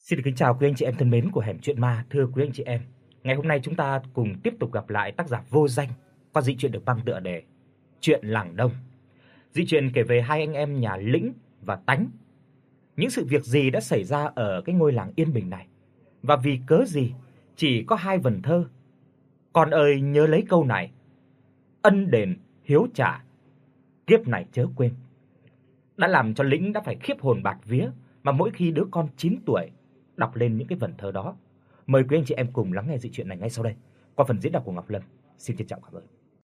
Xin được kính chào quý anh chị em thân mến của Hẻm Chuyện Ma. Thưa quý anh chị em, ngày hôm nay chúng ta cùng tiếp tục gặp lại tác giả Vô Danh qua dị truyện được mang tựa đề Chuyện Làng Đông. Dị truyện kể về hai anh em nhà Lĩnh và Tánh. Những sự việc gì đã xảy ra ở cái ngôi làng yên bình này, và vì cớ gì chỉ có hai vần thơ "Con ơi nhớ lấy câu này, ân đền hiếu trả, kiếp này chớ quên" đã làm cho Lĩnh đã phải khiếp hồn bạt vía mà mỗi khi đứa con 9 tuổi đọc lên những cái vần thơ đó. Mời quý anh chị em cùng lắng nghe dị truyện này ngay sau đây qua phần diễn đọc của Ngọc Lâm. Xin trân trọng cảm ơn.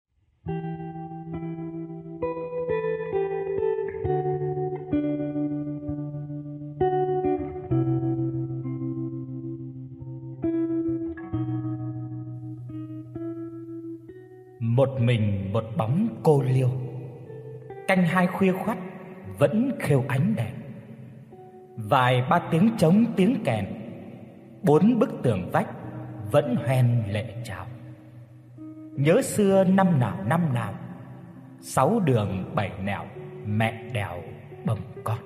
Một mình một bóng cô liêu, canh hai khuya khoắt vẫn khêu ánh đèn. Vài ba tiếng trống tiếng kèn, bốn bức tường vách vẫn hoen lệ chào. Nhớ xưa năm nào, sáu đường bảy nẻo mẹ đèo bồng con.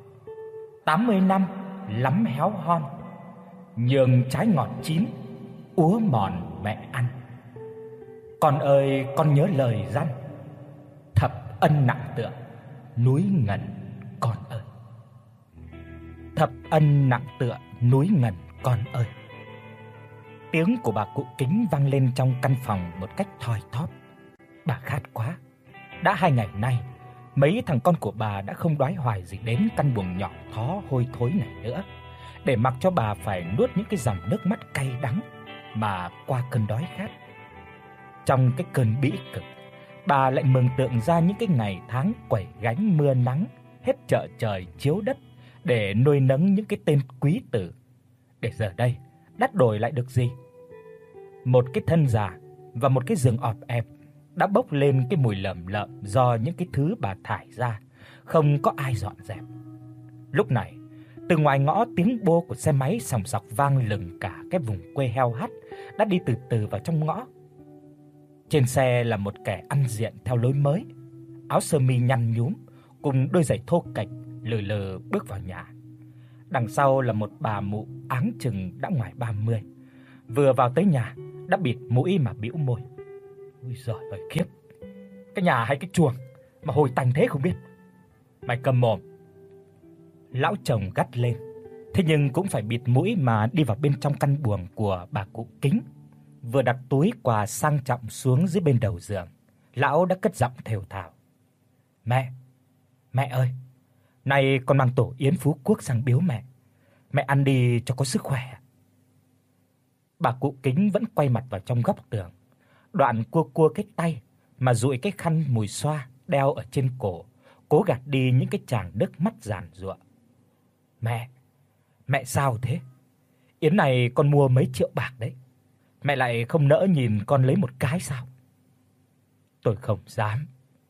80 năm lắm héo hon, nhường trái ngọt chín úa mòn mẹ ăn. Con ơi con nhớ lời răn, thập ân nặng tựa núi ngần con ơi. Thập ân nặng tựa núi ngần con ơi. Tiếng của bà cụ Kính vang lên trong căn phòng một cách thoi thóp. Bà khát quá. Đã 2 ngày nay, mấy thằng con của bà đã không đói hoài gì đến căn buồng nhỏ thó hôi thối này nữa, để mặc cho bà phải nuốt những cái dòng nước mắt cay đắng mà qua cơn đói khát. Trong cái cơn bĩ cực, bà lại mường tượng ra những cái ngày tháng quẩy gánh mưa nắng, hết chợ trời chiếu đất để nuôi nấng những cái tên quý tử. Để giờ đây đắt đổi lại được gì? Một cái thân già và một cái giường ọp ẹp đã bốc lên cái mùi lởm lợm do những cái thứ bà thải ra, không có ai dọn dẹp. Lúc này, từ ngoài ngõ tiếng bô của xe máy sòng sọc vang lừng cả cái vùng quê heo hắt đã đi từ từ vào trong ngõ. Trên xe là một kẻ ăn diện theo lối mới, áo sơ mi nhăn nhúm cùng đôi giày thô kệch lừ lừ bước vào nhà. Đằng sau là một bà mụ áng chừng đã ngoài 30, vừa vào tới nhà đã bịt mũi mà bĩu môi. Ôi giời ơi khiếp, cái nhà hay cái chuồng mà hôi tanh thế không biết. Mày cầm mồm. Lão chồng gắt lên, thế nhưng cũng phải bịt mũi mà đi vào bên trong căn buồng của bà cụ Kính. Vừa đặt túi quà sang trọng xuống dưới bên đầu giường, lão đã cất giọng thều thào: Mẹ ơi, nay con mang tổ yến Phú Quốc sang biếu mẹ. Mẹ ăn đi cho có sức khỏe." Bà cụ Kính vẫn quay mặt vào trong góc tường, đoạn cua cái tay mà dụi cái khăn mùi xoa đeo ở trên cổ, cố gạt đi những cái tràng nước mắt giàn giụa. Mẹ sao thế? Yến này con mua mấy triệu bạc đấy. Mẹ lại không nỡ nhìn con lấy một cái sao? Tôi không dám.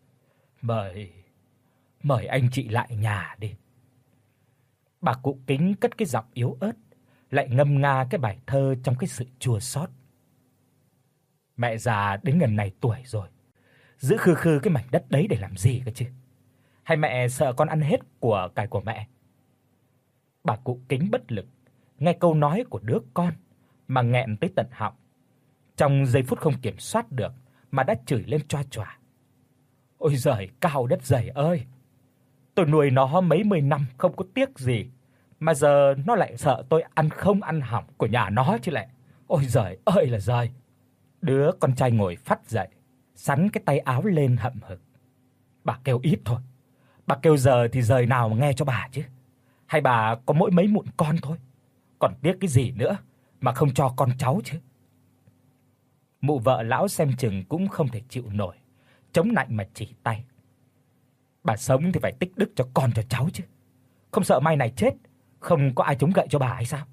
Mời anh chị lại nhà đi. Bà cụ Kính cất cái giọng yếu ớt, lại ngâm nga cái bài thơ trong cái sự chua xót. Mẹ già đến gần này tuổi rồi, giữ khư khư cái mảnh đất đấy để làm gì cơ chứ? Hay mẹ sợ con ăn hết của cải của mẹ? Bà cụ Kính bất lực nghe câu nói của đứa con mà nghẹn tới tận họng. Trong giây phút không kiểm soát được mà đã chửi lên choa choa. Ôi giời cao đất dày ơi, tôi nuôi nó mấy mươi năm không có tiếc gì, mà giờ nó lại sợ tôi ăn không ăn hỏng của nhà nó chứ lại. Ôi giời ơi là giời. Đứa con trai ngồi phắt dậy, xắn cái tay áo lên hậm hực. Bà kêu ít thôi, bà kêu giờ thì giời nào mà nghe cho bà chứ. Hay bà có mỗi mấy mụn con thôi, còn tiếc cái gì nữa mà không cho con cháu chứ. Mụ vợ lão xem chừng cũng không thể chịu nổi, chống nạnh mà chỉ tay. Bà sống thì phải tích đức cho con cho cháu chứ. Không sợ mai này chết không có ai chống gậy cho bà hay sao?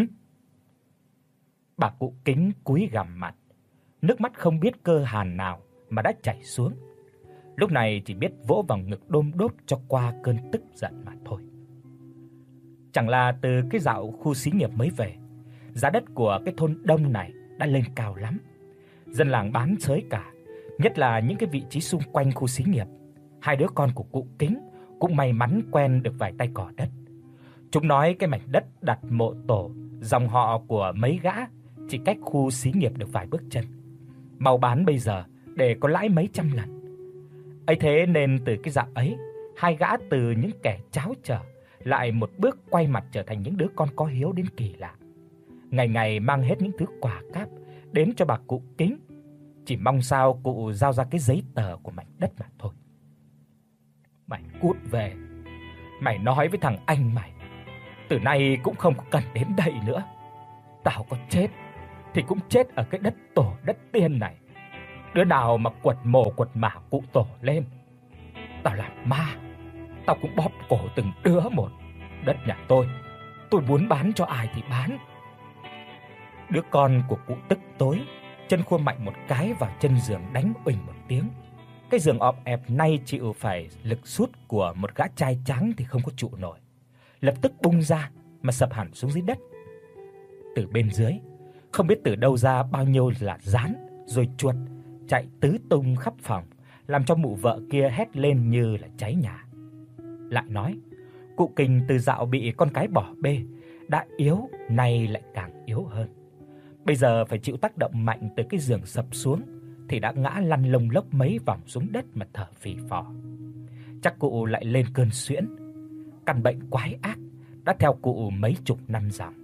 Bà cụ Kính cúi gằm mặt, nước mắt không biết cơ hàn nào mà đã chảy xuống. Lúc này chỉ biết vỗ vào ngực đôm đốp cho qua cơn tức giận mà thôi. Chẳng là từ cái dạo khu xí nghiệp mới về, giá đất của cái thôn Đông này đã lên cao lắm. Dân làng bán xới cả, nhất là những cái vị trí xung quanh khu xí nghiệp. Hai đứa con của cụ Kính cũng may mắn quen được vài tay cỏ đất. Chúng nói cái mảnh đất đặt mộ tổ dòng họ của mấy gã chỉ cách khu xí nghiệp được vài bước chân. Mau bán bây giờ để có lãi mấy trăm lần. Ấy thế nên từ cái dạo ấy, hai gã từ những kẻ cháo trở lại một bước quay mặt trở thành những đứa con có hiếu đến kỳ lạ. Ngày ngày mang hết những thứ quà cáp đến cho bà cụ Kính, chỉ mong sao cụ giao ra cái giấy tờ của mảnh đất mà thôi. Mày cút về. Mày nói với thằng anh mày, từ nay cũng không có cần đến đây nữa. Tao có chết thì cũng chết ở cái đất tổ đất tiên này. Đứa nào mà quật mồ quật mả cụ tổ lên, tao làm ma, tao cũng bóp cổ từng đứa một. Đất nhà tôi muốn bán cho ai thì bán. Đứa con của cụ tức tối, chân khua mạnh một cái vào chân giường đánh uỳnh một tiếng. Cái giường ọp ẹp nay chịu phải lực sút của một gã trai trắng thì không có trụ nổi, lập tức bung ra mà sập hẳn xuống dưới đất. Từ bên dưới, không biết từ đâu ra bao nhiêu là gián rồi chuột chạy tứ tung khắp phòng, làm cho mụ vợ kia hét lên như là cháy nhà. Lại nói, cụ Kình từ dạo bị con cái bỏ bê, đã yếu nay lại càng yếu hơn. Bây giờ phải chịu tác động mạnh từ cái giường sập xuống thì đã ngã lăn lông lốc mấy vòng xuống đất mà thở phì phò. Chắc cụ lại lên cơn suyễn. Căn bệnh quái ác đã theo cụ mấy chục năm dòng.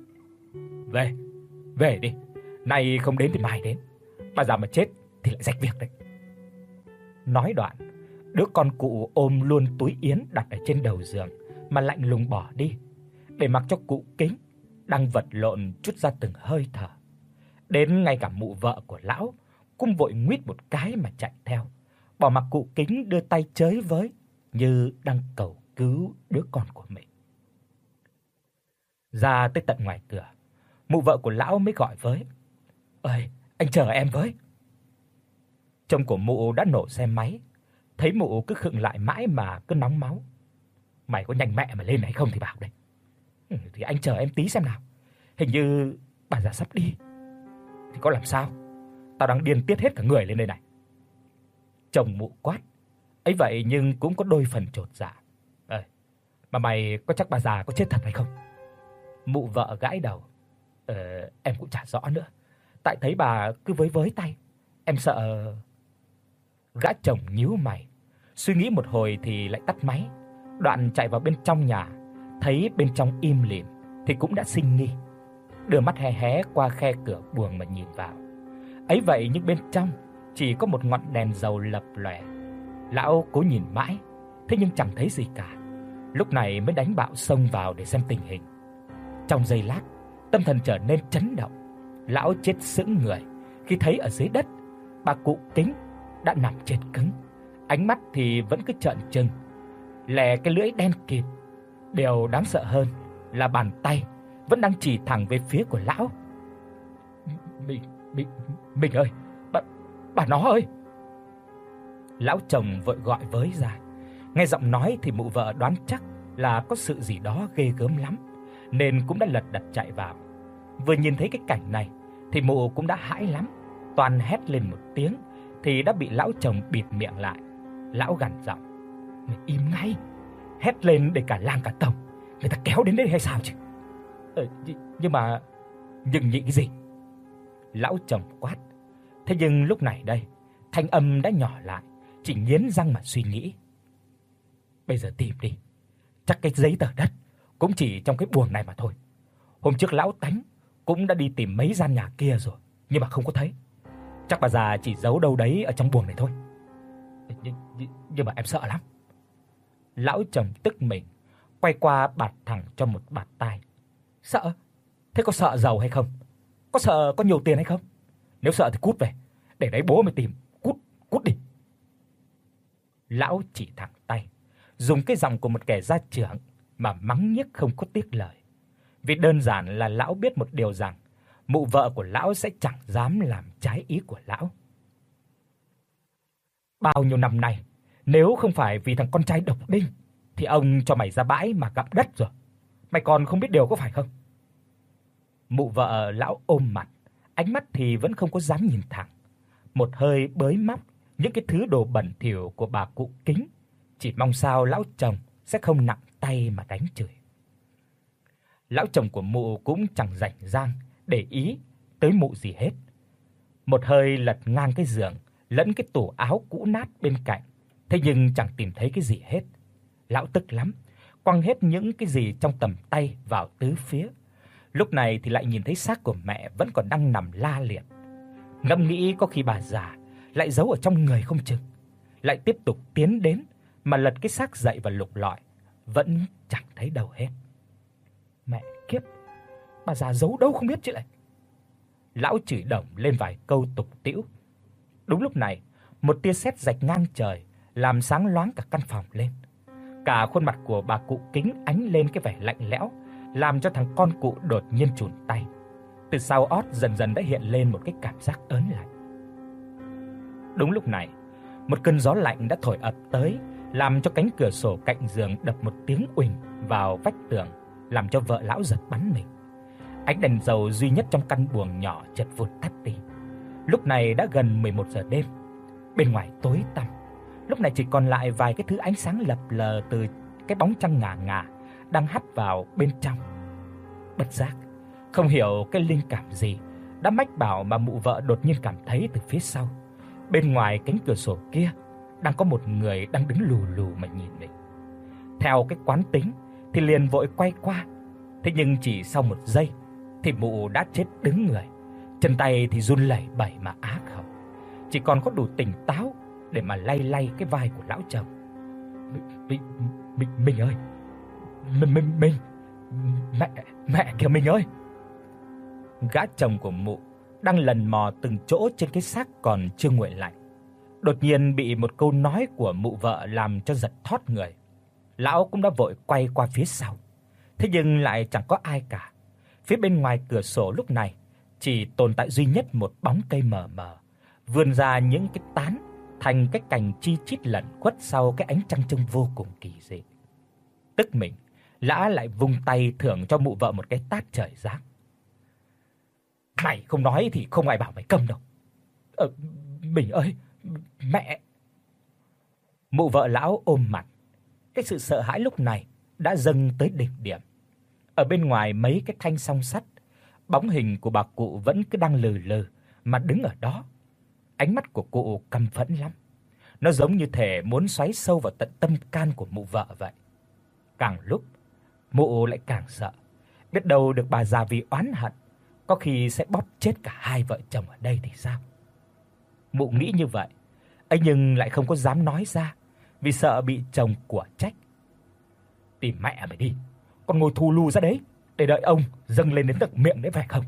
Về đi, nay không đến thì mai đến. Bà già mà chết thì lại rách việc đấy. Nói đoạn, đứa con cụ ôm luôn túi yến đặt ở trên đầu giường mà lạnh lùng bỏ đi, để mặc cho cụ Kính đang vật lộn trút ra từng hơi thở. Đến ngay cả mụ vợ của lão cũng vội nguýt một cái mà chạy theo, bỏ mặc cụ Kính đưa tay chới với như đang cầu cứu đứa con của mình. Ra tới tận ngoài cửa, mụ vợ của lão mới gọi với: "Ơi, anh chờ em với." Chồng của mụ đã nổ xe máy, thấy mụ cứ khựng lại mãi mà cứ nóng máu. "Mày có nhanh mẹ mà lên hay không thì bảo đây." "Thì anh chờ em tí xem nào. Hình như bà già sắp đi." "Thì có làm sao? Tao đang điên tiết hết cả người lên đây này." Chồng mụ quát. Ấy vậy nhưng cũng có đôi phần chột dạ. Mà mày có chắc bà già có chết thật hay không?" Mụ vợ gãi đầu. Em cũng chả rõ nữa. Tại thấy bà cứ với tay, em sợ." Gã chồng nhíu mày, suy nghĩ một hồi thì lại tắt máy, đoạn chạy vào bên trong nhà, thấy bên trong im lìm thì cũng đã sinh nghi, đưa mắt hé hé qua khe cửa buồng mà nhìn vào. Ấy vậy nhưng bên trong chỉ có một ngọn đèn dầu lập lòe. Lão cố nhìn mãi, thế nhưng chẳng thấy gì cả. Lúc này mới đánh bạo xông vào để xem tình hình. Trong giây lát, tâm thần trở nên chấn động. Lão chết sững người khi thấy ở dưới đất, bà cụ Kính đã nằm chết cứng, ánh mắt thì vẫn cứ trợn trừng, lè cái lưỡi đen kịt. Điều đáng sợ hơn là bàn tay vẫn đang chỉ thẳng về phía của lão. Mình ơi, bà nó ơi." Lão chồng vội gọi với ra. Nghe giọng nói thì mụ vợ đoán chắc là có sự gì đó ghê gớm lắm, nên cũng đã lật đật chạy vào. Vừa nhìn thấy cái cảnh này thì mụ cũng đã hãi lắm, toàn hét lên một tiếng thì đã bị lão chồng bịt miệng lại. Lão gằn giọng: "Mày im ngay, hét lên để cả làng cả tổng người ta kéo đến đây hay sao chứ?" Nhưng nhị cái gì?" Lão chồng quát. Thế nhưng lúc này đây, thanh âm đã nhỏ lại, chỉ nghiến răng mà suy nghĩ. "Bây giờ tìm đi, chắc cái giấy tờ đất cũng chỉ trong cái buồng này mà thôi. Hôm trước lão Tánh cũng đã đi tìm mấy gian nhà kia rồi, nhưng mà không có thấy. Chắc bà già chỉ giấu đâu đấy ở trong buồng này thôi. Nhưng mà em sợ lắm." Lão chồng tức mình, quay qua bạt thẳng cho một bạt tai. "Sợ? Thế có sợ giàu hay không? Có sợ có nhiều tiền hay không? Nếu sợ thì cút về, để đấy bố mày tìm, cút đi." Lão chỉ thẳng tay, dùng cái giọng của một kẻ gia trưởng mà mắng nhiếc không có tiếc lời. Vì đơn giản là lão biết một điều rằng mụ vợ của lão sẽ chẳng dám làm trái ý của lão. "Bao nhiêu năm nay, nếu không phải vì thằng con trai độc đinh thì ông cho mày ra bãi mà gặm đất rồi. Mày còn không biết điều có phải không?" Mụ vợ lão ôm mặt, ánh mắt thì vẫn không có dám nhìn thẳng, một hơi bới móc những cái thứ đồ bẩn thỉu của bà cụ Kính, chỉ mong sao lão chồng sẽ không nặng tay mà đánh chửi. Lão chồng của mụ cũng chẳng rảnh rang để ý tới mụ gì hết. Một hơi lật ngang cái giường lẫn cái tủ áo cũ nát bên cạnh, thế nhưng chẳng tìm thấy cái gì hết. Lão tức lắm, quăng hết những cái gì trong tầm tay vào tứ phía. Lúc này thì lại nhìn thấy xác của mẹ vẫn còn đang nằm la liệt. Ngẫm nghĩ có khi bà già lại giấu ở trong người không chừng. Lại tiếp tục tiến đến mà lật cái xác dậy và lục lọi, vẫn chẳng thấy đâu hết. Mẹ kiếp, bà già giấu đâu không biết chứ lại. Lão chửi đổng lên vài câu tục tĩu. Đúng lúc này, một tia sét rạch ngang trời, làm sáng loáng cả căn phòng lên. Cả khuôn mặt của bà cụ Kính ánh lên cái vẻ lạnh lẽo, làm cho thằng con cụ đột nhiên chùn tay. Từ sau ót dần dần đã hiện lên một cái cảm giác ớn lạnh. Đúng lúc này, một cơn gió lạnh đã thổi ập tới, làm cho cánh cửa sổ cạnh giường đập một tiếng uỳnh vào vách tường, làm cho vợ lão giật bắn mình. Ánh đèn dầu duy nhất trong căn buồng nhỏ chợt vụt tắt đi. Lúc này đã gần 11 giờ đêm. Bên ngoài tối tăm, lúc này chỉ còn lại vài cái thứ ánh sáng lập lờ từ cái bóng trăng ngà ngà đang hắt vào bên trong. Bất giác, không hiểu cái linh cảm gì đã mách bảo mà mụ vợ đột nhiên cảm thấy từ phía sau, bên ngoài cánh cửa sổ kia đang có một người đang đứng lù lù mà nhìn mình. Theo cái quán tính thì liền vội quay qua, thế nhưng chỉ sau một giây thì mụ đã chết đứng người, chân tay thì run lẩy bẩy mà á khẩu, chỉ còn có đủ tỉnh táo để mà lay lay cái vai của lão chồng. Mình ơi, mình mẹ kìa mình ơi. Gã chồng của mụ đang lần mò từng chỗ trên cái xác còn chưa nguội lạnh, đột nhiên bị một câu nói của mụ vợ làm cho giật thót người. Lão cũng đã vội quay qua phía sau, thế nhưng lại chẳng có ai cả. Phía bên ngoài cửa sổ lúc này chỉ tồn tại duy nhất một bóng cây mờ mờ, vươn ra những cái tán thành cái cành chi chít lẩn khuất sau cái ánh trăng trông vô cùng kỳ dị. Tức mình, Lã lại vung tay thưởng cho mụ vợ một cái tát trời giáng. Mày không nói thì không ai bảo mày câm đâu. Mình ơi, mẹ. Mụ vợ lão ôm mặt. Cái sự sợ hãi lúc này đã dâng tới đỉnh điểm. Ở bên ngoài mấy cái thanh song sắt, bóng hình của bà cụ vẫn cứ đang lừ lừ mà đứng ở đó. Ánh mắt của cụ căm phẫn lắm. Nó giống như thể muốn xoáy sâu vào tận tâm can của mụ vợ vậy. Càng lúc, mụ lại càng sợ. Biết đâu được bà già vì oán hận, có khi sẽ bóp chết cả hai vợ chồng ở đây thì sao? Mụ nghĩ như vậy, ấy nhưng lại không có dám nói ra, vì sợ bị chồng của trách. Tìm mẹ mày đi, con ngồi thu lu ra đấy, để đợi ông dâng lên đến tận miệng đấy phải không?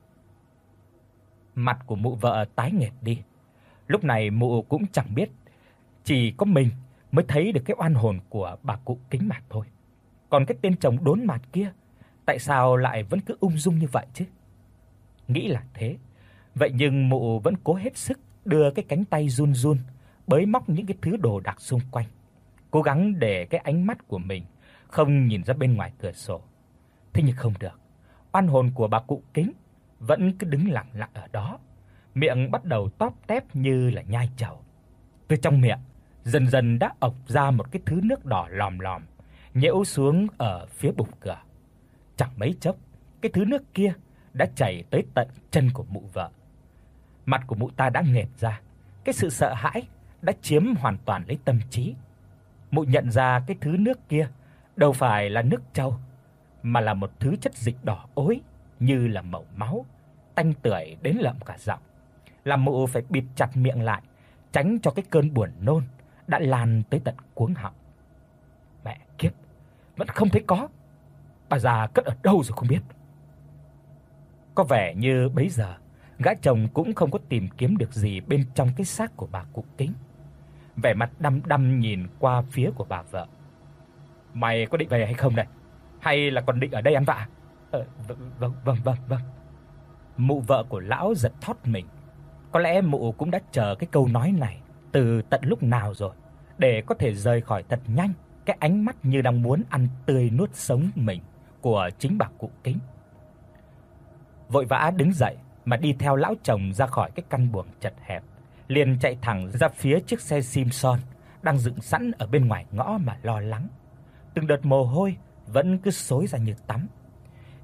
Mặt của mụ vợ tái nhợt đi. Lúc này mụ cũng chẳng biết, chỉ có mình mới thấy được cái oan hồn của bà cụ Kính mà thôi. Còn cái tên chồng đốn mặt kia, tại sao lại vẫn cứ ung dung như vậy chứ? Nghĩ là thế, vậy nhưng mụ vẫn cố hết sức đưa cái cánh tay run run bới móc những cái thứ đồ đạc xung quanh, cố gắng để cái ánh mắt của mình không nhìn ra bên ngoài cửa sổ. Thế nhưng không được. Oan hồn của bà cụ Kính vẫn cứ đứng lặng lặng ở đó, miệng bắt đầu tóp tép như là nhai trầu. Từ trong miệng dần dần đã ọc ra một cái thứ nước đỏ lòm lòm, nhễu xuống ở phía bục cửa. Chẳng mấy chốc, cái thứ nước kia đã chảy tới tận chân của mụ vợ. Mặt của mụ ta đã nghệt ra, cái sự sợ hãi đã chiếm hoàn toàn lấy tâm trí. Mụ nhận ra cái thứ nước kia đâu phải là nước trâu, mà là một thứ chất dịch đỏ ối như là màu máu, tanh tưởi đến lợm cả giọng, làm mụ phải bịt chặt miệng lại, tránh cho cái cơn buồn nôn đã lan tới tận cuống họng. Mẹ kiếp, vẫn không thấy có. Bà già cất ở đâu rồi không biết. Có vẻ như bấy giờ gã chồng cũng không có tìm kiếm được gì bên trong cái xác của bà cụ Kính. Vẻ mặt đăm đăm nhìn qua phía của bà vợ. Mày có định về hay không này? Hay là còn định ở đây ăn vạ? Vâng. Mụ vợ của lão giật thót mình. Có lẽ mụ cũng đã chờ cái câu nói này từ tận lúc nào rồi, để có thể rời khỏi thật nhanh cái ánh mắt như đang muốn ăn tươi nuốt sống mình của chính bà cụ Kính. Vội vã đứng dậy mà đi theo lão chồng ra khỏi cái căn buồng chật hẹp, liền chạy thẳng ra phía chiếc xe Simpson đang dựng sẵn ở bên ngoài ngõ mà lo lắng. Từng đợt mồ hôi vẫn cứ xối ra như tắm.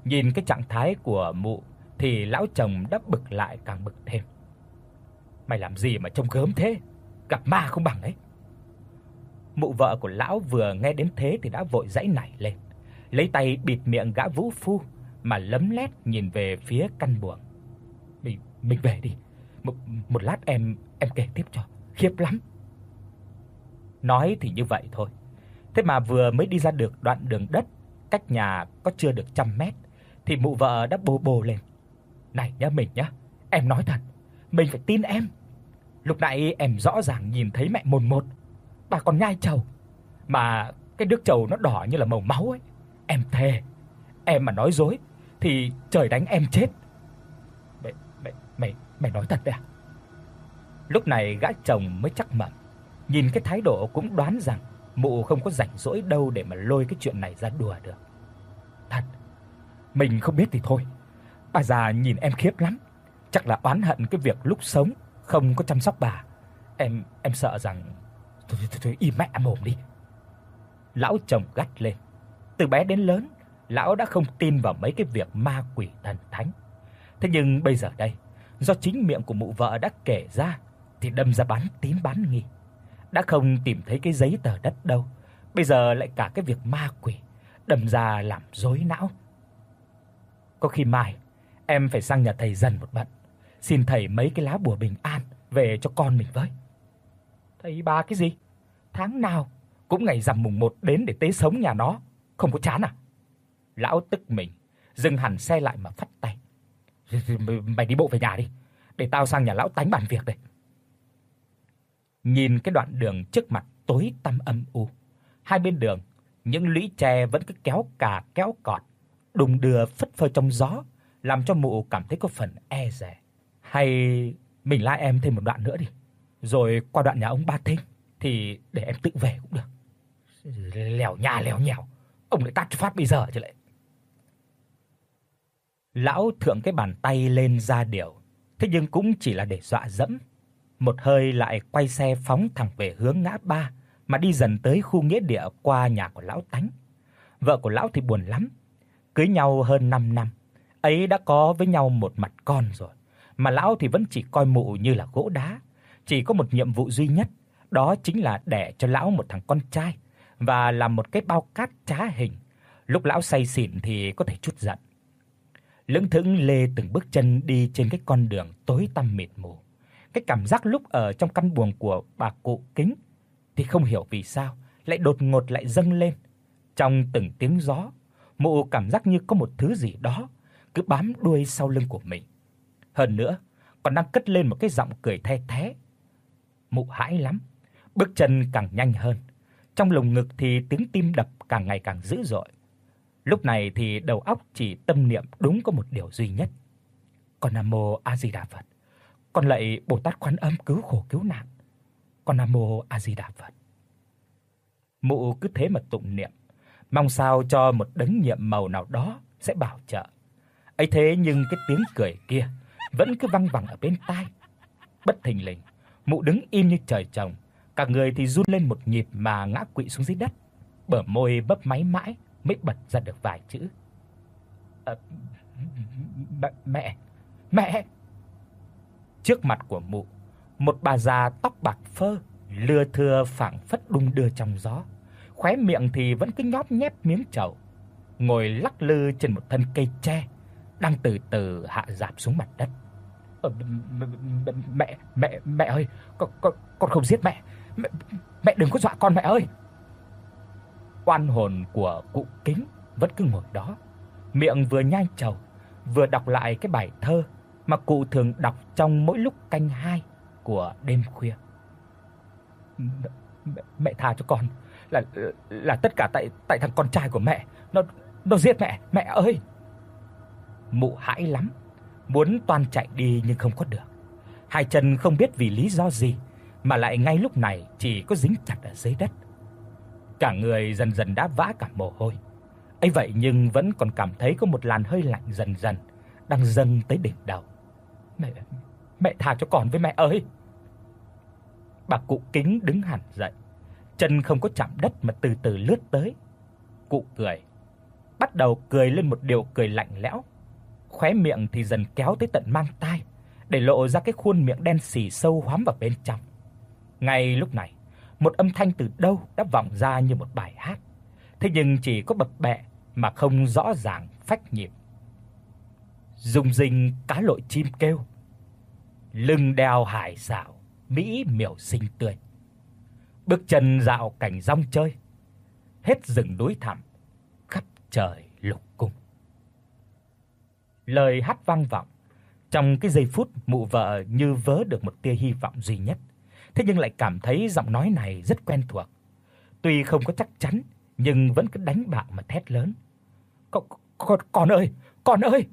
Nhìn cái trạng thái của mụ thì lão chồng đã bực lại càng bực thêm. Mày làm gì mà trông gớm thế? Gặp ma không bằng đấy. Mụ vợ của lão vừa nghe đến thế thì đã vội giãy nảy lên, lấy tay bịt miệng gã vũ phu mà lấm lét nhìn về phía căn buồng. Mình về đi. Một lát em kể tiếp cho, khiếp lắm. Nói thì như vậy thôi. Thế mà vừa mới đi ra được đoạn đường đất cách nhà có chưa được 100 mét thì mụ vợ đã bồ bồ lên. Này nhá mình nhá, em nói thật, mình phải tin em. Lúc nãy em rõ ràng nhìn thấy mẹ mồn một, bà còn nhai trầu, mà cái nước trầu nó đỏ như là màu máu ấy. Em thề, em mà nói dối thì trời đánh em chết. Mày nói thật đấy à? Lúc này gã chồng mới chắc mẩm, nhìn cái thái độ cũng đoán rằng mụ không có rảnh rỗi đâu để mà lôi cái chuyện này ra đùa được. Thật, mình không biết thì thôi. Bà già nhìn em khiếp lắm, chắc là oán hận cái việc lúc sống không có chăm sóc bà. Em sợ rằng thôi im mẹ mồm đi. Lão chồng gắt lên. Từ bé đến lớn, lão đã không tin vào mấy cái việc ma quỷ thần thánh. Thế nhưng bây giờ đây, do chính miệng của mụ vợ đã kể ra thì đâm ra bán tín bán nghi. Đã không tìm thấy cái giấy tờ đất đâu, bây giờ lại cả cái việc ma quỷ, đâm ra làm rối não. Có khi mai em phải sang nhà thầy Dần một bận, xin thầy mấy cái lá bùa bình an về cho con mình với. Thầy bà cái gì? Tháng nào cũng ngày rằm mùng 1 đến để tế sống nhà nó, không có chán à? Lão tức mình, dừng hẳn xe lại mà phất tay. Mày đi bộ về nhà đi, để tao sang nhà lão tánh bàn việc đây. Nhìn cái đoạn đường trước mặt tối tăm âm u, hai bên đường những lũy tre vẫn cứ kéo cà kéo cọt, đùng đưa phất phơ trong gió, làm cho mụ cảm thấy có phần e dè. Hay mình lái em thêm một đoạn nữa đi, rồi qua đoạn nhà ông Ba Thinh thì để em tự về cũng được. Lèo nhà lèo nhèo, ông lại tát phát bây giờ chứ lại. Lão thượng cái bàn tay lên ra điều, thế nhưng cũng chỉ là để dọa dẫm. Một hơi lại quay xe phóng thẳng về hướng ngã ba mà đi dần tới khu nghĩa địa qua nhà của lão Tánh. Vợ của lão thì buồn lắm, cưới nhau hơn 5 năm, ấy đã có với nhau một mặt con rồi, mà lão thì vẫn chỉ coi mụ như là gỗ đá, chỉ có một nhiệm vụ duy nhất, đó chính là đẻ cho lão một thằng con trai và làm một cái bao cát trá hình. Lúc lão say xỉn thì có thể chút giận. Lững thững lê từng bước chân đi trên cái con đường tối tăm mịt mù. Cái cảm giác lúc ở trong căn buồng của bà cụ Kính thì không hiểu vì sao lại đột ngột lại dâng lên. Trong từng tiếng gió, mụ cảm giác như có một thứ gì đó cứ bám đuôi sau lưng của mình. Hơn nữa, còn đang cất lên một cái giọng cười the thé. Mụ hãi lắm, bước chân càng nhanh hơn. Trong lồng ngực thì tiếng tim đập càng ngày càng dữ dội. Lúc này thì đầu óc chỉ tâm niệm đúng có một điều duy nhất. Con Nam Mô A Di Đà Phật. Con lạy Bồ Tát Quan Âm cứu khổ cứu nạn. Con Nam Mô A Di Đà Phật. Mụ cứ thế mà tụng niệm, mong sao cho một đấng nhiệm màu nào đó sẽ bảo trợ. Ấy thế nhưng cái tiếng cười kia vẫn cứ văng vẳng ở bên tai. Bất thình lình, mụ đứng im như trời trồng, cả người thì run lên một nhịp mà ngã quỵ xuống dưới đất. Bờ môi bấp máy mãi mới bật ra được vài chữ. Mẹ. Trước mặt của mụ, một bà già tóc bạc phơ, lưa thưa phảng phất đung đưa trong gió, khóe miệng thì vẫn cứ nhóp nhép miếng trầu, ngồi lắc lư trên một thân cây tre đang từ từ hạ rạp xuống mặt đất. Mẹ ơi, con không giết mẹ. Mẹ đừng có dọa con mẹ ơi. Oan hồn của cụ Kính vẫn cứ ngồi đó, miệng vừa nhai trầu, vừa đọc lại cái bài thơ mà cụ thường đọc trong mỗi lúc canh 2 của đêm khuya. Mẹ tha cho con, là tất cả tại thằng con trai của mẹ, nó giết mẹ ơi. Mụ hãi lắm, muốn toan chạy đi nhưng không có được. Hai chân không biết vì lý do gì mà lại ngay lúc này chỉ có dính chặt ở dưới đất. Cả người dần dần đã vã cả mồ hôi. Ấy vậy nhưng vẫn còn cảm thấy có một làn hơi lạnh dần dần đang dâng tới đỉnh đầu. Mẹ tha cho con với mẹ ơi. Bà cụ Kính đứng hẳn dậy, chân không có chạm đất mà từ từ lướt tới. Cụ cười. bắt đầu cười lên một điệu cười lạnh lẽo, khóe miệng thì dần kéo tới tận mang tai, để lộ ra cái khuôn miệng đen sì sâu hoắm vào bên trong. Ngay lúc này, một âm thanh từ đâu đã vọng ra như một bài hát, thế nhưng chỉ có bập bẹ mà không rõ ràng phách nhịp. Rung rinh cá lội chim kêu, lưng đeo hải xảo, mỹ miều xinh tươi. Bước chân dạo cảnh rong chơi, hết rừng núi thẳm, khắp trời lục cung. Lời hát vang vọng, trong cái giây phút mụ vợ như vớ được một tia hy vọng duy nhất, thế nhưng lại cảm thấy giọng nói này rất quen thuộc. Tuy không có chắc chắn, nhưng vẫn cứ đánh bạo mà thét lớn. Con ơi, con ơi.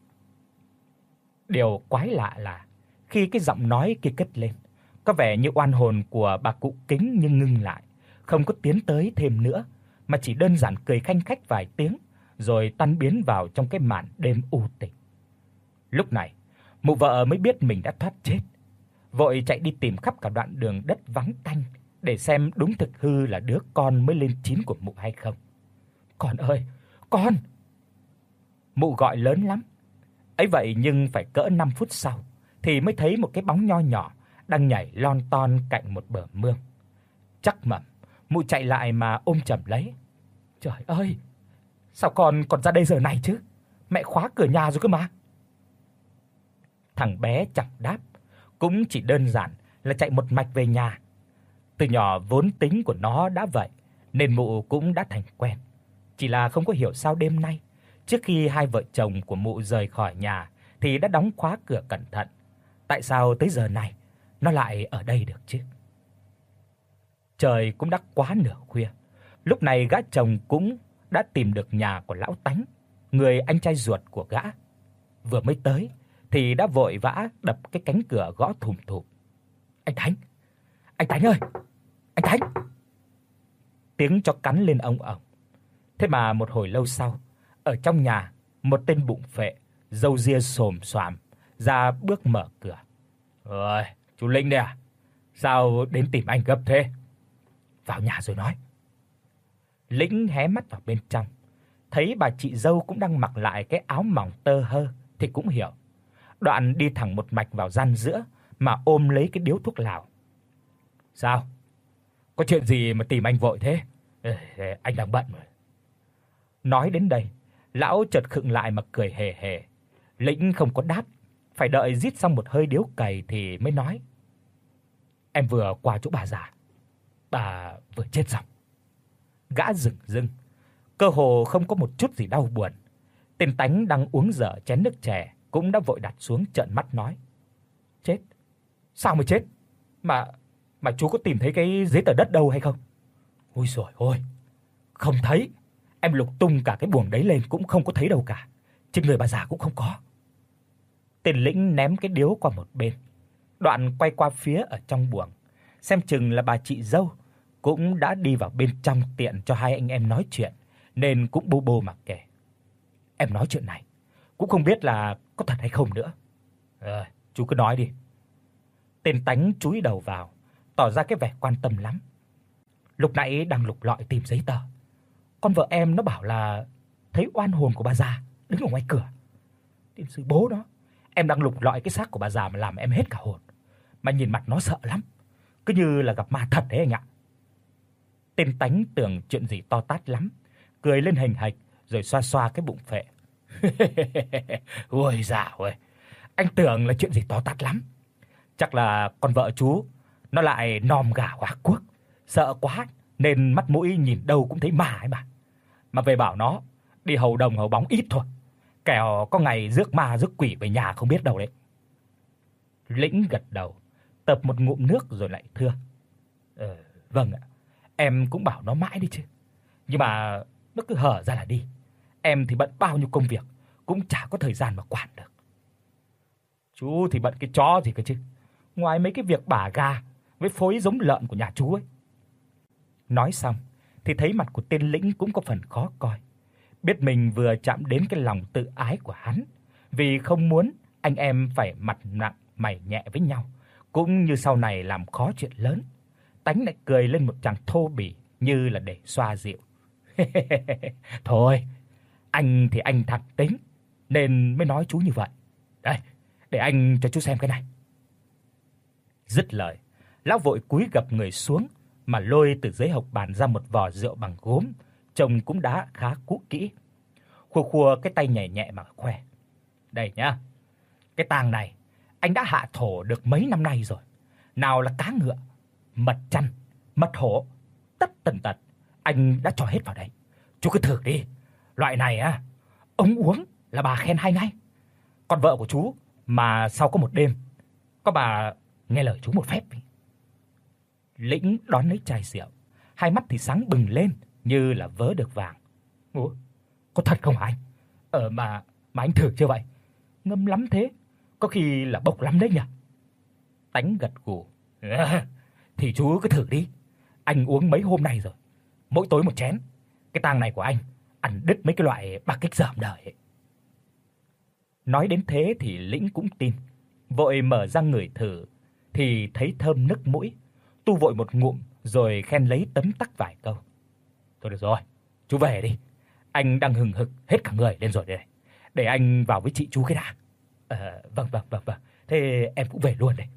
Điều quái lạ là khi cái giọng nói kia cất lên, có vẻ như oan hồn của bà cụ Kính nhưng ngưng lại, không có tiến tới thêm nữa, mà chỉ đơn giản cười khanh khách vài tiếng rồi tan biến vào trong cái màn đêm u tịch. Lúc này, mụ vợ mới biết mình đã thoát chết, vội chạy đi tìm khắp cả đoạn đường đất vắng tanh để xem đúng thực hư là đứa con mới lên 9 của mụ hay không. "Con ơi, con!" Mụ gọi lớn lắm. Ấy vậy nhưng phải cỡ 5 phút sau thì mới thấy một cái bóng nho nhỏ đang nhảy lon ton cạnh một bờ mương. Chắc mẩm, mụ chạy lại mà ôm chầm lấy. "Trời ơi, sao con còn ra đây giờ này chứ? Mẹ khóa cửa nhà rồi cơ mà." Thằng bé chẳng đáp, cũng chỉ đơn giản là chạy một mạch về nhà. Từ nhỏ vốn tính của nó đã vậy, nên mụ cũng đã thành quen. Chỉ là không có hiểu sao đêm nay, trước khi hai vợ chồng của mụ rời khỏi nhà thì đã đóng khóa cửa cẩn thận. Tại sao tới giờ này nó lại ở đây được chứ? Trời cũng đã quá nửa khuya. Lúc này gã chồng cũng đã tìm được nhà của lão Tánh, người anh trai ruột của gã. Vừa mới tới thì đã vội vã đập cái cánh cửa gõ thùm thụp. "Anh Tánh! Anh Tánh ơi! Anh Tánh!" Tiếng chó cắn lên ong ong. Thế mà một hồi lâu sau, ở trong nhà, một tên bụng phệ, râu ria xồm xoàm ra bước mở cửa. "Ơi, chú Linh đây à? Sao đến tìm anh gấp thế?" "Vào nhà rồi nói." Lĩnh hé mắt vào bên trong, thấy bà chị dâu cũng đang mặc lại cái áo mỏng tơ hơ thì cũng hiểu. Đoạn đi thẳng một mạch vào gian giữa mà ôm lấy cái điếu thuốc lào. "Sao? Có chuyện gì mà tìm anh vội thế?" Anh đang bận rồi." Nói đến đây, lão chợt khựng lại mà cười hề hề. Lĩnh không có đáp, phải đợi rít xong một hơi điếu cày thì mới nói: "Em vừa qua chỗ bà già, bà vừa chết xong." Gã dửng dưng, cơ hồ không có một chút gì đau buồn. Tên Tánh đang uống dở chén nước chè cũng đã vội đặt xuống trợn mắt nói: "Chết? Sao mà chết? Mà chú có tìm thấy cái giấy tờ đất đâu hay không?" "Ôi giời ơi, không thấy. Em lục tung cả cái buồng đấy lên cũng không có thấy đâu cả. Trên người bà già cũng không có." Tên Lĩnh ném cái điếu qua một bên, đoạn quay qua phía ở trong buồng, xem chừng là bà chị dâu cũng đã đi vào bên trong tiện cho hai anh em nói chuyện, nên cũng bô bô mà kể: "Em nói chuyện này cũng không biết là có thật hay không nữa." Chú cứ nói đi." Tên Tánh chúi đầu vào, tỏ ra cái vẻ quan tâm lắm. "Lúc nãy đang lục lọi tìm giấy tờ, con vợ em nó bảo là thấy oan hồn của bà già đứng ở ngoài cửa. Tiên sư bố nó, em đang lục lọi cái xác của bà già mà làm em hết cả hồn. Mà nhìn mặt nó sợ lắm, cứ như là gặp ma thật đấy anh ạ." Tên Tánh tưởng chuyện gì to tát lắm, cười lên hình hạch rồi xoa xoa cái bụng phệ. "Ôi dạo ơi, anh tưởng là chuyện gì to tát lắm. Chắc là con vợ chú nó lại nom gà hóa cuốc, sợ quá nên mắt mũi nhìn đâu cũng thấy ma ấy mà. Mà về bảo nó đi hầu đồng hầu bóng ít thôi, kẻo có ngày rước ma rước quỷ về nhà không biết đâu đấy." Lĩnh gật đầu, tập một ngụm nước rồi lại thưa: Vâng ạ, em cũng bảo nó mãi đi chứ. Nhưng mà nó cứ hở ra là đi. Em thì bận bao nhiêu công việc, cũng chả có thời gian mà quản được." "Chú thì bận cái chó gì cơ chứ, ngoài mấy cái việc bả gà với phối giống lợn của nhà chú ấy." Nói xong thì thấy mặt của tên Lĩnh cũng có phần khó coi. Biết mình vừa chạm đến cái lòng tự ái của hắn, vì không muốn anh em phải mặt nặng mày nhẹ với nhau, cũng như sau này làm khó chuyện lớn. Tánh lại cười lên một tràng thô bỉ như là để xoa dịu. "Thôi, Anh thì anh thẳng tính nên mới nói chú như vậy. Đây, để anh cho chú xem cái này." Dứt lời, lão vội cúi gập người xuống mà lôi từ dưới hộc bàn ra một vò rượu bằng gốm, trông cũng đã khá cũ kỹ. Khua khua cái tay nhẹ nhẹ mà khoe. "Đây nhá, cái tang này anh đã hạ thổ được mấy năm nay rồi. Nào là cá ngựa, mật chăn, mật hổ, tất tần tật anh đã cho hết vào đây. Chú cứ thử đi. Loại này á, ông uống là bà khen hay ngay. Còn vợ của chú mà sau có một đêm, có bà nghe lời chú một phép." Lĩnh đón lấy chai rượu, hai mắt thì sáng bừng lên như là vớ được vàng. "Ủa, có thật không hả anh? Mà anh thử chưa vậy? Ngâm lắm thế, có khi là bốc lắm đấy nhỉ?" Tánh gật gù. Thì chú cứ thử đi. Anh uống mấy hôm nay rồi, mỗi tối một chén. Cái tang này của anh ăn đứt mấy cái loại bạc kích dởm đời ấy." Nói đến thế thì Lĩnh cũng tin, vội mở ra ngửi thử thì thấy thơm nức mũi, tu vội một ngụm rồi khen lấy tấm tắc vài câu. "Thôi được rồi, chú về đi. Anh đang hừng hực hết cả người lên rồi đây. Để anh vào với chị chú cái đã." Vâng. Thế em cũng về luôn đây."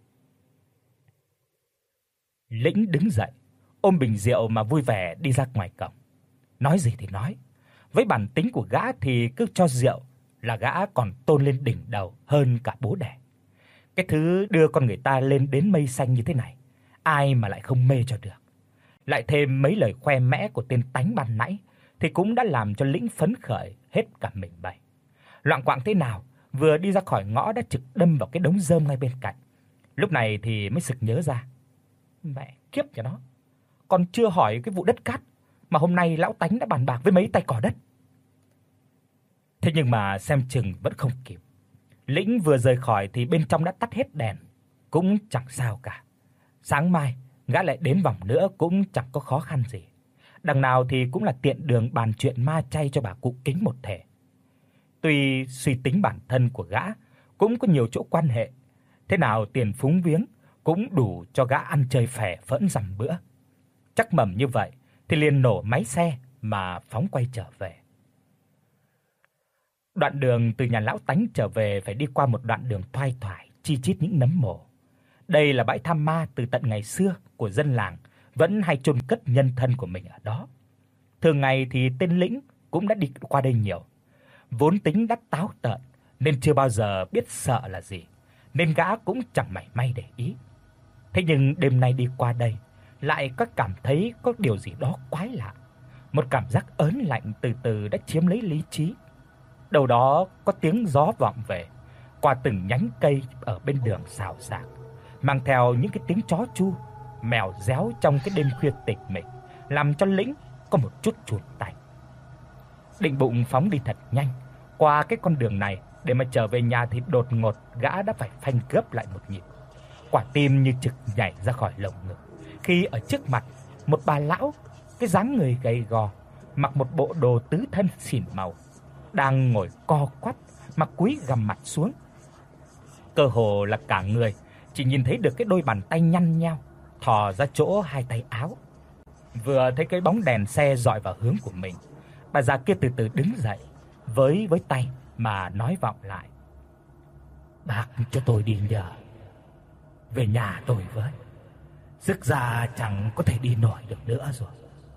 Lĩnh đứng dậy, ôm bình rượu mà vui vẻ đi ra ngoài cổng. Nói gì thì nói, với bản tính của gã thì cứ cho rượu là gã còn tôn lên đỉnh đầu hơn cả bố đẻ. Cái thứ đưa con người ta lên đến mây xanh như thế này, ai mà lại không mê cho được. Lại thêm mấy lời khoe mẽ của tên tánh ban nãy thì cũng đã làm cho Lĩnh phấn khởi hết cả mình bay. Loạng quạng thế nào, vừa đi ra khỏi ngõ đã trực đâm vào cái đống rơm ngay bên cạnh. Lúc này thì mới sực nhớ ra. Mẹ kiếp cho nó, còn chưa hỏi cái vụ đất cát mà hôm nay lão tánh đã bàn bạc với mấy tay cò đất. Thế nhưng mà xem chừng vẫn không kịp. Lĩnh vừa rời khỏi thì bên trong đã tắt hết đèn, cũng chẳng sao cả. Sáng mai gã lại đến vòng nữa cũng chẳng có khó khăn gì. Đằng nào thì cũng là tiện đường bàn chuyện ma chay cho bà cụ Kính một thể. Tuy suy tính bản thân của gã cũng có nhiều chỗ quan hệ, thế nào tiền phúng viếng cũng đủ cho gã ăn chơi phè phỡn dằm bữa. Chắc mẩm như vậy thì liền nổ máy xe mà phóng quay trở về. Đoạn đường từ nhà lão tánh trở về phải đi qua một đoạn đường thoai thoải chi chít những nấm mồ. Đây là bãi thăm ma từ tận ngày xưa của dân làng vẫn hay chôn cất nhân thân của mình ở đó. Thường ngày thì tên Lĩnh cũng đã đi qua đây nhiều. Vốn tính đắt táo tợn nên chưa bao giờ biết sợ là gì, nên gã cũng chẳng mảy may để ý. Thế nhưng đêm nay đi qua đây, lại có cảm thấy có điều gì đó quái lạ. Một cảm giác ớn lạnh từ từ đã chiếm lấy lý trí. Đầu đó có tiếng gió vọng về qua từng nhánh cây ở bên đường xào xạc, mang theo những cái tiếng chó chu, mèo réo trong cái đêm khuya tịch mịch, làm cho Lĩnh có một chút chùn tay. Định bụng phóng đi thật nhanh qua cái con đường này để mà trở về nhà thì đột ngột gã đã phải phanh gấp lại một nhịp. Quả tim như trực nhảy ra khỏi lồng ngực khi ở trước mặt một bà lão, cái dáng người gầy gò, mặc một bộ đồ tứ thân xỉn màu, đang ngồi co quắp mà cúi gằm mặt xuống. Cơ hồ là cả người chỉ nhìn thấy được cái đôi bàn tay nhăn nheo thò ra chỗ hai tay áo. Vừa thấy cái bóng đèn xe dọi vào hướng của mình, bà già kia từ từ đứng dậy, với tay mà nói vọng lại: "Bác cho tôi đi nhờ, về nhà tôi với. Sức già chẳng có thể đi nổi được nữa rồi."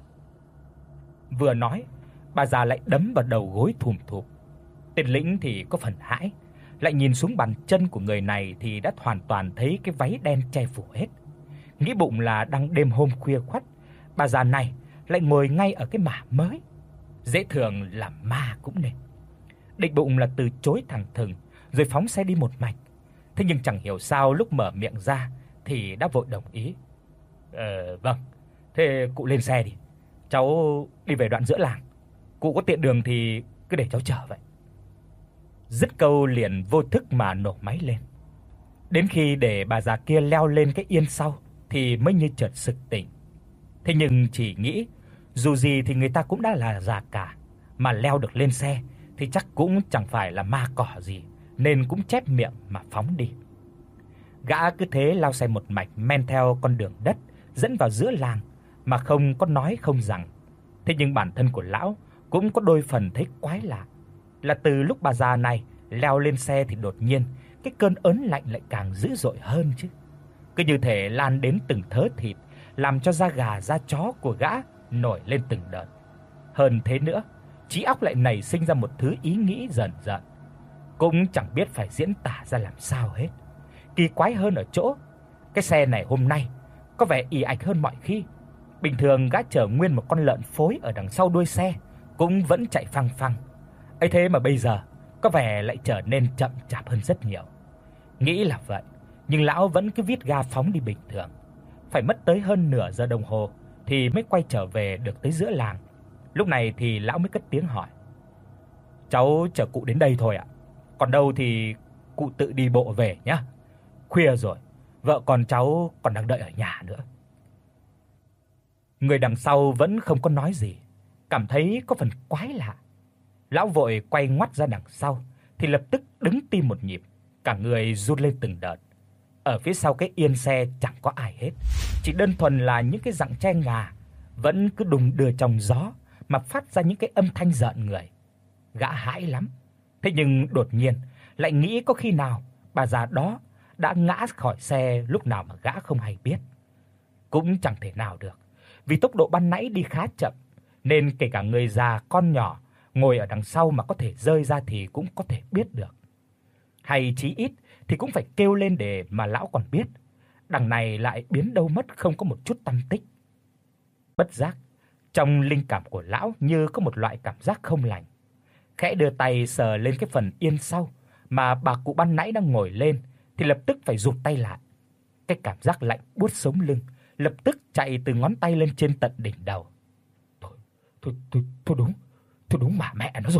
Vừa nói, bà già lại đấm vào đầu gối thùm thụp. Tên Lĩnh thì có phần hãi, lại nhìn xuống bàn chân của người này thì đã hoàn toàn thấy cái váy đen che phủ hết. Nghĩ bụng là đang đêm hôm khuya khoắt, bà già này lại ngồi ngay ở cái mả mới. Dễ thường là ma cũng nên. Định bụng là từ chối thẳng thừng rồi phóng xe đi một mạch. Thế nhưng chẳng hiểu sao lúc mở miệng ra thì đã vội đồng ý. Vâng, thế cụ lên xe đi. Cháu đi về đoạn giữa làng. Cụ có tiện đường thì cứ để cháu chở vậy." Dứt câu liền vô thức mà nổ máy lên. Đến khi để bà già kia leo lên cái yên sau thì mới như chợt sực tỉnh. Thế nhưng chỉ nghĩ dù gì thì người ta cũng đã là già cả, mà leo được lên xe thì chắc cũng chẳng phải là ma cỏ gì, nên cũng chép miệng mà phóng đi. Gã cứ thế lao xe một mạch men theo con đường đất dẫn vào giữa làng mà không có nói không rằng. Thế nhưng bản thân của lão cũng có đôi phần thấy quái lạ, là từ lúc bà già này leo lên xe thì đột nhiên cái cơn ớn lạnh lại càng dữ dội hơn chứ. Cứ như thể lan đến từng thớ thịt, làm cho da gà da chó của gã nổi lên từng đợt. Hơn thế nữa, trí óc lại nảy sinh ra một thứ ý nghĩ dần dần, cũng chẳng biết phải diễn tả ra làm sao hết. Kỳ quái hơn ở chỗ, cái xe này hôm nay có vẻ ì ạch hơn mọi khi. Bình thường gã chở nguyên một con lợn phối ở đằng sau đuôi xe cũng vẫn chạy phăng phăng. Ấy thế mà bây giờ có vẻ lại trở nên chậm chạp hơn rất nhiều. Nghĩ là vậy, nhưng lão vẫn cứ vít ga phóng đi bình thường. Phải mất tới hơn nửa giờ đồng hồ thì mới quay trở về được tới giữa làng. Lúc này thì lão mới cất tiếng hỏi: "Cháu chở cụ đến đây thôi ạ. Còn đâu thì cụ tự đi bộ về nhé. Khuya rồi, vợ con cháu còn đang đợi ở nhà nữa." Người đằng sau vẫn không có nói gì, cảm thấy có phần quái lạ. Lão vội quay ngoắt ra đằng sau thì lập tức đứng tim một nhịp, cả người run lên từng đợt. Ở phía sau cái yên xe chẳng có ai hết, chỉ đơn thuần là những cái rặng tre ngà vẫn cứ đùng đưa trong gió mà phát ra những cái âm thanh rợn người. Gã hãi lắm. Thế nhưng đột nhiên lại nghĩ có khi nào bà già đó đã ngã khỏi xe lúc nào mà gã không hay biết. Cũng chẳng thể nào được, vì tốc độ ban nãy đi khá chậm, nên kể cả người già con nhỏ ngồi ở đằng sau mà có thể rơi ra thì cũng có thể biết được. Hay chí ít thì cũng phải kêu lên để mà lão còn biết. Đằng này lại biến đâu mất không có một chút tăm tích. Bất giác, trong linh cảm của lão như có một loại cảm giác không lành. Khẽ đưa tay sờ lên cái phần yên sau mà bà cụ ban nãy đang ngồi lên thì lập tức phải rụt tay lại. Cái cảm giác lạnh buốt sống lưng lập tức chạy từ ngón tay lên trên tận đỉnh đầu. Thôi đúng mà mẹ nó rồi.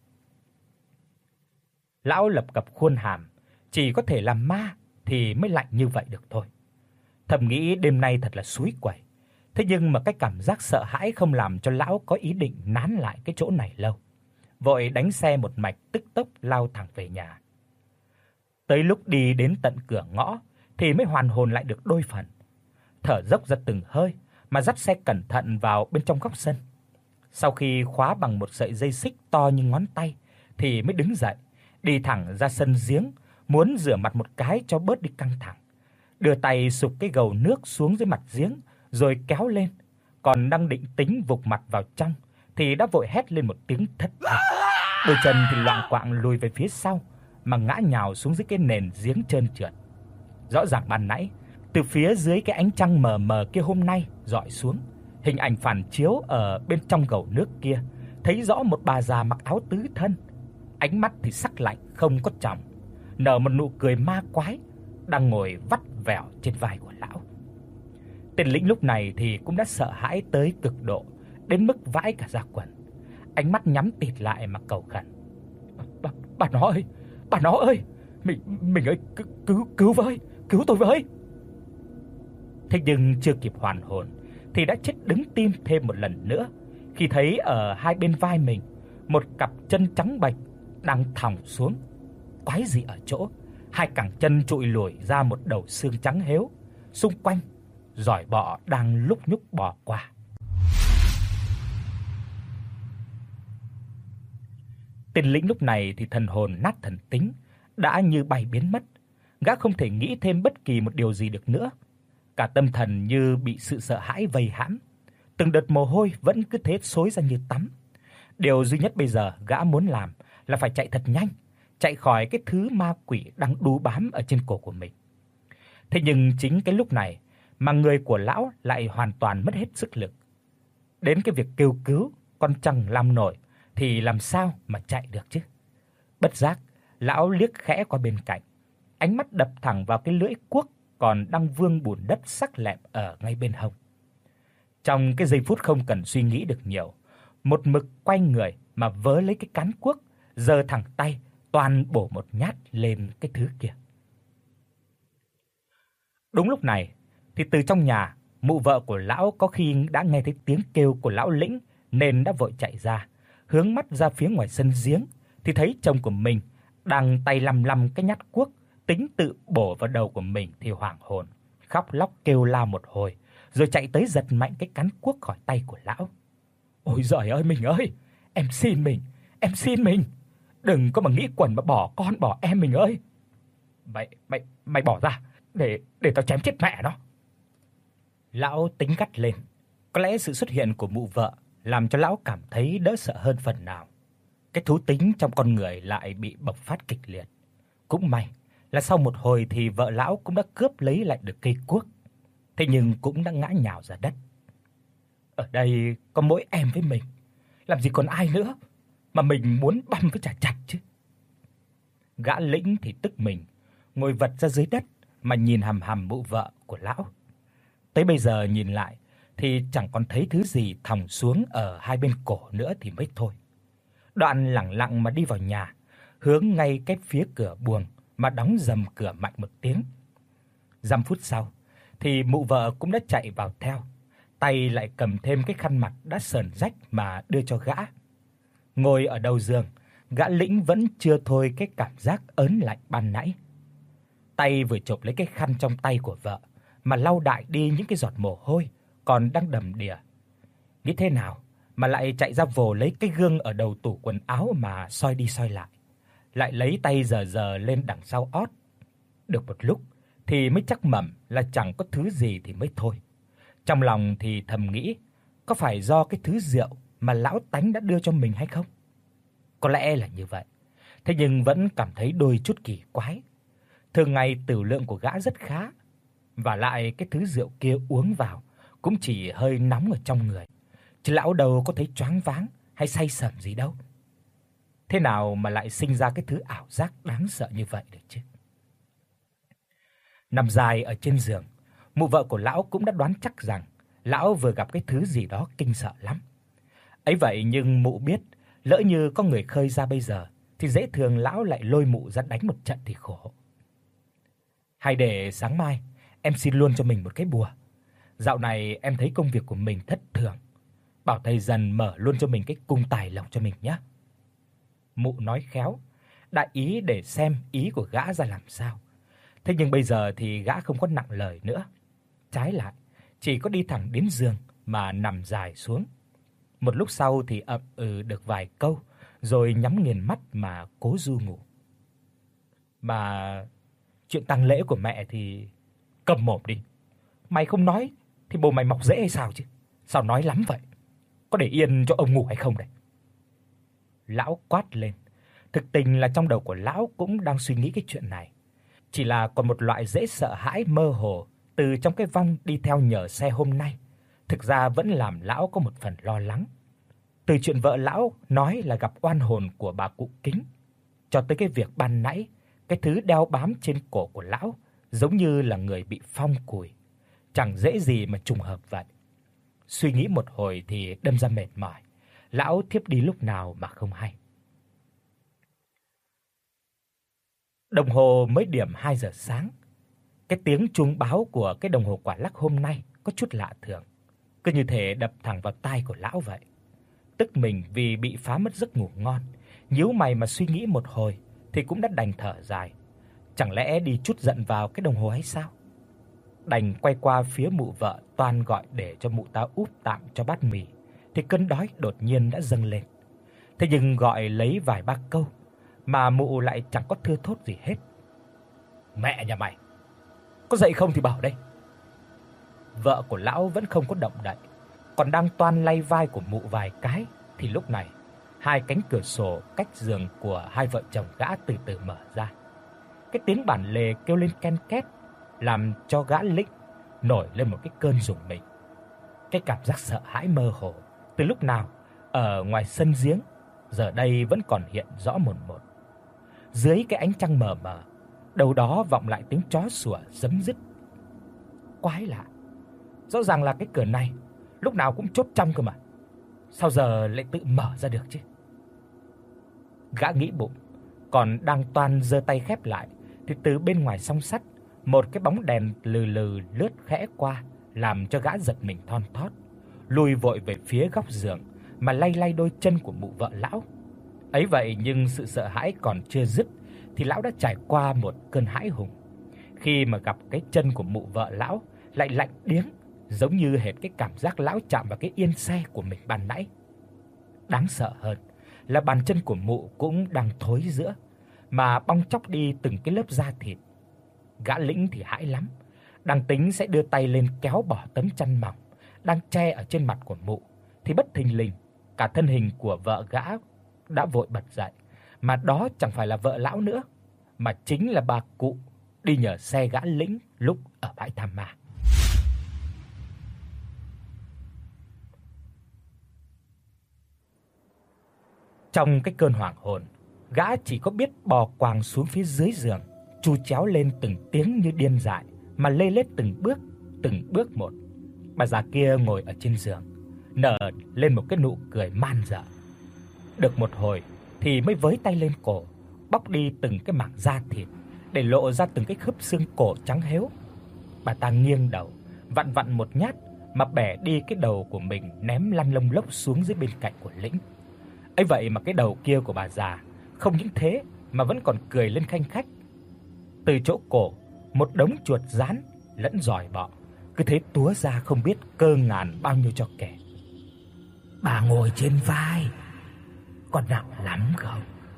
Lão lập cập khuôn hàm, chỉ có thể làm ma thì mới lạnh như vậy được thôi. Thầm nghĩ đêm nay thật là suối quẩy. Thế nhưng mà cái cảm giác sợ hãi không làm cho lão có ý định nán lại cái chỗ này lâu. Vội đánh xe một mạch tức tốc lao thẳng về nhà. Tới lúc đi đến tận cửa ngõ thì mới hoàn hồn lại được đôi phần. Thở dốc ra từng hơi mà dắt xe cẩn thận vào bên trong góc sân. Sau khi khóa bằng một sợi dây xích to như ngón tay thì mới đứng dậy, đi thẳng ra sân giếng, muốn rửa mặt một cái cho bớt đi căng thẳng. Đưa tay sục cái gầu nước xuống dưới mặt giếng rồi kéo lên, còn đang định tính vụt mặt vào trong thì đã vội hét lên một tiếng thất thanh. Đôi chân thì loạng choạng lùi về phía sau mà ngã nhào xuống dưới cái nền giếng trơn trượt. Rõ ràng ban nãy, từ phía dưới cái ánh trăng mờ mờ kia hôm nay rọi xuống, hình ảnh phản chiếu ở bên trong gầu nước kia, thấy rõ một bà già mặc áo tứ thân, ánh mắt thì sắc lạnh không có tròng, nở một nụ cười ma quái, đang ngồi vắt vẻo trên vai của lão. Tên lĩnh lúc này thì cũng đã sợ hãi tới cực độ, đến mức vãi cả da quần. Ánh mắt nhắm tịt lại mà cầu khẩn: Bà nó ơi, mình ơi, cứu với, cứu tôi với." Thế nhưng chưa kịp hoàn hồn thì đã chết đứng tim thêm một lần nữa khi thấy ở hai bên vai mình một cặp chân trắng bệch đang thòng xuống. Quái gì ở chỗ hai cẳng chân trụi lủi ra một đầu xương trắng héo, xung quanh giỏi bọ đang lúc nhúc bò qua. Tên lĩnh lúc này thì thần hồn nát thần tính, đã như bay biến mất. Gã không thể nghĩ thêm bất kỳ một điều gì được nữa. Cả tâm thần như bị sự sợ hãi vây hãm, từng đợt mồ hôi vẫn cứ thế xối ra như tắm. Điều duy nhất bây giờ gã muốn làm là phải chạy thật nhanh, chạy khỏi cái thứ ma quỷ đang đú bám ở trên cổ của mình. Thế nhưng chính cái lúc này mà người của lão lại hoàn toàn mất hết sức lực. Đến cái việc kêu cứu con chẳng làm nổi thì làm sao mà chạy được chứ. Bất giác, lão liếc khẽ qua bên cạnh, ánh mắt đập thẳng vào cái lưỡi cuốc còn đang vương bùn đất sắc lẹm ở ngay bên hông. Trong cái giây phút không cần suy nghĩ được nhiều, một mực quay người mà vớ lấy cái cán cuốc, giơ thẳng tay toàn bổ một nhát lên cái thứ kia. Đúng lúc này thì từ trong nhà, mụ vợ của lão có khi đã nghe thấy tiếng kêu của lão lĩnh nên đã vội chạy ra, hướng mắt ra phía ngoài sân giếng thì thấy chồng của mình đang tay lăm lăm cái nhát cuốc tính tự bổ vào đầu của mình thì hoảng hồn, khóc lóc kêu la một hồi, rồi chạy tới giật mạnh cái cán cuốc khỏi tay của lão. "Ôi giời ơi mình ơi, Em xin mình, đừng có mà nghĩ quẩn mà bỏ con bỏ em mình ơi. Mày bỏ ra để tao chém chết mẹ nó." Lão tính gắt lên. Có lẽ sự xuất hiện của mụ vợ làm cho lão cảm thấy đỡ sợ hơn phần nào. Cái thú tính trong con người lại bị bộc phát kịch liệt. Cũng may là sau một hồi thì vợ lão cũng đã cướp lấy lại được cây cuốc. Thế nhưng cũng đã ngã nhào ra đất. Ở đây có mỗi em với mình, làm gì còn ai nữa mà mình muốn băm với chả chặt chứ. Gã Lĩnh thì tức mình, ngồi vật ra dưới đất mà nhìn hằm hằm mụ vợ của lão. Tới bây giờ nhìn lại thì chẳng còn thấy thứ gì thòng xuống ở hai bên cổ nữa thì mới thôi. Đoạn lẳng lặng mà đi vào nhà, hướng ngay cái phía cửa buồng mà đóng rầm cửa mạnh một tiếng. Dăm phút sau thì mụ vợ cũng đã chạy vào theo, tay lại cầm thêm cái khăn mặt đã sờn rách mà đưa cho gã. Ngồi ở đầu giường, gã Lĩnh vẫn chưa thôi cái cảm giác ớn lạnh ban nãy. Tay vừa chộp lấy cái khăn trong tay của vợ mà lau đại đi những cái giọt mồ hôi còn đang đầm đìa. Nghĩ thế nào mà lại chạy ra vồ lấy cái gương ở đầu tủ quần áo mà soi đi soi lại lấy tay dờ lên đằng sau ót. Được một lúc thì mới chắc mẩm là chẳng có thứ gì thì mới thôi. Trong lòng thì thầm nghĩ, có phải do cái thứ rượu mà lão Tánh đã đưa cho mình hay không? Có lẽ là như vậy. Thế nhưng vẫn cảm thấy đôi chút kỳ quái. Thường ngày tửu lượng của gã rất khá, và lại cái thứ rượu kia uống vào cũng chỉ hơi nóng ở trong người, chứ lão đâu có thấy choáng váng hay say sẩm gì đâu. Thế nào mà lại sinh ra cái thứ ảo giác đáng sợ như vậy được chứ? Nằm dài ở trên giường, mụ vợ của lão cũng đã đoán chắc rằng lão vừa gặp cái thứ gì đó kinh sợ lắm. Ấy vậy nhưng mụ biết, lỡ như có người khơi ra bây giờ thì dễ thường lão lại lôi mụ ra đánh một trận thì khổ. Hay để sáng mai em xin luôn cho mình một cái bùa. Dạo này em thấy công việc của mình thất thường, bảo thầy dần mở luôn cho mình cái cung tài lộc cho mình nhé. Mụ nói khéo, đại ý để xem ý của gã ra làm sao. Thế nhưng bây giờ thì gã không có nặng lời nữa. Trái lại, chỉ có đi thẳng đến giường mà nằm dài xuống. Một lúc sau thì ậm được vài câu, rồi nhắm nghiền mắt mà cố ru ngủ. Mà chuyện tang lễ của mẹ thì câm mồm đi. Mày không nói thì bồ mày mọc rễ hay sao chứ? Sao nói lắm vậy? Có để yên cho ông ngủ hay không đây? Lão quát lên. Thực tình là trong đầu của lão cũng đang suy nghĩ cái chuyện này. Chỉ là còn một loại dễ sợ hãi mơ hồ từ trong cái vong đi theo nhờ xe hôm nay, thực ra vẫn làm lão có một phần lo lắng. Từ chuyện vợ lão nói là gặp oan hồn của bà cụ Kính, cho tới cái việc ban nãy, cái thứ đeo bám trên cổ của lão giống như là người bị phong cùi, chẳng dễ gì mà trùng hợp vậy. Suy nghĩ một hồi thì đâm ra mệt mỏi, lão thiếp đi lúc nào mà không hay. Đồng hồ mới điểm 2 giờ sáng. Cái tiếng chuông báo của cái đồng hồ quả lắc hôm nay có chút lạ thường, cứ như thể đập thẳng vào tai của lão vậy. Tức mình vì bị phá mất giấc ngủ ngon, nhíu mày mà suy nghĩ một hồi thì cũng đã đành thở dài. Chẳng lẽ đi chút giận vào cái đồng hồ hay sao? Đành quay qua phía mụ vợ toan gọi để cho mụ ta úp tạm cho bát mì thì cơn đói đột nhiên đã dâng lên. Thế nhưng gọi lấy vài ba câu mà mụ lại chẳng có thưa thốt gì hết. Mẹ nhà mày, có dậy không thì bảo đây. Vợ của lão vẫn không có động đậy, còn đang toan lay vai của mụ vài cái thì lúc này, hai cánh cửa sổ cách giường của hai vợ chồng gã từ từ mở ra. Cái tiếng bản lề kêu lên ken két làm cho gã Lĩnh nổi lên một cái cơn rùng mình. Cái cảm giác sợ hãi mơ hồ từ lúc nào ở ngoài sân giếng giờ đây vẫn còn hiện rõ mồn một. Dưới cái ánh trăng mờ mờ, đâu đó vọng lại tiếng chó sủa rấm rứt. Quái lạ, rõ ràng là cái cửa này lúc nào cũng chốt trong cơ mà, sao giờ lại tự mở ra được chứ? Gã nghĩ bụng, còn đang toan giơ tay khép lại thì từ bên ngoài song sắt, một cái bóng đèn lừ lừ lướt khẽ qua, làm cho gã giật mình thon thót, lùi vội về phía góc giường mà lay lay đôi chân của mụ vợ lão. Ấy vậy nhưng sự sợ hãi còn chưa dứt thì lão đã trải qua một cơn hãi hùng khi mà gặp cái chân của mụ vợ lão lại lạnh điếng, giống như hệt cái cảm giác lão chạm vào cái yên xe của mình ban nãy. đáng sợ hơn là bàn chân của mụ cũng đang thối rữa mà bong tróc đi từng cái lớp da thịt. Gã Lĩnh thì hãi lắm, đang tính sẽ đưa tay lên kéo bỏ tấm chăn mỏng đang che ở trên mặt của mụ thì bất thình lình cả thân hình của vợ gã đã vội bật dậy, mà đó chẳng phải là vợ lão nữa, mà chính là bà cụ đi nhờ xe gã Lĩnh lúc ở bãi Tham Ma. Trong cái cơn hoảng hồn, gã chỉ có biết bò quàng xuống phía dưới giường, chu chéo lên từng tiếng như điên dại mà lê lết từng bước một. Bà già kia ngồi ở trên giường, nở lên một cái nụ cười man dợ. Được một hồi thì mới với tay lên cổ, bóc đi từng cái mảng da thịt để lộ ra từng cái khớp xương cổ trắng héo. Bà ta nghiêng đầu, vặn vặn một nhát mà bẻ đi cái đầu của mình ném lăn lông lốc xuống dưới bên cạnh của Lĩnh. Ấy vậy mà cái đầu kia của bà già không những thế mà vẫn còn cười lên khanh khách. Từ chỗ cổ, một đống chuột rán lẫn giòi bọ cứ thế túa ra không biết cơ ngàn bao nhiêu cho kẻ. Bà ngồi trên vai, có nặng lắm không?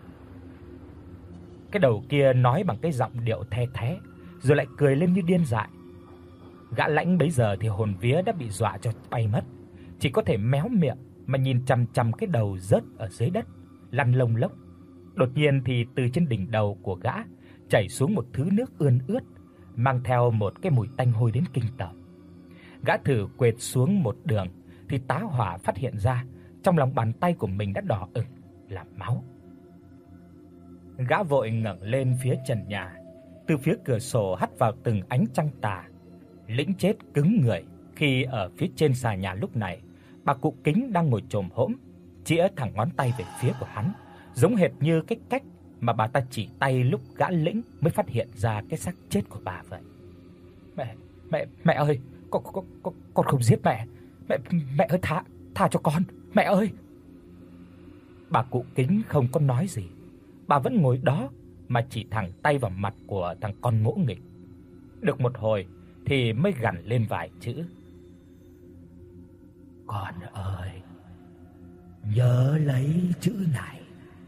Cái đầu kia nói bằng cái giọng điệu the thé, rồi lại cười lên như điên dại. Gã Lãnh bấy giờ thì hồn vía đã bị dọa cho bay mất, chỉ có thể méo miệng mà nhìn chằm chằm cái đầu rớt ở dưới đất, lăn lông lốc. Đột nhiên thì từ trên đỉnh đầu của gã chảy xuống một thứ nước ươn ướt, mang theo một cái mùi tanh hôi đến kinh tởm. Gã thử quệt xuống một đường thì tá hỏa phát hiện ra trong lòng bàn tay của mình đã đỏ ửng là máu. Gã vội ngẩng lên phía trần nhà, từ phía cửa sổ hắt vào từng ánh trăng tà. Lĩnh chết cứng người khi ở phía trên xà nhà lúc này, bà cụ Kính đang ngồi chồm hổm, chĩa thẳng ngón tay về phía của hắn, giống hệt như cái cách mà bà ta chỉ tay lúc gã Lĩnh mới phát hiện ra cái xác chết của bà vậy. Mẹ ơi, con không giết mẹ. Mẹ ơi, tha cho con, mẹ ơi. Bà cụ Kính không có nói gì. Bà vẫn ngồi đó mà chỉ thẳng tay vào mặt của thằng con ngỗ nghịch. Được một hồi thì mới gằn lên vài chữ. Con ơi, nhớ lấy chữ này.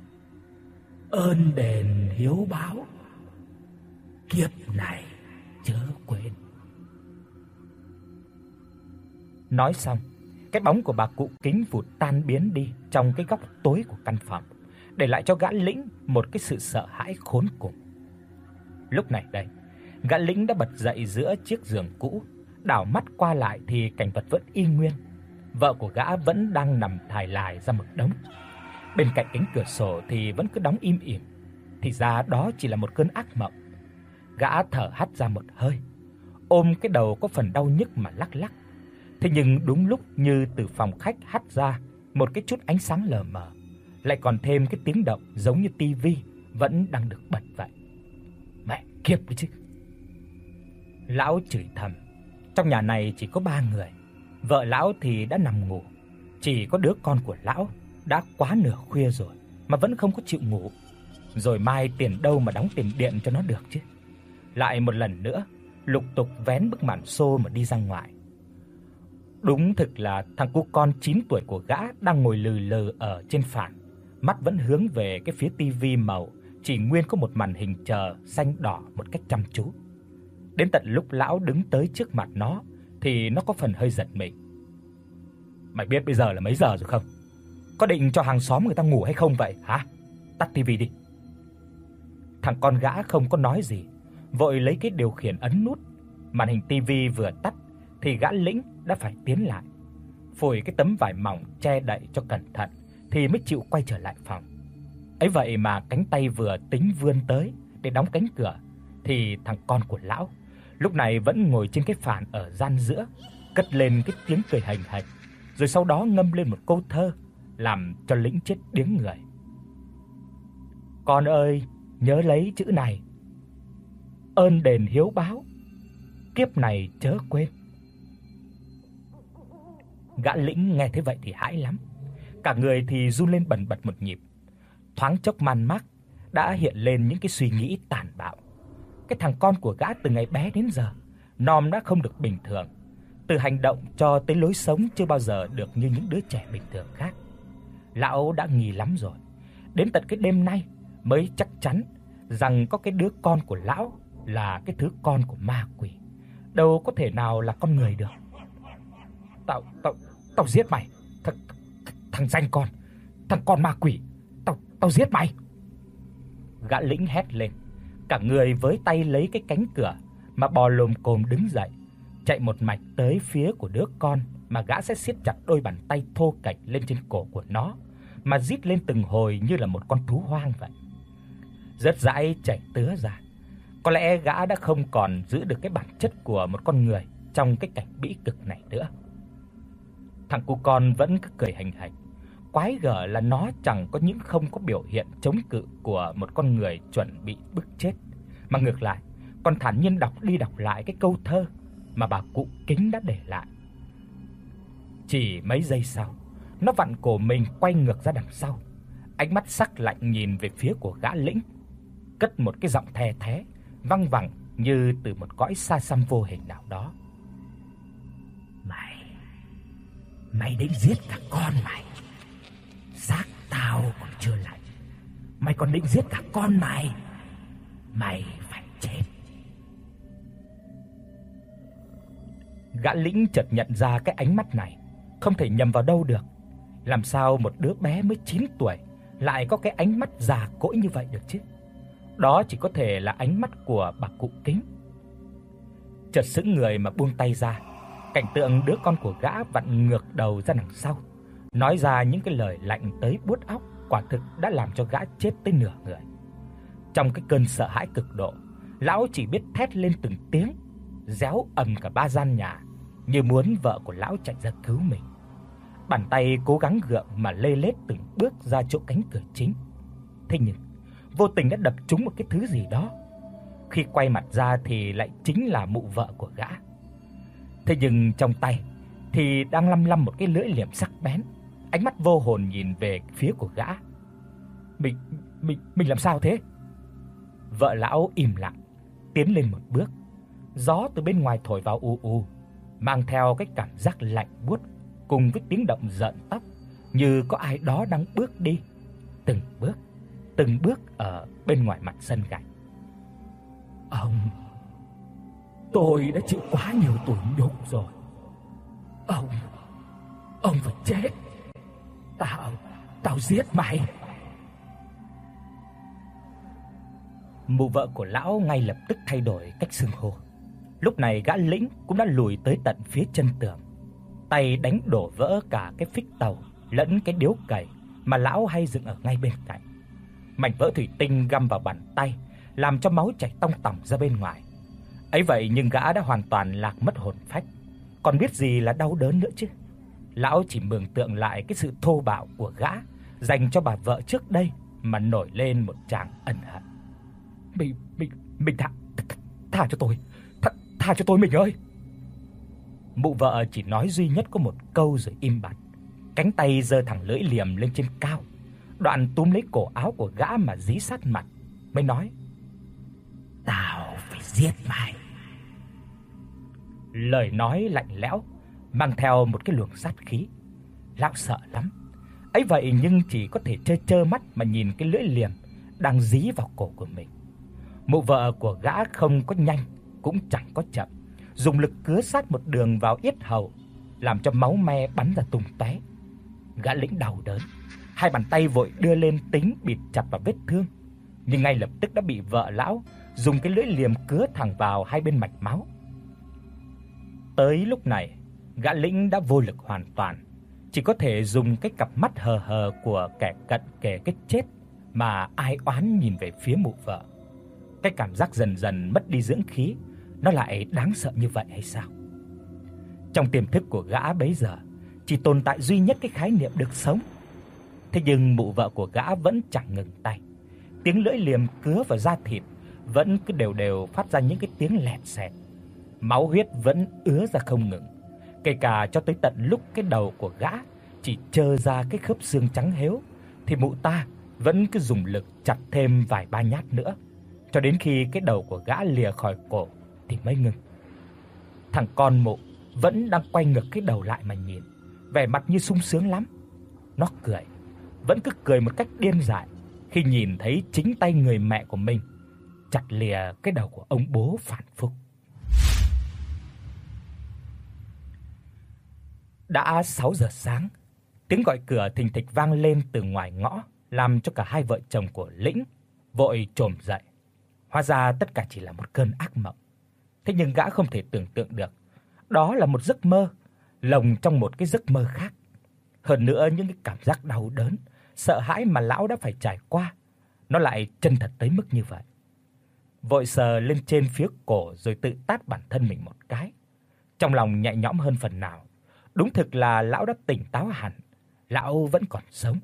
Ơn đền hiếu báo, kiếp này chớ quên. Nói xong, cái bóng của bà cụ Kính vụt tan biến đi trong cái góc tối của căn phòng, để lại cho gã Lĩnh một cái sự sợ hãi khốn cùng. Lúc này đây, gã Lĩnh đã bật dậy giữa chiếc giường cũ, đảo mắt qua lại thì cảnh vật vẫn y nguyên. Vợ của gã vẫn đang nằm thải lải ra một đống. Bên cạnh cánh cửa sổ thì vẫn cứ đóng im ỉm. Thì ra đó chỉ là một cơn ác mộng. Gã thở hắt ra một hơi, ôm cái đầu có phần đau nhức mà lắc lắc. Thế nhưng đúng lúc như từ phòng khách hắt ra một cái chút ánh sáng lờ mờ, lại còn thêm cái tiếng động giống như tivi vẫn đang được bật vậy. Mẹ kiếp đấy chứ. Lão chửi thầm. Trong nhà này chỉ có 3 người. Vợ lão thì đã nằm ngủ, chỉ có đứa con của lão đã quá nửa khuya rồi mà vẫn không có chịu ngủ. Rồi mai tiền đâu mà đóng tiền điện cho nó được chứ. Lại một lần nữa lục tục vén bức màn xô mà đi ra ngoài. Đúng thực là thằng cu con 9 tuổi của gã đang ngồi lừ lừ ở trên phản, mắt vẫn hướng về cái phía tivi màu chỉ nguyên có một màn hình chờ xanh đỏ một cách chăm chú. Đến tận lúc lão đứng tới trước mặt nó thì nó có phần hơi giật mình. Mày biết bây giờ là mấy giờ rồi không? Có định cho hàng xóm người ta ngủ hay không vậy hả? Tắt tivi đi. Thằng con gã không có nói gì, vội lấy cái điều khiển ấn nút. Màn hình tivi vừa tắt thì gã Lĩnh đã phải tiến lại, phủi cái tấm vải mỏng che đậy cho cẩn thận thì mới chịu quay trở lại phòng. Ấy vậy mà cánh tay vừa tính vươn tới để đóng cánh cửa thì thằng con của lão lúc này vẫn ngồi trên cái phản ở gian giữa, cất lên cái tiếng cười hành hạch, rồi sau đó ngâm lên một câu thơ làm cho Lĩnh chết điếng người. Con ơi, nhớ lấy chữ này. Ơn đền hiếu báo, kiếp này chớ quên. Gã Lĩnh nghe thế vậy thì hãi lắm, cả người thì run lên bần bật một nhịp. Thoáng chốc man mác đã hiện lên những cái suy nghĩ tàn bạo. Cái thằng con của gã từ ngày bé đến giờ nom đã không được bình thường, từ hành động cho tới lối sống chưa bao giờ được như những đứa trẻ bình thường khác. Lão đã nghi lắm rồi. Đến tận cái đêm nay mới chắc chắn rằng có cái đứa con của lão là cái thứ con của ma quỷ, đâu có thể nào là con người được. Tao tao tao giết mày, thằng danh con, thằng con ma quỷ, tao giết mày. Gã lĩnh hét lên, cả người với tay lấy cái cánh cửa mà bò lồm cồm đứng dậy, chạy một mạch tới phía của đứa con mà gã sẽ siết chặt đôi bàn tay thô kệch lên trên cổ của nó, mà rít lên từng hồi như là một con thú hoang vậy. Rớt rãi chảy tứa ra. Có lẽ gã đã không còn giữ được cái bản chất của một con người trong cái cảnh bĩ cực này nữa. Thằng cu con vẫn cứ cười hành hạch. Quái gở là nó chẳng có những không có biểu hiện chống cự của một con người chuẩn bị bức chết, mà ngược lại còn thản nhiên đọc đi đọc lại cái câu thơ mà bà cụ Kính đã để lại. Chỉ mấy giây sau, nó vặn cổ mình quay ngược ra đằng sau, ánh mắt sắc lạnh nhìn về phía của gã lĩnh, cất một cái giọng the thé văng vẳng như từ một cõi xa xăm vô hình nào đó. Mày định giết cả con mày. Xác tao còn chưa lạnh, mày còn định giết cả con mày. Mày phải chết. Gã lĩnh chợt nhận ra cái ánh mắt này không thể nhầm vào đâu được. Làm sao một đứa bé mới 9 tuổi lại có cái ánh mắt già cỗi như vậy được chứ? Đó chỉ có thể là ánh mắt của bà cụ Kính. Chợt sững người mà buông tay ra, cảnh tượng đứa con của gã vặn ngược đầu ra đằng sau, nói ra những cái lời lạnh tới buốt óc, quả thực đã làm cho gã chết tới nửa người. Trong cái cơn sợ hãi cực độ, lão chỉ biết thét lên từng tiếng, réo ầm cả ba gian nhà, như muốn vợ của lão chạy ra cứu mình. Bàn tay cố gắng gượng mà lê lết từng bước ra chỗ cánh cửa chính. Thế nhưng vô tình đã đập trúng một cái thứ gì đó. Khi quay mặt ra thì lại chính là mụ vợ của gã. Thế nhưng trong tay thì đang lăm lăm một cái lưỡi liềm sắc bén, ánh mắt vô hồn nhìn về phía của gã. Mình làm sao thế? Vợ lão im lặng, tiến lên một bước. Gió từ bên ngoài thổi vào u u, mang theo cái cảm giác lạnh buốt cùng với tiếng động rợn tóc, như có ai đó đang bước đi từng bước ở bên ngoài mặt sân gạch. Tôi đã chịu quá nhiều tủi nhục rồi. Ông phải chết. Tao giết mày. Mụ vợ của lão ngay lập tức thay đổi cách xưng hô. Lúc này gã lĩnh cũng đã lùi tới tận phía chân tường, tay đánh đổ vỡ cả cái phích tàu lẫn cái điếu cày mà lão hay dựng ở ngay bên cạnh. Mảnh vỡ thủy tinh găm vào bàn tay, làm cho máu chảy tong tỏng ra bên ngoài. Ấy vậy nhưng gã đã hoàn toàn lạc mất hồn phách, còn biết gì là đau đớn nữa chứ. Lão chỉ mường tượng lại cái sự thô bạo của gã dành cho bà vợ trước đây mà nổi lên một tràng ân hận. Mình tha cho tôi. Tha cho tôi mình ơi. Mụ vợ chỉ nói duy nhất có một câu rồi im bặt, cánh tay giơ thẳng lưỡi liềm lên trên cao, đoạn túm lấy cổ áo của gã mà dí sát mặt, mới nói: "Tao phải giết mày." Lời nói lạnh lẽo mang theo một cái luồng sát khí. Lão sợ lắm. Ấy vậy nhưng chỉ có thể trơ mắt mà nhìn cái lưỡi liềm đang dí vào cổ của mình. Mụ vợ của gã không có nhanh cũng chẳng có chậm, dùng lực cứa sát một đường vào yết hầu, làm cho máu me bắn ra tung tóe. Gã lĩnh đau đớn, hai bàn tay vội đưa lên tính bịt chặt vào vết thương, nhưng ngay lập tức đã bị vợ lão dùng cái lưỡi liềm cứa thẳng vào hai bên mạch máu. Tới lúc này, gã lĩnh đã vô lực hoàn toàn, chỉ có thể dùng cái cặp mắt hờ hờ của kẻ cận kề cái chết mà ai oán nhìn về phía mụ vợ. Cái cảm giác dần dần mất đi dưỡng khí, nó lại đáng sợ như vậy hay sao? Trong tiềm thức của gã bấy giờ chỉ tồn tại duy nhất cái khái niệm được sống. Thế nhưng mụ vợ của gã vẫn chẳng ngừng tay. Tiếng lưỡi liềm cứa vào da thịt vẫn cứ đều đều phát ra những cái tiếng lẹt xẹt. Máu huyết vẫn ứa ra không ngừng, kể cả cho tới tận lúc cái đầu của gã chỉ trơ ra cái khớp xương trắng héo thì mụ ta vẫn cứ dùng lực chặt thêm vài ba nhát nữa, cho đến khi cái đầu của gã lìa khỏi cổ thì mới ngừng. Thằng con mụ vẫn đang quay ngược cái đầu lại mà nhìn, vẻ mặt như sung sướng lắm. Nó cười, vẫn cứ cười một cách điên dại khi nhìn thấy chính tay người mẹ của mình chặt lìa cái đầu của ông bố phản phúc. Đã 6 giờ sáng, tiếng gọi cửa thình thịch vang lên từ ngoài ngõ, làm cho cả hai vợ chồng của Lĩnh vội chồm dậy. Hóa ra tất cả chỉ là một cơn ác mộng. Thế nhưng gã không thể tưởng tượng được, đó là một giấc mơ, lồng trong một cái giấc mơ khác. Hơn nữa những cái cảm giác đau đớn, sợ hãi mà lão đã phải trải qua, nó lại chân thật tới mức như vậy. Vội sờ lên trên phía cổ rồi tự tát bản thân mình một cái. Trong lòng nhẹ nhõm hơn phần nào. Đúng thực là lão đã tỉnh táo hẳn, lão vẫn còn sống.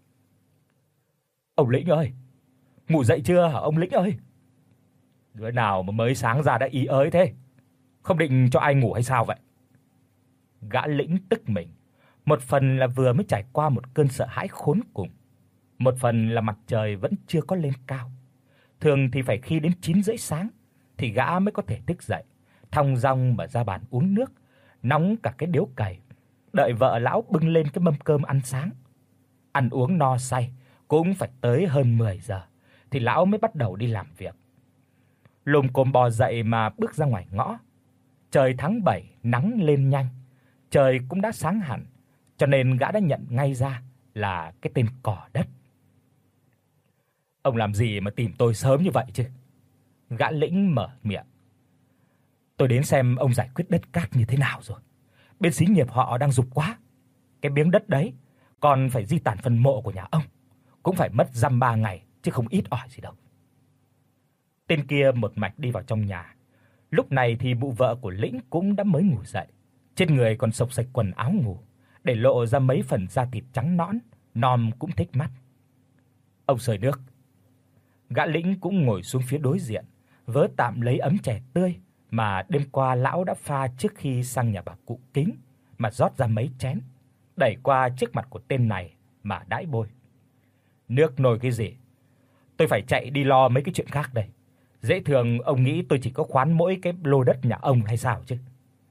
Ông Lĩnh ơi, ngủ dậy chưa hả ông Lĩnh ơi? Đứa nào mà mới sáng ra đã ý ới thế? Không định cho ai ngủ hay sao vậy? Gã Lĩnh tức mình, một phần là vừa mới trải qua một cơn sợ hãi khốn cùng, một phần là mặt trời vẫn chưa có lên cao. Thường thì phải khi đến 9:30 sáng thì gã mới có thể thức dậy, thong dong mà ra bàn uống nước, nóng cả cái điếu cày, đợi vợ lão bưng lên cái mâm cơm ăn sáng. Ăn uống no say cũng phải tới hơn 10 giờ thì lão mới bắt đầu đi làm việc. Lồm cồm bò dậy mà bước ra ngoài ngõ. Trời tháng 7 nắng lên nhanh, trời cũng đã sáng hẳn, cho nên gã đã nhận ngay ra là cái tên Cỏ Đất. Ông làm gì mà tìm tôi sớm như vậy chứ? Gã Lĩnh mở miệng. Tôi đến xem ông giải quyết đất cát như thế nào rồi. Bên xí nghiệp họ đang giục quá. Cái miếng đất đấy còn phải di tản phần mộ của nhà ông, cũng phải mất dăm 3 ngày chứ không ít ỏi gì đâu. Tên kia một mạch đi vào trong nhà. Lúc này thì mụ vợ của Lĩnh cũng đã mới ngủ dậy, trên người còn xộc xệch quần áo ngủ, để lộ ra mấy phần da thịt trắng nõn, nom cũng thích mắt. Ông sơi nước. Gã Lĩnh cũng ngồi xuống phía đối diện, vớ tạm lấy ấm chè tươi mà đêm qua lão đã pha trước khi sang nhà bà cụ Kính, mà rót ra mấy chén, đẩy qua trước mặt của tên này mà đãi bôi. Nước nồi cái gì? Tôi phải chạy đi lo mấy cái chuyện khác đây. Dễ thường ông nghĩ tôi chỉ có khoán mỗi cái lô đất nhà ông hay sao chứ?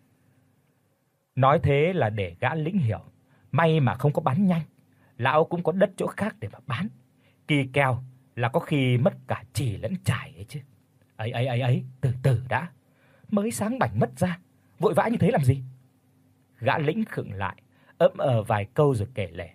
Nói thế là để gã Lĩnh hiểu, may mà không có bán nhanh, lão cũng có đất chỗ khác để mà bán. Kỳ kèo là có khi mất cả chì lẫn chải ấy chứ. Ấy, từ từ đã. Mới sáng bảnh mất ra, vội vã như thế làm gì? Gã Lĩnh khựng lại, ậm vài câu rồi kể lể.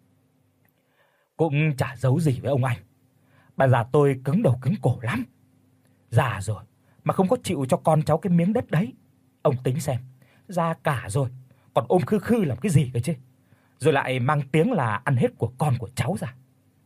Cũng chả giấu gì với ông anh. Bà già tôi cứng đầu cứng cổ lắm. Già rồi mà không có chịu cho con cháu cái miếng đất đấy. Ông tính xem, già cả rồi còn ôm khư khư làm cái gì cơ chứ? Rồi lại mang tiếng là ăn hết của con của cháu ra.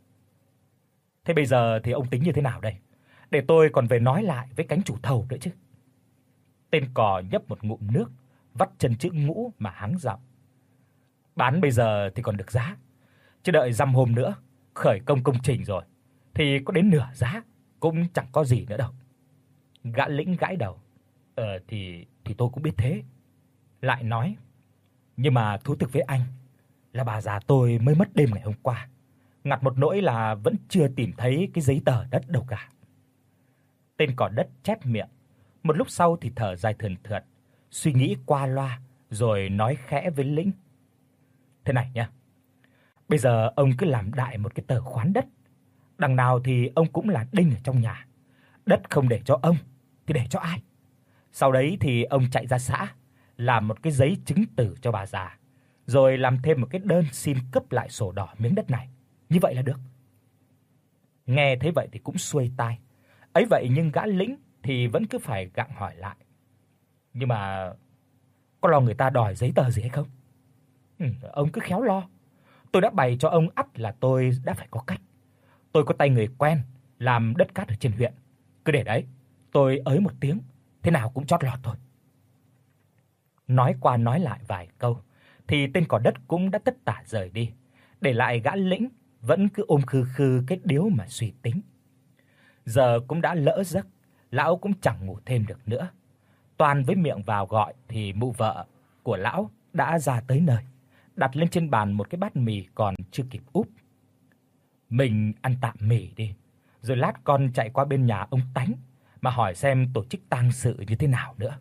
Thế bây giờ thì ông tính như thế nào đây? Để tôi còn về nói lại với cánh chủ thầu nữa chứ. Tên Cò nhấp một ngụm nước, vắt chân chữ ngũ mà hắng giọng. Bán bây giờ thì còn được giá, chứ đợi dăm hôm nữa khởi công công trình rồi thì có đến nửa giá cũng chẳng có gì nữa đâu. Gã Lĩnh gãi đầu. Thì tôi cũng biết thế. Lại nói, nhưng mà thú thực với anh là bà già tôi mới mất đêm ngày hôm qua, ngặt một nỗi là vẫn chưa tìm thấy cái giấy tờ đất đâu cả. Tên Cỏ Đất chép miệng, một lúc sau thì thở dài thườn thượt, suy nghĩ qua loa rồi nói khẽ với Lĩnh. Thế này nhá, bây giờ ông cứ làm đại một cái tờ khoán đất, đằng nào thì ông cũng là đinh ở trong nhà. Đất không để cho ông thì để cho ai? Sau đấy thì ông chạy ra xã làm một cái giấy chứng từ cho bà già, rồi làm thêm một cái đơn xin cấp lại sổ đỏ miếng đất này. Như vậy là được. Nghe thấy vậy thì cũng xuôi tai. Ấy vậy nhưng gã Lĩnh thì vẫn cứ phải gặng hỏi lại. Nhưng mà có lo người ta đòi giấy tờ gì hay không? Ông cứ khéo lo. Tôi đã bày cho ông ắt là tôi đã phải có cách. Tôi có tay người quen làm đất cát ở trên huyện. Cứ để đấy, tôi ới một tiếng, thế nào cũng chót lọt thôi. Nói qua nói lại vài câu thì tên Cỏ Đất cũng đã tất tả rời đi, để lại gã Lĩnh vẫn cứ ôm khư khư cái điếu mà suy tính. Giờ cũng đã lỡ giấc, lão cũng chẳng ngủ thêm được nữa. Toàn với miệng vào gọi thì mụ vợ của lão đã ra tới nơi, đặt lên trên bàn một cái bát mì còn chưa kịp úp. Mình ăn tạm mì đi, rồi lát con chạy qua bên nhà ông Tánh mà hỏi xem tổ chức tang sự như thế nào nữa.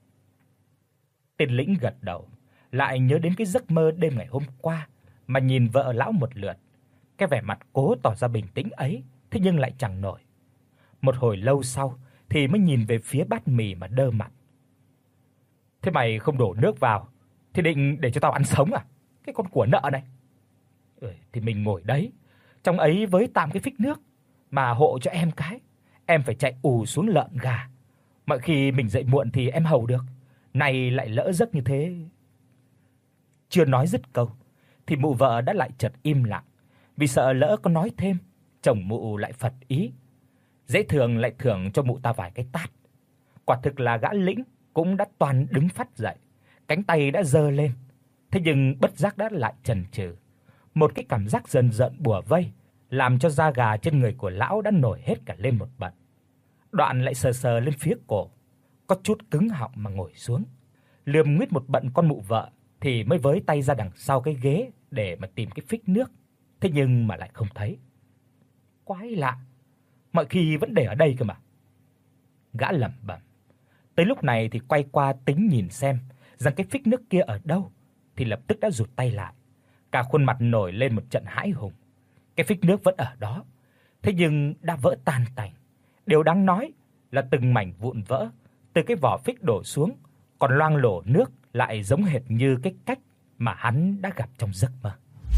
Tên Lĩnh gật đầu, lại nhớ đến cái giấc mơ đêm ngày hôm qua mà nhìn vợ lão một lượt. Cái vẻ mặt cố tỏ ra bình tĩnh ấy, thế nhưng lại chẳng nổi. Một hồi lâu sau thì mới nhìn về phía bát mì mà đơ mặt. Thế mày không đổ nước vào thì định để cho tao ăn sống à? Cái con của nợ này. Thì mình ngồi đấy, trong ấy với tạm cái phích nước mà hộ cho em cái. Em phải chạy ù xuống lợn gà. Mọi khi mình dậy muộn thì em hầu được. Này lại lỡ giấc như thế. Chưa nói dứt câu thì mụ vợ đã lại chợt im lặng, vì sợ lỡ có nói thêm, chồng mụ lại phật ý. Dễ thường lại thưởng cho mụ ta vài cái tát. Quả thực là gã Lĩnh cũng đã toàn đứng phắt dậy, cánh tay đã giơ lên, thế nhưng bất giác đã lại chần chừ. Một cái cảm giác dần dần bủa vây, làm cho da gà trên người của lão đã nổi hết cả lên một bận. Đoạn lại sờ sờ lên phía cổ, có chút cứng họng mà ngồi xuống. Lườm nguyết một bận con mụ vợ thì mới với tay ra đằng sau cái ghế để mà tìm cái phích nước, thế nhưng mà lại không thấy. Quái lạ, mọi khi vẫn để ở đây cơ mà. Gã lẩm bẩm. Tới lúc này thì quay qua tính nhìn xem rằng cái phích nước kia ở đâu, thì lập tức đã rụt tay lại. Cả khuôn mặt nổi lên một trận hãi hùng. Cái phích nước vẫn ở đó, thế nhưng đã vỡ tan tành. Điều đáng nói là từng mảnh vụn vỡ từ cái vỏ phích đổ xuống, còn loang lổ nước lại giống hệt như cái cách mà hắn đã gặp trong giấc mơ.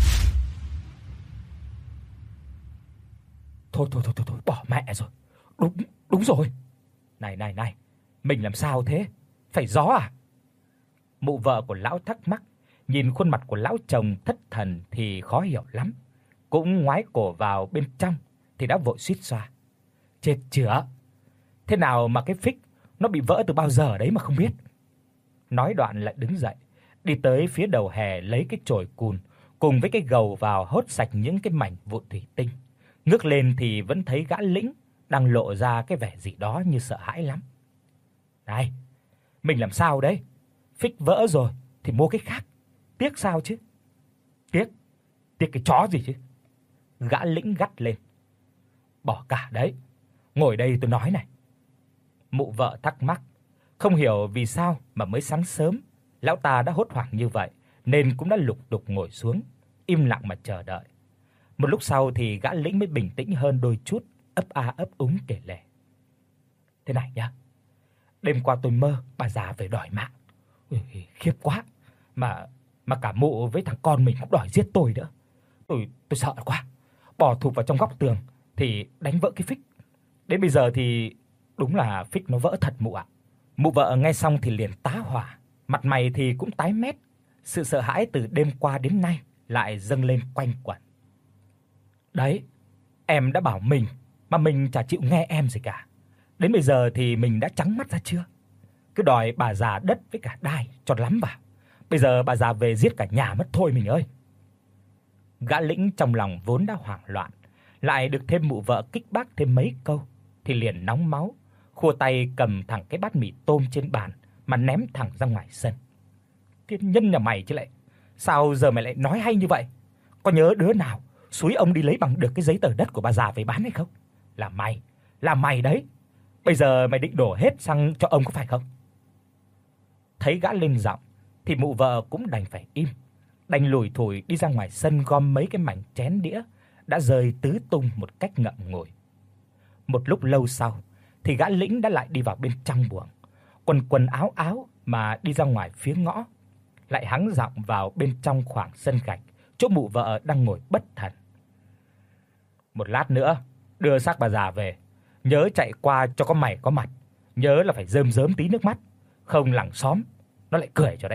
Thôi, bỏ mẹ rồi. Đúng rồi. Này, mình làm sao thế? Phải gió à? Mụ vợ của lão thắc mắc, nhìn khuôn mặt của lão chồng thất thần thì khó hiểu lắm. Cũng ngoái cổ vào bên trong thì đã vội suýt xoa. Chết chửa. Thế nào mà cái phích nó bị vỡ từ bao giờ đấy mà không biết. Nói đoạn lại đứng dậy, đi tới phía đầu hè lấy cái chổi cùn cùng với cái gầu vào hốt sạch những cái mảnh vụn thủy tinh. Ngước lên thì vẫn thấy gã Lĩnh đang lộ ra cái vẻ gì đó như sợ hãi lắm. Này, mình làm sao đấy? Phích vỡ rồi thì mua cái khác. Tiếc sao chứ? Tiếc cái chó gì chứ? Gã Lĩnh gắt lên. Bỏ cả đấy. Ngồi đây tôi nói này. Mụ vợ thắc mắc, không hiểu vì sao mà mới sáng sớm lão ta đã hốt hoảng như vậy, nên cũng đã lục đục ngồi xuống, im lặng mà chờ đợi. Một lúc sau thì gã Lĩnh mới bình tĩnh hơn đôi chút, ấp a ấp úng kể lể. Thế này nhá, đêm qua tôi mơ bà già về đòi mạng. Khiếp quá. Mà cả mụ với thằng con mình cũng đòi giết tôi nữa. Tôi sợ quá. Bò thụp vào trong góc tường thì đánh vỡ cái phích. Đến bây giờ thì đúng là phích nó vỡ thật mụ ạ. Mụ vợ nghe xong thì liền tá hỏa, mặt mày thì cũng tái mét. Sự sợ hãi từ đêm qua đến nay lại dâng lên quanh quẩn. Đấy, em đã bảo mình mà mình chả chịu nghe em gì cả. Đến bây giờ thì mình đã trắng mắt ra chưa? Cứ đòi bà già đất với cả đai cho lắm vào. Bây giờ bà già về giết cả nhà mất thôi mình ơi. Gã Lĩnh trong lòng vốn đã hoảng loạn, lại được thêm mụ vợ kích bác thêm mấy câu thì liền nóng máu, khua tay cầm thẳng cái bát mì tôm trên bàn mà ném thẳng ra ngoài sân. Thiên nhân nhà mày chứ lại. Sao giờ mày lại nói hay như vậy? Có nhớ đứa nào xúi ông đi lấy bằng được cái giấy tờ đất của bà già về bán hay không? Là mày đấy. Bây giờ mày định đổ hết sang cho ông có phải không? Thấy gã lên giọng thì mụ vợ cũng đành phải im, đành lủi thủi đi ra ngoài sân gom mấy cái mảnh chén đĩa đã rơi tứ tung một cách ngậm ngùi. Một lúc lâu sau thì gã Lĩnh đã lại đi vào bên trong buồng, quần áo áo mà đi ra ngoài phía ngõ, lại hắng giọng vào bên trong khoảng sân gạch chỗ mụ vợ đang ngồi bất thần. Một lát nữa đưa xác bà già về, nhớ chạy qua cho có mày có mặt, nhớ là phải rơm rớm tí nước mắt, không làng xóm nó lại cười cho đấy.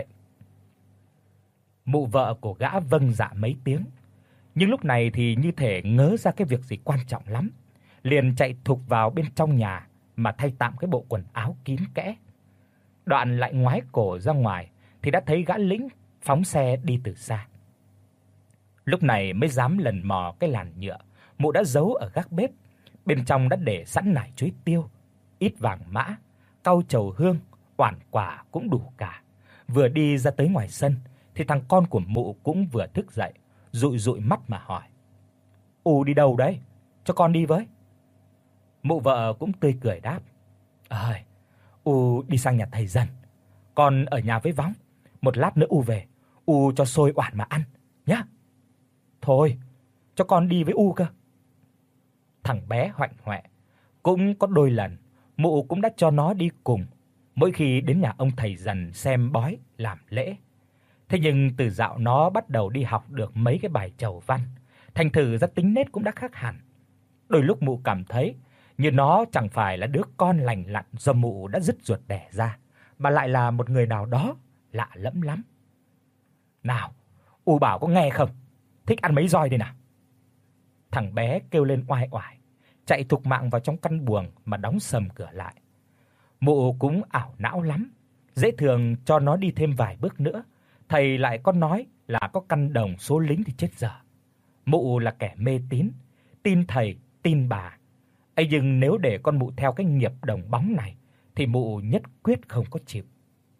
Mụ vợ của gã vâng dạ mấy tiếng, nhưng lúc này thì như thể ngớ ra cái việc gì quan trọng lắm, liền chạy thục vào bên trong nhà mà thay tạm cái bộ quần áo kín kẽ. Đoạn lại ngoái cổ ra ngoài thì đã thấy gã Lĩnh phóng xe đi từ xa. Lúc này mới dám lần mò cái làn nhựa mụ đã giấu ở gác bếp, bên trong đã để sẵn nải chuối tiêu, ít vàng mã, cau trầu hương, oản quả cũng đủ cả. Vừa đi ra tới ngoài sân thì thằng con của mụ cũng vừa thức dậy, dụi dụi mắt mà hỏi: "U đi đâu đấy? Cho con đi với." Mụ vợ cũng tươi cười đáp: "Ơi, U đi sang nhà thầy Dần, con ở nhà với Võng, một lát nữa U về, U cho xôi oản mà ăn nhá." "Thôi, cho con đi với U cơ. Thằng bé hoạnh hoẹ, cũng có đôi lần mụ cũng đã cho nó đi cùng, mỗi khi đến nhà ông thầy dần xem bói làm lễ. Thế nhưng từ dạo nó bắt đầu đi học được mấy cái bài chầu văn, thành thử ra tính nết cũng đã khác hẳn. Đôi lúc mụ cảm thấy như nó chẳng phải là đứa con lành lặn do mụ đã dứt ruột đẻ ra, mà lại là một người nào đó lạ lẫm lắm. Nào, U bảo có nghe không? Thích ăn mấy roi đây nào. Thằng bé kêu lên oai oải, chạy thục mạng vào trong căn buồng mà đóng sầm cửa lại. Mụ cũng ảo não lắm, dễ thường cho nó đi thêm vài bước nữa, thầy lại có nói là có căn đồng số lính thì chết dở. Mụ là kẻ mê tín, tin thầy, tin bà. Ấy nhưng nếu để con mụ theo cái nghiệp đồng bóng này thì mụ nhất quyết không có chịu.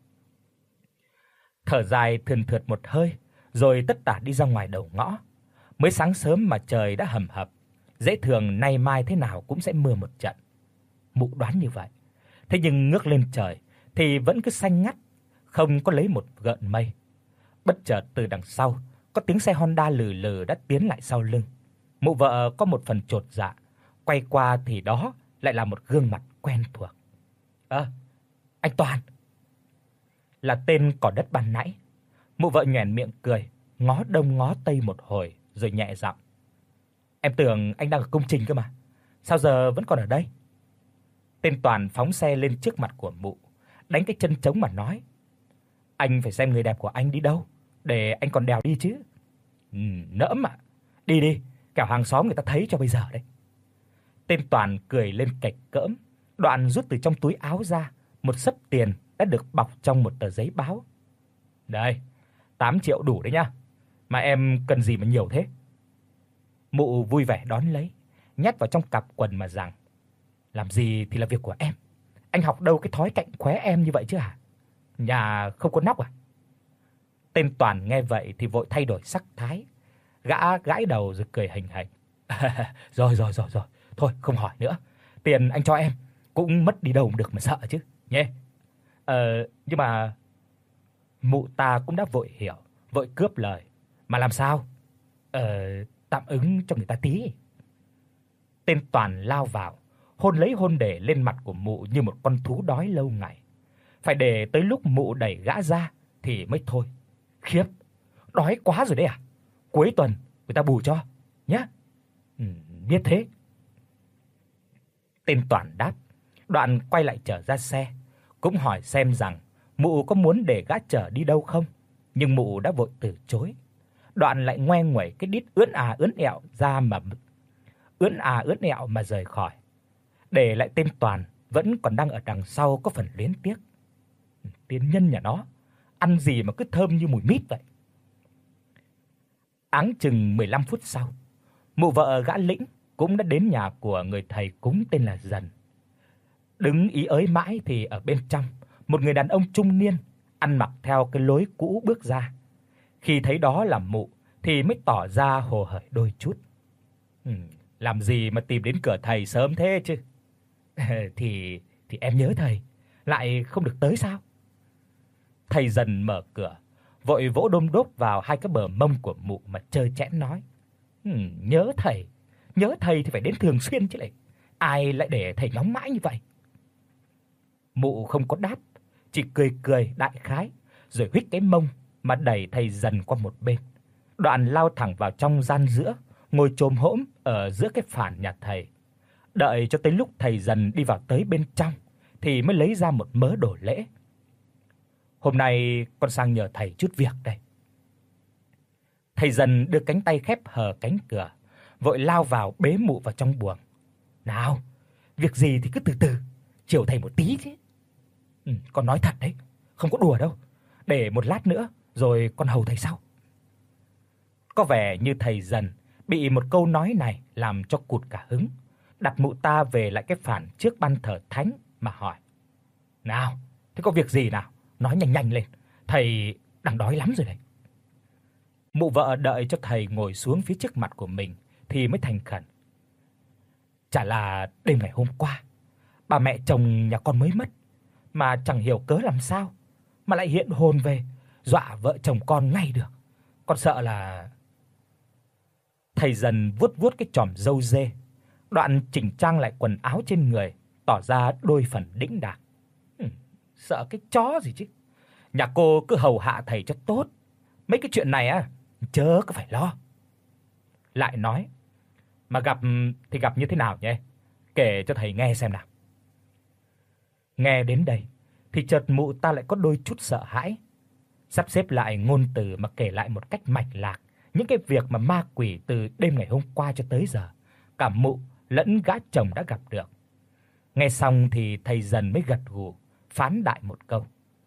Thở dài thườn thượt một hơi, rồi tất tả đi ra ngoài đầu ngõ. Mới sáng sớm mà trời đã hầm hập, dễ thường nay mai thế nào cũng sẽ mưa một trận. Mụ đoán như vậy. Thế nhưng ngước lên trời thì vẫn cứ xanh ngắt, không có lấy một gợn mây. Bất chợt từ đằng sau, có tiếng xe Honda lừ lừ đã tiến lại sau lưng. Mụ vợ có một phần chột dạ, quay qua thì đó lại là một gương mặt quen thuộc. Anh Toàn." Là tên cỏ đất ban nãy. Mụ vợ nhoẻn miệng cười, ngó đông ngó tây một hồi rồi nhẹ giọng: "Em tưởng anh đang ở công trình cơ mà, sao giờ vẫn còn ở đây?" Tên Toàn phóng xe lên trước mặt của mụ, đánh cái chân trống mà nói: "Anh phải xem người đẹp của anh đi đâu, để anh còn đèo đi chứ." Nỡm ạ. Đi đi, kẻo hàng xóm người ta thấy cho bây giờ đấy." Tên Toàn cười lên cạch cỡm, đoạn rút từ trong túi áo ra một xấp tiền đã được bọc trong một tờ giấy báo. "Đây, 8 triệu đủ đấy nhá. Mà em cần gì mà nhiều thế?" Mụ vui vẻ đón lấy, nhét vào trong cặp quần mà rằng: "Làm gì thì là việc của em. Anh học đâu cái thói cạnh khóe em như vậy chứ hả? Nhà không có nóc à?" Tên Toàn nghe vậy thì vội thay đổi sắc thái, gã gãi đầu rồi cười hình hạch. Rồi, thôi không hỏi nữa. Tiền anh cho em cũng mất đi đâu được mà sợ chứ, nhé. Nhưng mà mụ ta cũng đã vội hiểu, vội cướp lời. "Mà làm sao?" Tạm ứng cho người ta tí." Tên Toàn lao vào, hôn lấy hôn để lên mặt của mụ như một con thú đói lâu ngày. Phải để tới lúc mụ đẩy gã ra thì mới thôi. "Khiếp, đói quá rồi đấy à? Cuối tuần người ta bù cho nhá." Biết thế." Tên Toàn đáp, đoạn quay lại trở ra xe, cũng hỏi xem rằng mụ có muốn để gã chở đi đâu không, nhưng mụ đã vội từ chối. Đoạn lại ngoe nguẩy cái đít ưỡn ưỡn ẹo ra mà ưỡn ẹo mà rời khỏi, để lại tên Toàn vẫn còn đang ở đằng sau có phần luyến tiếc. Tiên nhân nhà nó, ăn gì mà cứ thơm như mùi mít vậy. Áng chừng 15 phút sau, mụ vợ gã Lĩnh cũng đã đến nhà của người thầy cúng tên là Dần. Đứng ý ới mãi thì ở bên trong, một người đàn ông trung niên ăn mặc theo cái lối cũ bước ra. Khi thấy đó là mụ thì mới tỏ ra hồ hởi đôi chút. Làm gì mà tìm đến cửa thầy sớm thế chứ?" Thì em nhớ thầy, lại không được tới sao?" Thầy Dần mở cửa, vội vỗ đôm đốp vào hai cái bờ mông của mụ mà trơ trẽn nói: nhớ thầy thì phải đến thường xuyên chứ lại. Ai lại để thầy ngóng mãi như vậy?" Mụ không có đáp, chỉ cười cười đại khái, rồi huých cái mông mà đẩy thầy Dần qua một bên. Đoạn lao thẳng vào trong gian giữa, ngồi chồm hổm ở giữa cái phản nhà thầy. Đợi cho tới lúc thầy Dần đi vào tới bên trong thì mới lấy ra một mớ đồ lễ. "Hôm nay con sang nhờ thầy chút việc đây." Thầy Dần đưa cánh tay khép hờ cánh cửa, vội lao vào bế mụ vào trong buồng. "Nào, việc gì thì cứ từ từ, chiều thầy một tí chứ." Con nói thật đấy, không có đùa đâu. Để một lát nữa rồi con hầu thầy sau." Có vẻ như thầy Dần bị một câu nói này làm cho cụt cả hứng, đặt mụ ta về lại cái phản trước ban thờ thánh mà hỏi: "Nào, thế có việc gì nào? Nói nhanh nhanh lên, thầy đang đói lắm rồi đấy." Mụ vợ đợi cho thầy ngồi xuống phía trước mặt của mình thì mới thành khẩn: "Chả là đêm ngày hôm qua, bà mẹ chồng nhà con mới mất, mà chẳng hiểu cớ làm sao mà lại hiện hồn về, dọa vợ chồng con ngay được. Con sợ là..." Thầy dần vuốt vuốt cái chòm râu dê, đoạn chỉnh trang lại quần áo trên người, tỏ ra đôi phần đĩnh đạc. Sợ cái chó gì chứ. Nhà cô cứ hầu hạ thầy cho tốt. Mấy cái chuyện này á, chớ có phải lo. Lại nói, mà gặp thì gặp như thế nào nhỉ? Kể cho thầy nghe xem nào. Nghe đến đây thì chợt mụ ta lại có đôi chút sợ hãi. Sắp xếp lại ngôn từ mà kể lại một cách mạch lạc những cái việc mà ma quỷ từ đêm ngày hôm qua cho tới giờ, cả mụ lẫn gã chồng đã gặp được. Nghe xong thì thầy dần mới gật gù, phán đại một câu.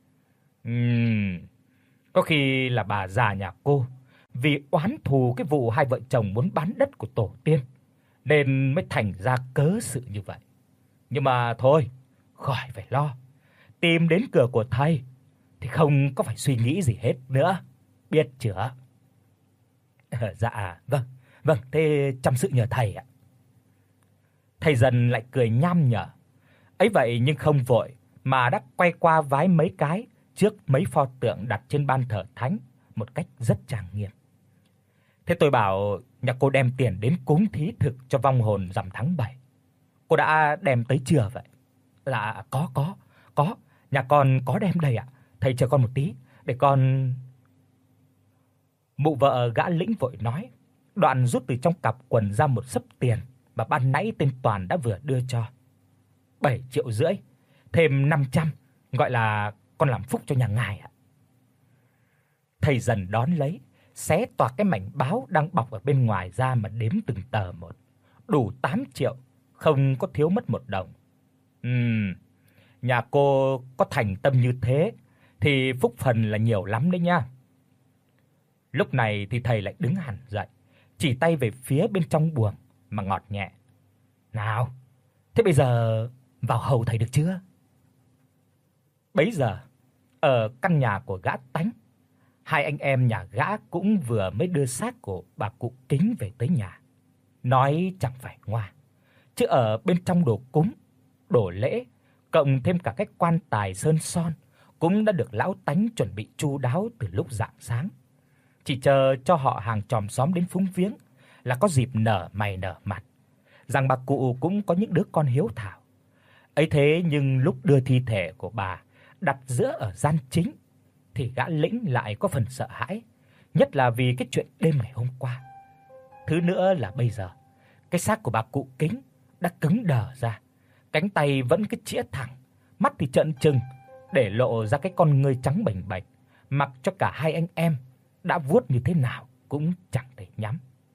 Có khi là bà già nhà cô vì oán thù cái vụ hai vợ chồng muốn bán đất của tổ tiên nên mới thành ra cớ sự như vậy. Nhưng mà thôi, khỏi phải lo. Tìm đến cửa của thầy thì không có phải suy nghĩ gì hết nữa, biết chưa? Dạ, vâng, thế chăm sự nhờ thầy ạ. Thầy dần lại cười nham nhở. Ấy vậy nhưng không vội mà đã quay qua vái mấy cái trước mấy pho tượng đặt trên ban thờ thánh một cách rất trang nghiêm. Thế tôi bảo nhà cô đem tiền đến cúng thí thực cho vong hồn rằm tháng 7. Cô đã đem tới chưa vậy? Là có, nhà con có đem đây ạ. Thầy chờ con một tí để con. Mụ vợ gã Lĩnh vội nói, đoạn rút từ trong cặp quần ra một xấp tiền mà ban nãy tên Toàn đã vừa đưa cho. 7,5 triệu, thêm 500, gọi là con làm phúc cho nhà ngài ạ. Thầy dần đón lấy, xé toạc cái mảnh báo đang bọc ở bên ngoài ra mà đếm từng tờ một. Đủ 8 triệu, không có thiếu mất một đồng. Nhà cô có thành tâm như thế thì phúc phần là nhiều lắm đấy nha. Lúc này thì thầy lại đứng hẳn dậy, chỉ tay về phía bên trong buồng mà ngọt nhẹ. Nào, thế bây giờ vào hầu thầy được chưa? Bấy giờ, ở căn nhà của gã Tánh, hai anh em nhà gã cũng vừa mới đưa xác của bà cụ Kính về tới nhà. Nói chẳng phải ngoa, chứ ở bên trong đồ cúng, đồ lễ, cộng thêm cả cái quan tài sơn son cũng đã được lão Tánh chuẩn bị chu đáo từ lúc rạng sáng. Chỉ chờ cho họ hàng chòm xóm đến phúng viếng là có dịp nở mày nở mặt, rằng bà cụ cũng có những đứa con hiếu thảo. Ấy thế nhưng lúc đưa thi thể của bà đặt giữa ở gian chính thì gã Lĩnh lại có phần sợ hãi, nhất là vì cái chuyện đêm ngày hôm qua. Thứ nữa là bây giờ, cái xác của bà cụ Kính đã cứng đờ ra, cánh tay vẫn cứ chĩa thẳng, mắt thì trợn trừng để lộ ra cái con ngươi trắng bềnh bạch, mặc cho cả hai anh em đã vuốt như thế nào cũng chẳng thể nhắm.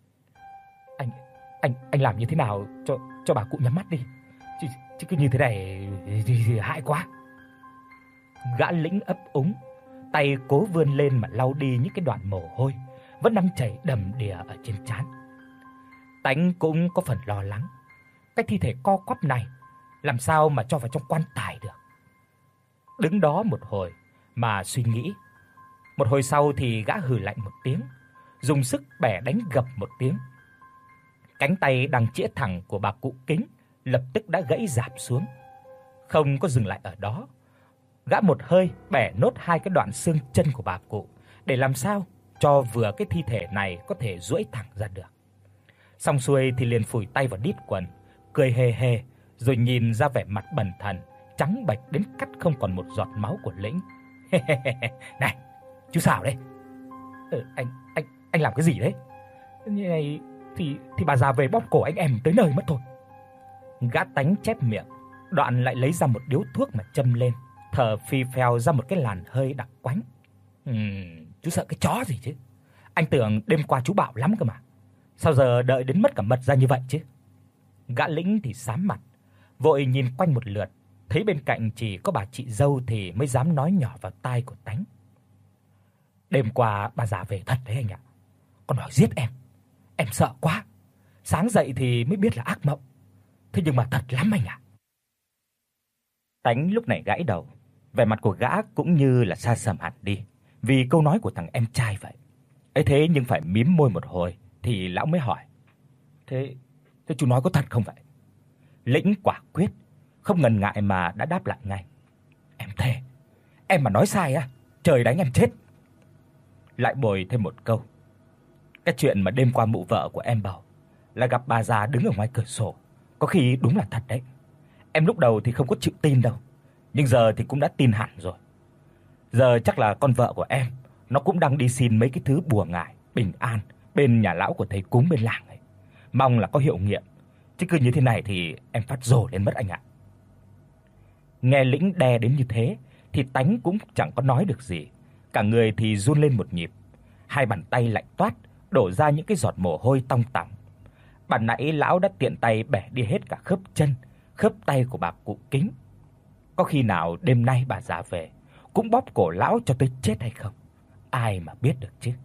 Anh làm như thế nào cho bà cụ nhắm mắt đi. Chứ cứ như thế này thì hại quá. Gã Lĩnh ấp úng, tay cố vươn lên mà lau đi những cái đoạn mồ hôi vẫn đang chảy đầm đìa ở trên trán. Tánh cũng có phần lo lắng, cái thi thể co quắp này làm sao mà cho vào trong quan tài được. Đứng đó một hồi mà suy nghĩ. Một hồi sau thì gã hừ lạnh một tiếng, dùng sức bẻ đánh gập một tiếng. Cánh tay đang chĩa thẳng của bà cụ Kính lập tức đã gãy rạp xuống. Không có dừng lại ở đó, gã một hơi bẻ nốt hai cái đoạn xương chân của bà cụ để làm sao cho vừa cái thi thể này có thể duỗi thẳng ra được. Xong xuôi thì liền phủi tay vào đít quần, cười hề hề rồi nhìn ra vẻ mặt bần thần, trắng bệch đến cắt không còn một giọt máu của Lĩnh. Này, chú xảo đấy. Anh làm cái gì đấy? Như này thì bà già về bóp cổ anh em tới nơi mất thôi. Gã Tánh chép miệng, đoạn lại lấy ra một điếu thuốc mà châm lên, thở phì phèo ra một cái làn hơi đặc quánh. Chú sợ cái chó gì chứ? Anh tưởng đêm qua chú bạo lắm cơ mà. Sao giờ đợi đến mất cả mật ra như vậy chứ? Gã Lĩnh thì xám mặt, vội nhìn quanh một lượt, thấy bên cạnh chỉ có bà chị dâu thì mới dám nói nhỏ vào tai của Tánh. Đêm qua bà già về thật đấy anh ạ. Con nói giết em sợ quá. Sáng dậy thì mới biết là ác mộng. Thế nhưng mà thật lắm anh ạ. Tánh lúc này gãi đầu, vẻ mặt của gã cũng như là xa sầm hẳn đi vì câu nói của thằng em trai vậy. Ấy thế nhưng phải mím môi một hồi thì lão mới hỏi: Thế chú nói có thật không vậy? Lĩnh quả quyết, không ngần ngại mà đã đáp lại ngay: Em thề, em mà nói sai á, trời đánh em chết. Lại bồi thêm một câu: Cái chuyện mà đêm qua mụ vợ của em bảo là gặp bà già đứng ở ngoài cửa sổ, có khi đúng là thật đấy. Em lúc đầu thì không có chịu tin đâu, nhưng giờ thì cũng đã tin hẳn rồi. Giờ chắc là con vợ của em nó cũng đang đi xin mấy cái thứ bùa ngải, bình an bên nhà lão của thầy cúng bên làng ấy. Mong là có hiệu nghiệm, chứ cứ như thế này thì em phát rồ lên mất anh ạ. Nghe Lĩnh đe đến như thế thì Tánh cũng chẳng có nói được gì, cả người thì run lên một nhịp, hai bàn tay lạnh toát đổ ra những cái giọt mồ hôi tong tỏng. Ban nãy lão đã tiện tay bẻ đi hết cả khớp chân, khớp tay của bà cụ Kính. Có khi nào đêm nay bà già về cũng bóp cổ lão cho tới chết hay không? Ai mà biết được chứ.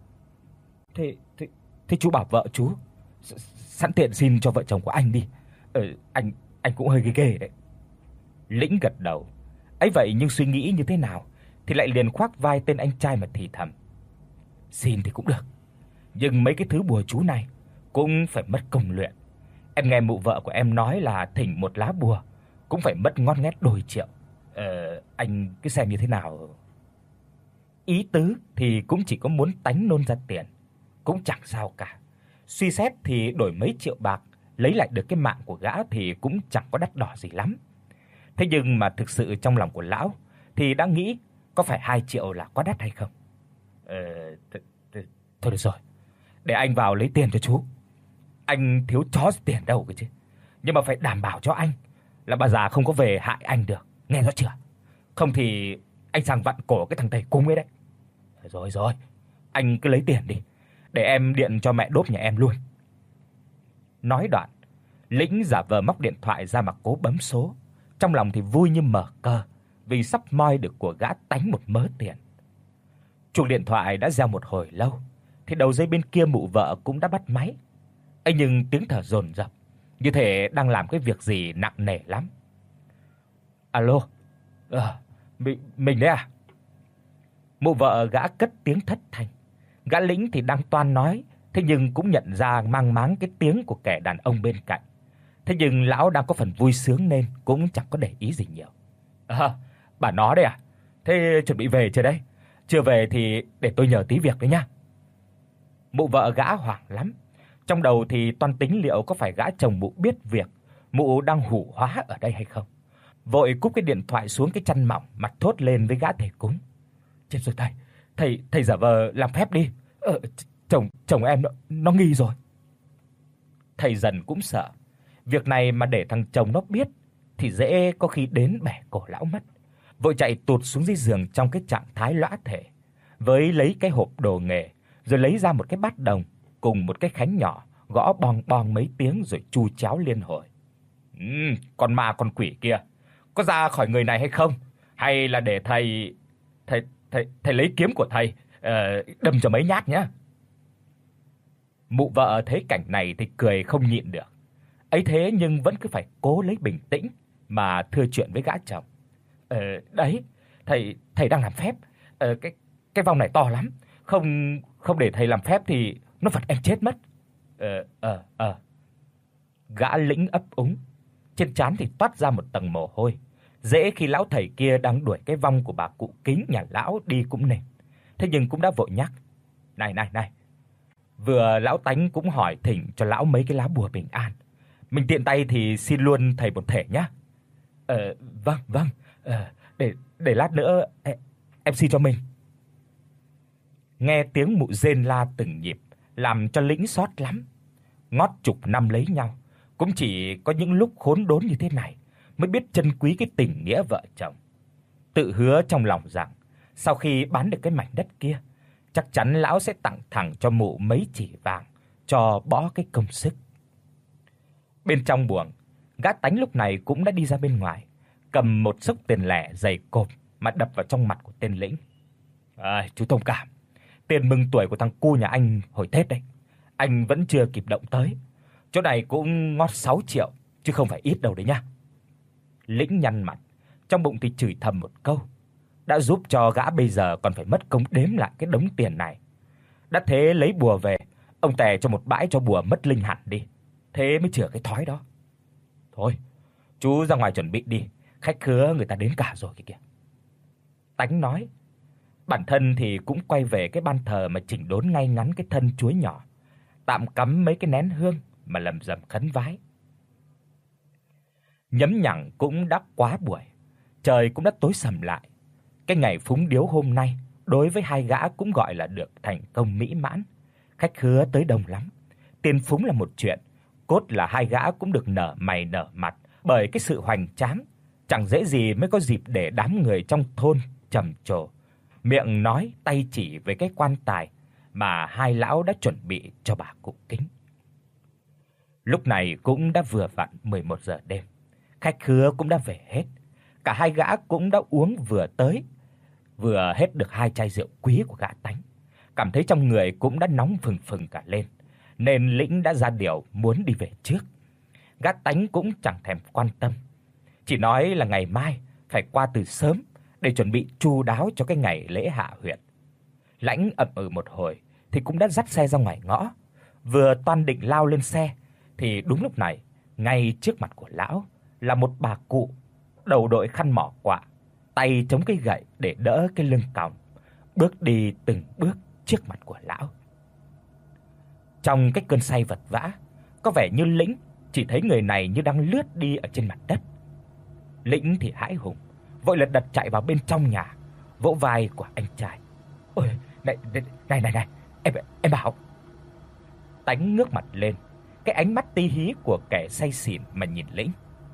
Thế chú bảo vợ chú sẵn tiện xin cho vợ chồng của anh đi. Anh cũng hơi ghê ghê đấy. Lĩnh gật đầu. Ấy vậy nhưng suy nghĩ như thế nào thì lại liền khoác vai tên anh trai mà thì thầm. Xin thì cũng được, nhưng mấy cái thứ bùa chú này cũng phải mất công luyện. Em nghe mụ vợ của em nói là thỉnh một lá bùa cũng phải mất ngót nghét đôi triệu. Anh cứ xem như thế nào. Ý tứ thì cũng chỉ có muốn Tánh nôn ra tiền, cũng chẳng sao cả. Suy xét thì đổi mấy triệu bạc lấy lại được cái mạng của gã thì cũng chẳng có đắt đỏ gì lắm. Thế nhưng mà thực sự trong lòng của lão thì đã nghĩ có phải 2 triệu là quá đắt hay không. Thôi được rồi, để anh vào lấy tiền cho chú. Anh thiếu chó gì tiền đâu cơ chứ. Nhưng mà phải đảm bảo cho anh là bà già không có về hại anh được, nghe rõ chưa? Không thì anh sang vặn cổ cái thằng thầy cúng ấy đấy. Rồi rồi, anh cứ lấy tiền đi, để em điện cho mẹ đốt nhà em luôn. Nói đoạn, Lĩnh giả vờ móc điện thoại ra mà cố bấm số, trong lòng thì vui như mở cờ vì sắp moi được của gã Tánh một mớ tiền. Chuông điện thoại đã reo một hồi lâu thì đầu dây bên kia mụ vợ cũng đã bắt máy. Ấy nhưng tiếng thở dồn dập, như thể đang làm cái việc gì nặng nề lắm. Alo. Mình đấy à? Mụ vợ gã cất tiếng thất thanh. Gã Lĩnh thì đang toan nói, thế nhưng cũng nhận ra mang máng cái tiếng của kẻ đàn ông bên cạnh. Thế nhưng lão đang có phần vui sướng nên cũng chẳng có để ý gì nhiều. Bà nó đấy à? Thế chuẩn bị về chưa đấy? Chưa về thì để tôi nhờ tí việc đấy nhá. Mụ vợ gã hoảng lắm. Trong đầu thì toan tính liệu có phải gã chồng mụ biết việc mụ đang hủ hóa ở đây hay không. Vội cúp cái điện thoại xuống cái chăn mỏng, mặt thốt lên với gã thầy cúng. Chết rồi thầy, thầy giả vờ làm phép đi. Chồng em nó nghi rồi. Thầy dần cũng sợ. Việc này mà để thằng chồng nó biết thì dễ có khi đến bẻ cổ lão mất. Vội chạy tụt xuống dưới giường trong cái trạng thái lõa thể, với lấy cái hộp đồ nghề, rồi lấy ra một cái bát đồng cùng một cái khánh nhỏ, gõ bong bong mấy tiếng rồi chu chéo liên hồi. Con ma con quỷ kia, có ra khỏi người này hay không? Hay là để thầy lấy kiếm của thầy đâm cho mấy nhát nhá. Mụ vợ thấy cảnh này thì cười không nhịn được. Ấy thế nhưng vẫn cứ phải cố lấy bình tĩnh mà thưa chuyện với gã chồng. Đấy, thầy đang làm phép. Cái vong này to lắm, không để thầy làm phép thì nó phật em chết mất. Gã Lĩnh ấp úng, trên trán thì toát ra một tầng mồ hôi. Dễ khi lão thầy kia đang đuổi cái vong của bà cụ Kính nhà lão đi cũng nên. Thế nhưng cũng đã vội nhắc. Này. Vừa lão Tánh cũng hỏi thỉnh cho lão mấy cái lá bùa bình an. Mình tiện tay thì xin luôn thầy một thể nhá. Vâng. Để lát nữa em xin cho mình. Nghe tiếng mụ rên la từng nhịp làm cho Lĩnh xót lắm. Ngót chục năm lấy nhau, cũng chỉ có những lúc khốn đốn như thế này mới biết trân quý cái tình nghĩa vợ chồng. Tự hứa trong lòng rằng sau khi bán được cái mảnh đất kia, chắc chắn lão sẽ tặng thẳng cho mụ mấy chỉ vàng cho bó cái công sức. Bên trong buồng, gã Tánh lúc này cũng đã đi ra bên ngoài, cầm một xốc tiền lẻ dày cộp mà đập vào trong mặt của tên Lĩnh. Chú thông cảm, tiền mừng tuổi của thằng cu nhà anh hồi Tết đấy, anh vẫn chưa kịp động tới. Chỗ này cũng ngót 6 triệu chứ không phải ít đâu đấy nhá. Lĩnh nhăn mặt, trong bụng thì chửi thầm một câu. Đã giúp cho gã bây giờ còn phải mất công đếm lại cái đống tiền này. Đã thế lấy bùa về, ông tè cho một bãi cho bùa mất linh hẳn đi. Thế mới chữa cái thói đó. Thôi, chú ra ngoài chuẩn bị đi, khách khứa người ta đến cả rồi kìa. Tánh nói. Bản thân thì cũng quay về cái ban thờ mà chỉnh đốn ngay ngắn cái thân chuối nhỏ, tạm cắm mấy cái nén hương mà lẩm rẩm khấn vái. Nhấm nhặng cũng đã quá buổi, trời cũng đã tối sầm lại. Cái ngày phúng điếu hôm nay đối với hai gã cũng gọi là được thành công mỹ mãn. Khách khứa tới đông lắm. Tiền phúng là một chuyện, cốt là hai gã cũng được nở mày nở mặt bởi cái sự hoành tráng, chẳng dễ gì mới có dịp để đám người trong thôn trầm trồ, miệng nói tay chỉ về cái quan tài mà hai lão đã chuẩn bị cho bà cụ Kính. Lúc này cũng đã vừa vặn 11 giờ đêm. Khách khứa cũng đã về hết. Cả hai gã cũng đã uống vừa hết được 2 chai rượu quý của gã Tánh. Cảm thấy trong người cũng đã nóng phừng phừng cả lên, nên Lĩnh đã ra điều muốn đi về trước. Gã Tánh cũng chẳng thèm quan tâm, chỉ nói là ngày mai phải qua từ sớm để chuẩn bị chu đáo cho cái ngày lễ hạ huyệt. Lãnh ậm ừ một hồi thì cũng đã dắt xe ra ngoài ngõ. Vừa toan định lao lên xe thì đúng lúc này, ngay trước mặt của lão là một bà cụ, đầu đội khăn mỏ quạ, tay chống cái gậy để đỡ cái lưng còng, bước đi từng bước trước mặt của lão. Trong cái cơn say vật vã, có vẻ như Lĩnh chỉ thấy người này như đang lướt đi ở trên mặt đất. Lĩnh thì hãi hùng, vội lật đật chạy vào bên trong nhà, vỗ vai của anh trai. "Ôi, này, em bảo." Tánh ngước mặt lên, cái ánh mắt tí hí của kẻ say xỉn mà nhìn Lĩnh.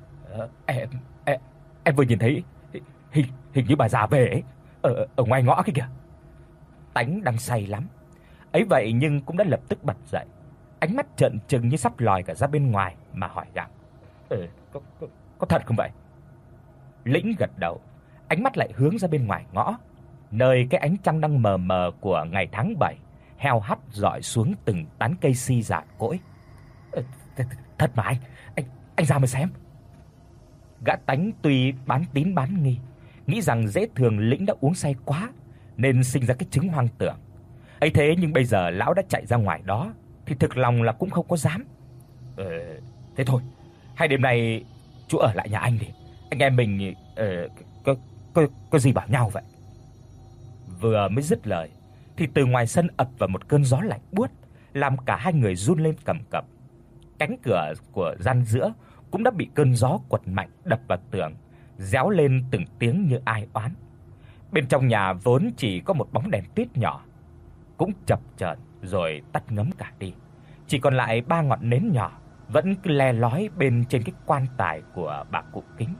Em vừa nhìn thấy hình như bà già về ấy, ở ngoài ngõ kia kìa." Tánh đang say lắm, ấy vậy nhưng cũng đã lập tức bật dậy, ánh mắt trợn trừng như sắp lòi cả ra bên ngoài mà hỏi gặng: Có thật không vậy?" Lĩnh gật đầu, ánh mắt lại hướng ra bên ngoài ngõ, nơi cái ánh trăng đang mờ mờ của ngày tháng 7 heo hắt rọi xuống từng tán cây si già cỗi. Thật mà anh ra mà xem." Gã Tánh tuy bán tín bán nghi, nghĩ rằng dễ thường Lĩnh đã uống say quá nên sinh ra cái chứng hoang tưởng. Ấy thế nhưng bây giờ lão đã chạy ra ngoài đó thì thực lòng là cũng không có dám. Thế thôi, hay đêm nay chú ở lại nhà anh đi. Anh em mình có gì bảo nhau vậy." Vừa mới dứt lời thì từ ngoài sân ập vào một cơn gió lạnh buốt, làm cả hai người run lên cầm cập. Cánh cửa của gian giữa cũng đã bị cơn gió quật mạnh đập vào tường, réo lên từng tiếng như ai oán. Bên trong nhà vốn chỉ có một bóng đèn tuyết nhỏ, cũng chập chờn rồi tắt ngấm cả đi. Chỉ còn lại 3 ngọn nến nhỏ vẫn cứ le lói bên trên cái quan tài của bà cụ Kính.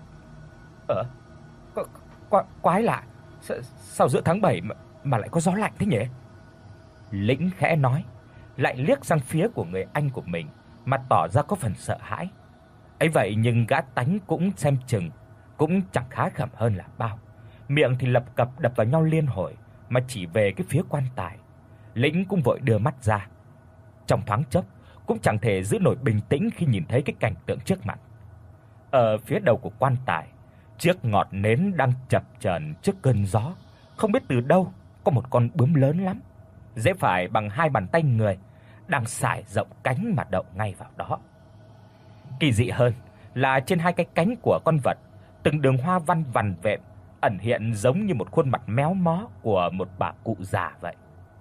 Quái lạ, sao giữa tháng 7 mà lại có gió lạnh thế nhỉ? Lĩnh khẽ nói, lại liếc sang phía của người anh của mình mà tỏ ra có phần sợ hãi. Ấy vậy nhưng gã Tánh cũng xem chừng cũng chẳng khá khẩm hơn là bao. Miệng thì lập cập đập vào nhau liên hồi mà chỉ về cái phía quan tài. Lĩnh cũng vội đưa mắt ra. Trong thoáng chốc cũng chẳng thể giữ nổi bình tĩnh khi nhìn thấy cái cảnh tượng trước mặt. Ở phía đầu của quan tài, chiếc ngọn nến đang chập chờn trước cơn gió, không biết từ đâu có một con bướm lớn lắm, dễ phải bằng 2 bàn tay người, đang sải rộng cánh mà đậu ngay vào đó. Kỳ dị hơn là trên 2 cái cánh của con vật, từng đường hoa văn vằn vện ẩn hiện giống như một khuôn mặt méo mó của một bà cụ già vậy.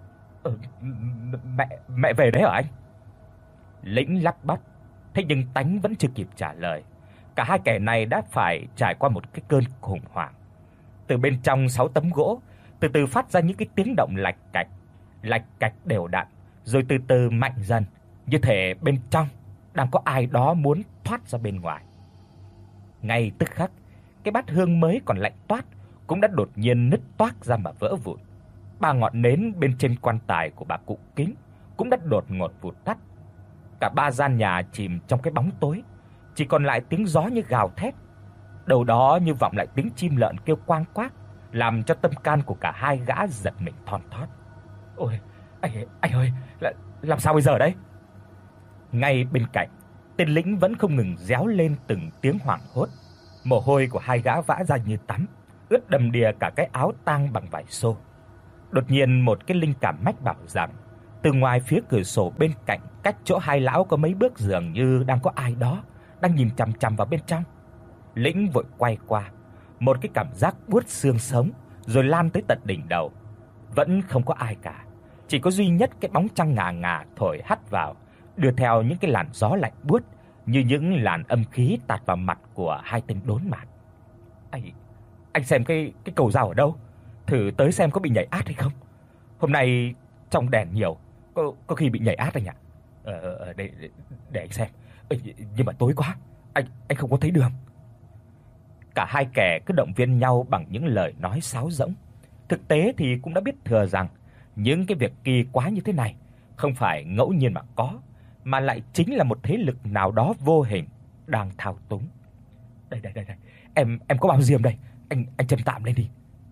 Mẹ về đấy hả anh?" Lĩnh lắp bắp, thế nhưng Tánh vẫn chưa kịp trả lời. Cả hai kẻ này đã phải trải qua một cái cơn khủng hoảng. Từ bên trong 6 tấm gỗ từ từ phát ra những cái tiếng động lạch cạch đều đặn, rồi từ từ mạnh dần, như thể bên trong đang có ai đó muốn thoát ra bên ngoài. Ngay tức khắc, cái bát hương mới còn lạnh toát cũng đã đột nhiên nứt toác ra mà vỡ vụn. 3 ngọn nến bên trên quan tài của bà cụ Kính cũng đã đột ngột vụt tắt. Cả 3 gian nhà chìm trong cái bóng tối, chỉ còn lại tiếng gió như gào thét. Đâu đó như vọng lại tiếng chim lợn kêu quang quác, làm cho tâm can của cả hai gã giật mình thon thót. "Ôi, anh ơi, làm sao bây giờ đấy?" Ngay bên cạnh, tên Lĩnh vẫn không ngừng réo lên từng tiếng hoảng hốt. Mồ hôi của hai gã vã ra như tắm, ướt đầm đìa cả cái áo tang bằng vải xô. Đột nhiên một cái linh cảm mách bảo rằng từ ngoài phía cửa sổ bên cạnh, cách chỗ hai lão có mấy bước dường như đang có ai đó đang nhìn chằm chằm vào bên trong. Lĩnh vội quay qua, một cái cảm giác buốt xương sống rồi lan tới tận đỉnh đầu. Vẫn không có ai cả, chỉ có duy nhất cái bóng trăng ngà ngà thổi hắt vào, đưa theo những cái làn gió lạnh buốt như những làn âm khí tạt vào mặt của hai tên đốn mạt. Anh xem cái cầu dao ở đâu? Thử tới xem có bị nhảy át hay không. Hôm nay trong đèn nhiều, có khi bị nhảy át anh ạ. Để anh xem. Nhưng mà tối quá, anh không có thấy đường. Cả hai kẻ cứ động viên nhau bằng những lời nói sáo rỗng. Thực tế thì cũng đã biết thừa rằng những cái việc kỳ quái như thế này không phải ngẫu nhiên mà có, mà lại chính là một thế lực nào đó vô hình đang thao túng. Đây. Em có bao diêm đây, anh châm tạm lên đi.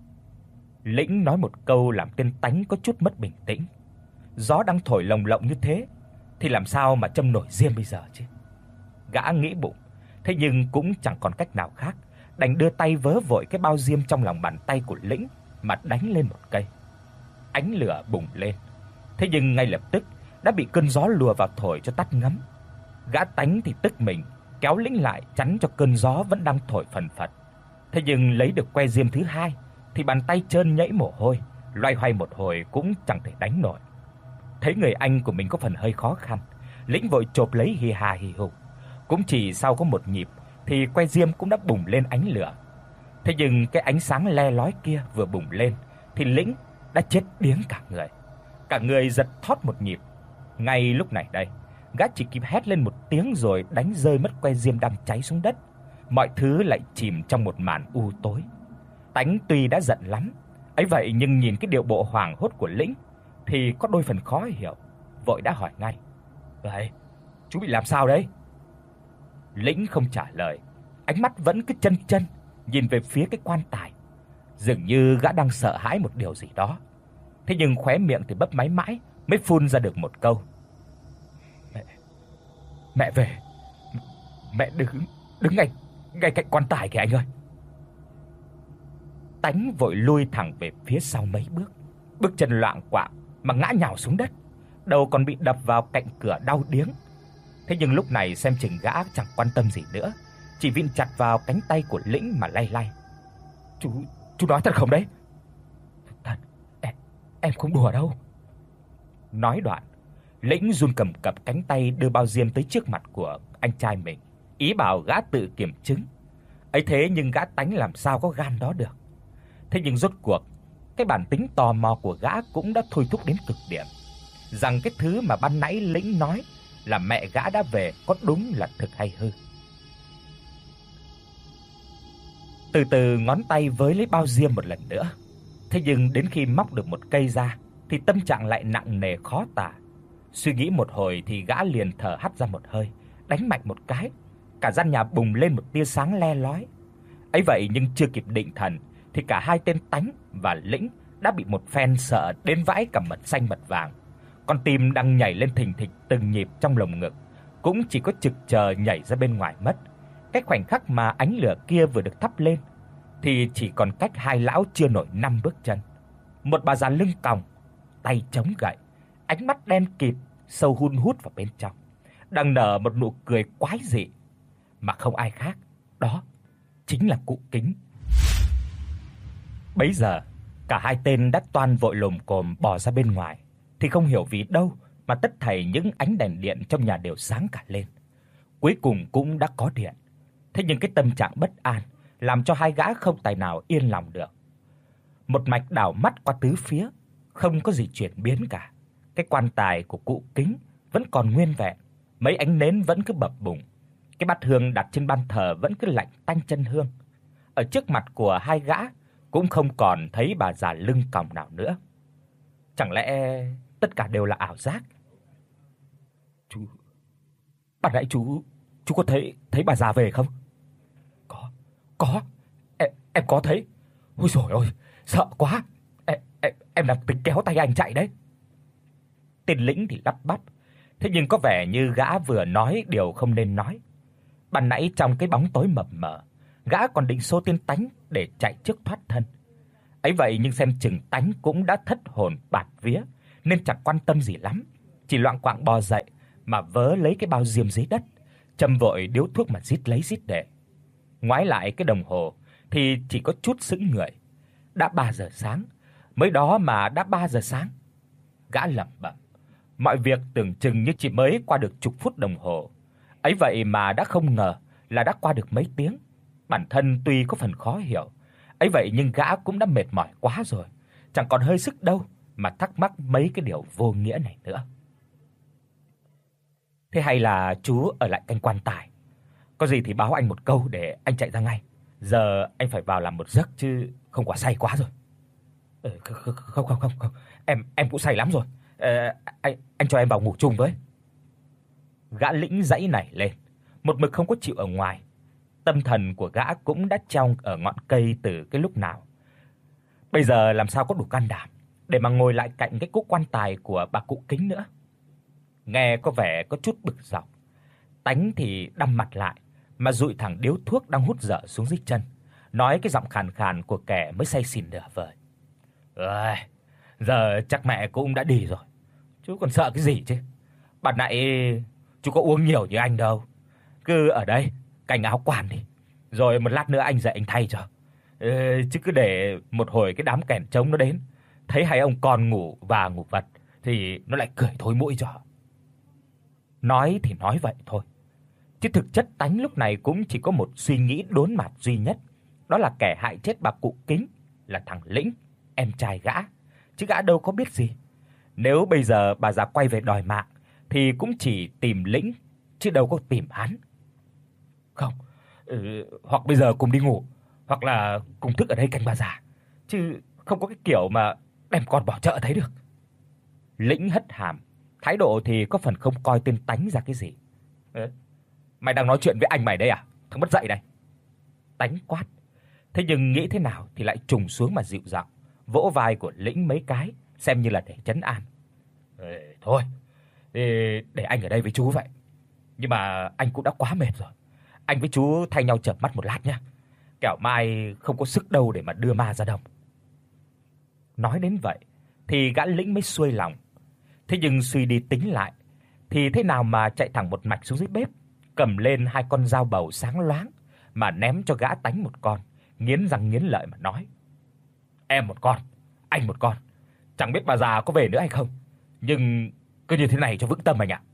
Lĩnh nói một câu làm tên Tánh có chút mất bình tĩnh. Gió đang thổi lồng lộng như thế thì làm sao mà châm nổi diêm bây giờ chứ? Gã nghĩ bụng, thế nhưng cũng chẳng còn cách nào khác, đành đưa tay vớ vội cái bao diêm trong lòng bàn tay của Lĩnh mà đánh lên một cây. Ánh lửa bùng lên, thế nhưng ngay lập tức đã bị cơn gió lùa vào thổi cho tắt ngấm. Gã Tánh thì tức mình, kéo Lĩnh lại chắn cho cơn gió vẫn đang thổi phần phật. Thế nhưng lấy được que diêm thứ hai thì bàn tay trơn nhẫy mồ hôi, loay hoay một hồi cũng chẳng thể đánh nổi. Thấy người anh của mình có phần hơi khó khăn, Lĩnh vội chộp lấy hì hà hì hục. Cũng chỉ sau có một nhịp thì que diêm cũng đã bùng lên ánh lửa. Thế nhưng cái ánh sáng le lói kia vừa bùng lên thì Lĩnh đã chết điếng cả người. Cả người giật thót một nhịp. Ngay lúc này đây, gã chỉ kịp hét lên một tiếng rồi đánh rơi mất que diêm đang cháy xuống đất. Mọi thứ lại chìm trong một màn u tối. Tánh tuy đã giận lắm, ấy vậy nhưng nhìn cái điệu bộ hoảng hốt của Lĩnh thì có đôi phần khó hiểu, vội đã hỏi ngay: "Vậy, chú bị làm sao đấy?" Lĩnh không trả lời, ánh mắt vẫn cứ chân chân nhìn về phía cái quan tài, dường như gã đang sợ hãi một điều gì đó. Thế nhưng khóe miệng thì bấp máy mãi mới phun ra được một câu: "Mẹ về. Mẹ đứng ngay cạnh quan tài kìa anh ơi." Tánh vội lui thẳng về phía sau mấy bước, bước chân loạng choạng mà ngã nhào xuống đất, đầu còn bị đập vào cạnh cửa đau điếng. Thế nhưng lúc này xem chừng gã chẳng quan tâm gì nữa, chỉ vịn chặt vào cánh tay của Lĩnh mà lay lay. Chú nói thật không đấy?" "Thật, em không đùa đâu." Nói đoạn, Lĩnh run cầm cập cánh tay đưa bao diêm tới trước mặt của anh trai mình, ý bảo gã tự kiểm chứng. Ấy thế nhưng gã Tánh làm sao có gan đó được. Thế nhưng rốt cuộc, cái bản tính tò mò của gã cũng đã thôi thúc đến cực điểm, rằng cái thứ mà ban nãy Lĩnh nói là mẹ gã đã về có đúng là thực hay hư. Từ từ ngón tay với lấy bao diêm một lần nữa. Thế nhưng đến khi móc được một cây ra thì tâm trạng lại nặng nề khó tả. Suy nghĩ một hồi thì gã liền thở hắt ra một hơi, đánh mạnh một cái, cả gian nhà bùng lên một tia sáng le lói. Ấy vậy nhưng chưa kịp định thần thì cả hai tên Tánh và Lĩnh đã bị một phen sợ đến vãi cả mật xanh mật vàng. Con tim đang nhảy lên thình thịch từng nhịp trong lồng ngực cũng chỉ có trực chờ nhảy ra bên ngoài mất. Cái khoảnh khắc mà ánh lửa kia vừa được thắp lên thì chỉ còn cách hai lão chưa nổi 5 bước chân. Một bà già lưng còng, tay chống gậy, ánh mắt đen kịt sâu hun hút vào bên trong, đang nở một nụ cười quái dị, mà không ai khác, đó chính là cụ Kính. Bấy giờ, cả hai tên đã toan vội lồm cồm bò ra bên ngoài, thì không hiểu vì đâu mà tất thảy những ánh đèn điện trong nhà đều sáng cả lên. Cuối cùng cũng đã có điện. Thế nhưng cái tâm trạng bất an làm cho hai gã không tài nào yên lòng được. Một mạch đảo mắt qua tứ phía, không có gì chuyển biến cả. Cái quan tài của cụ Kính vẫn còn nguyên vẹn, mấy ánh nến vẫn cứ bập bùng. Cái bát hương đặt trên ban thờ vẫn cứ lạnh tanh chân hương. Ở trước mặt của hai gã cũng không còn thấy bà già lưng còng nào nữa. Chẳng lẽ tất cả đều là ảo giác? Ban nãy chú có thấy bà già về không? Có. Em có thấy. Ôi giời ơi, sợ quá. Em đang tính kéo tay anh chạy đấy. Tên Lĩnh thì lắp bắp, thế nhưng có vẻ như gã vừa nói điều không nên nói. Ban nãy trong cái bóng tối mập mờ, gã còn định xô tên Tánh để chạy trước thoát thân. Ấy vậy nhưng xem chừng Tánh cũng đã thất hồn bạt vía nên chẳng quan tâm gì lắm, chỉ loạng choạng bò dậy mà vớ lấy cái bao diêm dưới đất, châm vội điếu thuốc mà rít lấy rít để. Ngoái lại cái đồng hồ thì chỉ có chút sững người. Đã 3 giờ sáng, mới đó mà đã 3 giờ sáng. Gã lẩm bẩm, mọi việc tưởng chừng như chỉ mới qua được chục phút đồng hồ. Ấy vậy mà đã không ngờ là đã qua được mấy tiếng. Bản thân tuy có phần khó hiểu, ấy vậy nhưng gã cũng đã mệt mỏi quá rồi, chẳng còn hơi sức đâu mà thắc mắc mấy cái điều vô nghĩa này nữa. Thế hay là chú ở lại canh quan tài, có gì thì báo anh một câu để anh chạy ra ngay. Giờ anh phải vào làm một giấc chứ không quá say quá rồi. Không, em cũng say lắm rồi. Anh cho em vào ngủ chung với. Gã Lĩnh giãy nảy lên, một mực không có chịu ở ngoài. Tâm thần của gã cũng đã treo ở ngọn cây từ cái lúc nào. Bây giờ làm sao có đủ can đảm để mà ngồi lại cạnh cái cỗ quan tài của bà cụ Kính nữa. Nghe có vẻ có chút bực dọc. Tánh thì đăm mặt lại mà dụi thẳng điếu thuốc đang hút dở xuống dưới chân, nói cái giọng khàn khàn của kẻ mới say xỉn nửa vời. Giờ chắc mẹ cũng đã đi rồi. Chú còn sợ cái gì chứ? Ban nãy chú có uống nhiều như anh đâu. Cứ ở đây canh áo quan đi, rồi một lát nữa anh dậy anh thay cho. Chứ cứ để một hồi cái đám kèn trống nó đến, thấy hai ông con ngủ và ngủ vật thì nó lại cười thối mũi cho. Nói thì nói vậy thôi, chứ thực chất tánh lúc này cũng chỉ có một suy nghĩ đốn mặt duy nhất, đó là kẻ hại chết bà cụ Kính là thằng Lĩnh, em trai gã, chứ gã đâu có biết gì. Nếu bây giờ bà già quay về đòi mạng thì cũng chỉ tìm Lĩnh chứ đâu có tìm hắn. Không, hoặc bây giờ cùng đi ngủ, hoặc là cùng thức ở đây canh bà già, chứ không có cái kiểu mà đem con bỏ chợ thấy được. Lĩnh hất hàm, thái độ thì có phần không coi tên Tánh ra cái gì. Mày đang nói chuyện với anh mày đây à, thằng mất dạy này. Tánh quát. Thế nhưng nghĩ thế nào thì lại trùng xuống mà dịu giọng, vỗ vai của Lĩnh mấy cái xem như là để trấn an. Thôi, để anh ở đây với chú vậy. Nhưng mà anh cũng đã quá mệt rồi. Anh với chú thay nhau chợp mắt một lát nhé. Kẻo mai không có sức đâu để mà đưa ma ra đồng. Nói đến vậy thì gã Lĩnh mới xuôi lòng. Thế nhưng suy đi tính lại thì thế nào mà chạy thẳng một mạch xuống dưới bếp, cầm lên 2 con dao bầu sáng loáng mà ném cho gã Tánh một con, nghiến răng nghiến lợi mà nói: "Em một con, anh một con, chẳng biết bà già có về nữa hay không, nhưng cứ như thế này cho vững tâm anh ạ."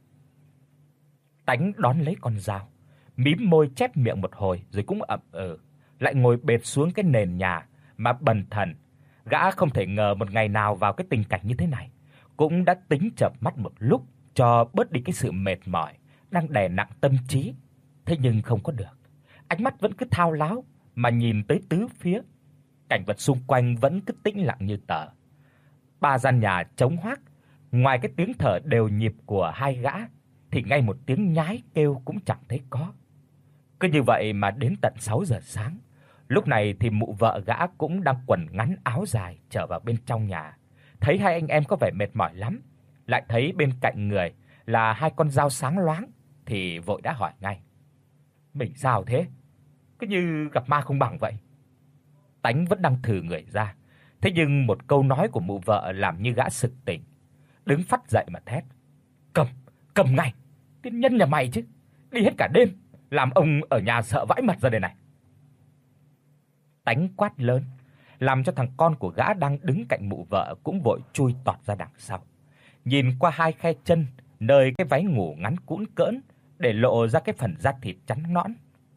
Tánh đón lấy con dao, mím môi chép miệng một hồi rồi cũng ậm lại ngồi bệt xuống cái nền nhà mà bần thần. Gã không thể ngờ một ngày nào vào cái tình cảnh như thế này, cũng đã tính chợp mắt một lúc cho bớt đi cái sự mệt mỏi đang đè nặng tâm trí. Thế nhưng không có được. Ánh mắt vẫn cứ thao láo mà nhìn tới tứ phía. Cảnh vật xung quanh vẫn cứ tĩnh lặng như tờ. 3 gian nhà trống hoác, ngoài cái tiếng thở đều nhịp của 2 gã thì ngay một tiếng nhái kêu cũng chẳng thấy có. Cứ như vậy mà đến tận 6 giờ sáng, lúc này thì mụ vợ gã cũng đang quần ngắn áo dài trở vào bên trong nhà. Thấy hai anh em có vẻ mệt mỏi lắm, lại thấy bên cạnh người là 2 con dao sáng loáng thì vội đã hỏi ngay: "Mình sao thế? Cứ như gặp ma không bằng vậy." Tánh vẫn đang thừ người ra, thế nhưng một câu nói của mụ vợ làm như gã sực tỉnh, đứng phắt dậy mà thét: Cầm ngay, tiên nhân nhà mày chứ, đi hết cả đêm, làm ông ở nhà sợ vãi mật ra đây này." Tánh quát lớn, làm cho thằng con của gã đang đứng cạnh mụ vợ cũng vội chui tọt ra đằng sau. Nhìn qua 2 khe chân nơi cái váy ngủ ngắn cũn cỡn để lộ ra cái phần da thịt trắng nõn.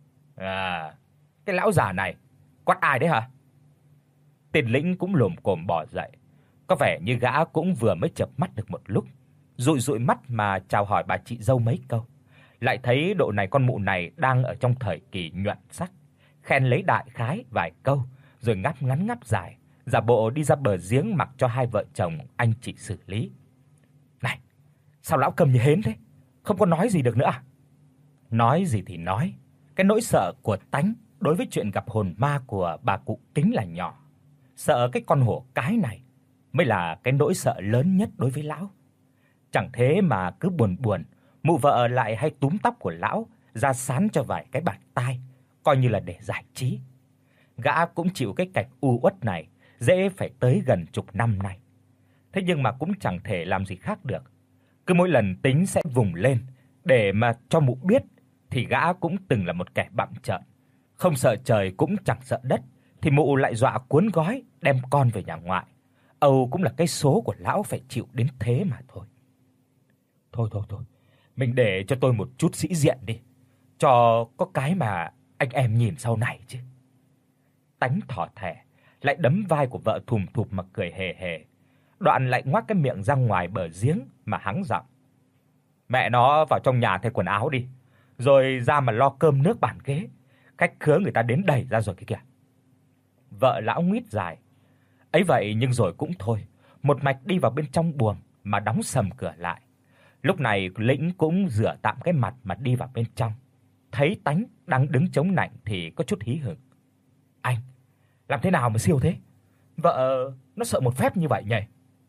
Cái lão già này quát ai đấy hả? Tên Lĩnh cũng lồm cồm bò dậy, có vẻ như gã cũng vừa mới chợp mắt được một lúc, dụi mắt mà chào hỏi bà chị dâu mấy câu. Lại thấy độ này con mụ này đang ở trong thời kỳ nhuận sắc, khen lấy đại khái vài câu rồi ngáp ngắn ngáp dài, giả bộ đi ra bờ giếng mặc cho 2 vợ chồng anh chị xử lý. "Này, sao lão câm như hến thế? Không có nói gì được nữa à?" Nói gì thì nói, cái nỗi sợ của Tánh đối với chuyện gặp hồn ma của bà cụ Kính là nhỏ. Sợ cái con hổ cái này mới là cái nỗi sợ lớn nhất đối với lão. Chẳng thế mà cứ buồn buồn, mụ vợ lại hay túm tóc của lão ra sán cho vài cái bạt tai, coi như là để giải trí. Gã cũng chịu cái cảnh u uất này dễ phải tới gần chục năm nay. Thế nhưng mà cũng chẳng thể làm gì khác được. Cứ mỗi lần tính sẽ vùng lên để mà cho mụ biết thì gã cũng từng là một kẻ bặm trợn, không sợ trời cũng chẳng sợ đất, thì mụ lại dọa cuốn gói đem con về nhà ngoại, Âu cũng là cái số của lão phải chịu đến thế mà thôi. Thôi, mình để cho tôi một chút sĩ diện đi, cho có cái mà anh em nhìn sau này chứ. Tánh thỏ thẻ lại đấm vai của vợ thùm thụp mà cười hề hề, đoạn lại ngoác cái miệng ra ngoài bờ giếng mà hắng giọng: "Mẹ nó vào trong nhà thay quần áo đi, rồi ra mà lo cơm nước bàn ghế, khách khứa người ta đến đầy ra rồi kìa." Vợ lão nguýt dài. Ấy vậy nhưng rồi cũng thôi, một mạch đi vào bên trong buồng mà đóng sầm cửa lại. Lúc này Lĩnh cũng rửa tạm cái mặt mà đi vào bên trong. Thấy Tánh đang đứng chống nạnh thì có chút hí hửng. "Anh, làm thế nào mà siêu thế? Vợ nó sợ một phép như vậy nhỉ?"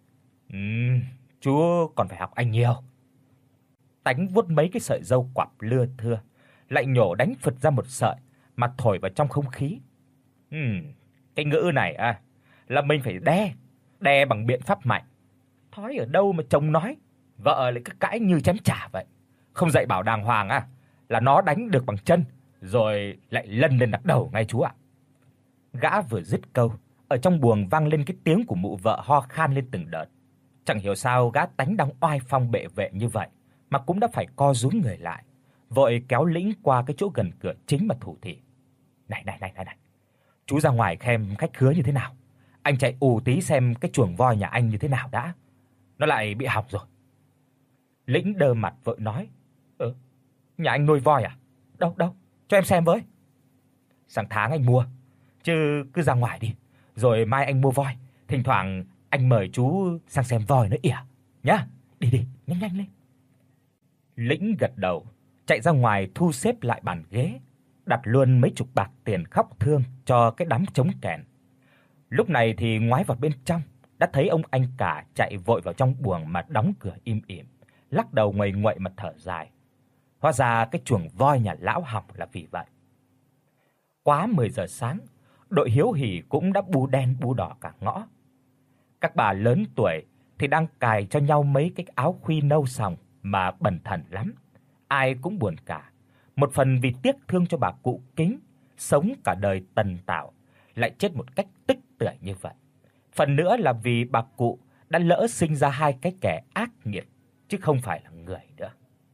Chú còn phải học anh nhiều." Tánh vuốt mấy cái sợi râu quặp lưa thưa, lại nhổ đánh phật ra một sợi mà thổi vào trong không khí. Cái ngữ này là mình phải đe bằng biện pháp mạnh. Thói ở đâu mà chồng nói, vợ lại cứ cãi như chém chả vậy. Không dạy bảo đàng hoàng là nó đánh được bằng chân, rồi lại lân lên đặt đầu ngay chú ạ." Gã vừa dứt câu, ở trong buồng vang lên cái tiếng của mụ vợ ho khan lên từng đợt. Chẳng hiểu sao gã Tánh đang oai phong bệ vệ như vậy mà cũng đã phải co rúm người lại, vội kéo Lĩnh qua cái chỗ gần cửa chính mà thủ thỉ: "Này, chú ra ngoài xem khách khứa như thế nào. Anh chạy ù tí xem cái chuồng voi nhà anh như thế nào đã. Nó lại bị hỏng rồi." Lĩnh đơ mặt vội nói: Nhà anh nuôi voi à? Đâu, cho em xem với." "Sang tháng anh mua, chứ cứ ra ngoài đi, rồi mai anh mua voi, thỉnh thoảng anh mời chú sang xem voi nó ỉa nhá. Đi, nhanh lên." Lĩnh gật đầu, chạy ra ngoài thu xếp lại bàn ghế, đặt luôn mấy chục bạc tiền khóc thương cho cái đám trống kèn. Lúc này thì ngoái vào bên trong, đã thấy ông anh cả chạy vội vào trong buồng mà đóng cửa im ỉm, lắc đầu nguầy nguậy mà thở dài. Hóa ra cái chuồng voi nhà lão hỏng là vì vậy. Quá 10 giờ sáng, đội hiếu hỉ cũng đã bu đen bu đỏ cả ngõ. Các bà lớn tuổi thì đang cài cho nhau mấy cái áo khuy nâu sòng mà bẩn thỉu lắm. Ai cũng buồn cả, một phần vì tiếc thương cho bà cụ Kính, sống cả đời tần tảo lại chết một cách tức tưởi như vậy. Phần nữa là vì bà cụ đã lỡ sinh ra hai cái kẻ ác nghiệt chứ không phải là người nữa.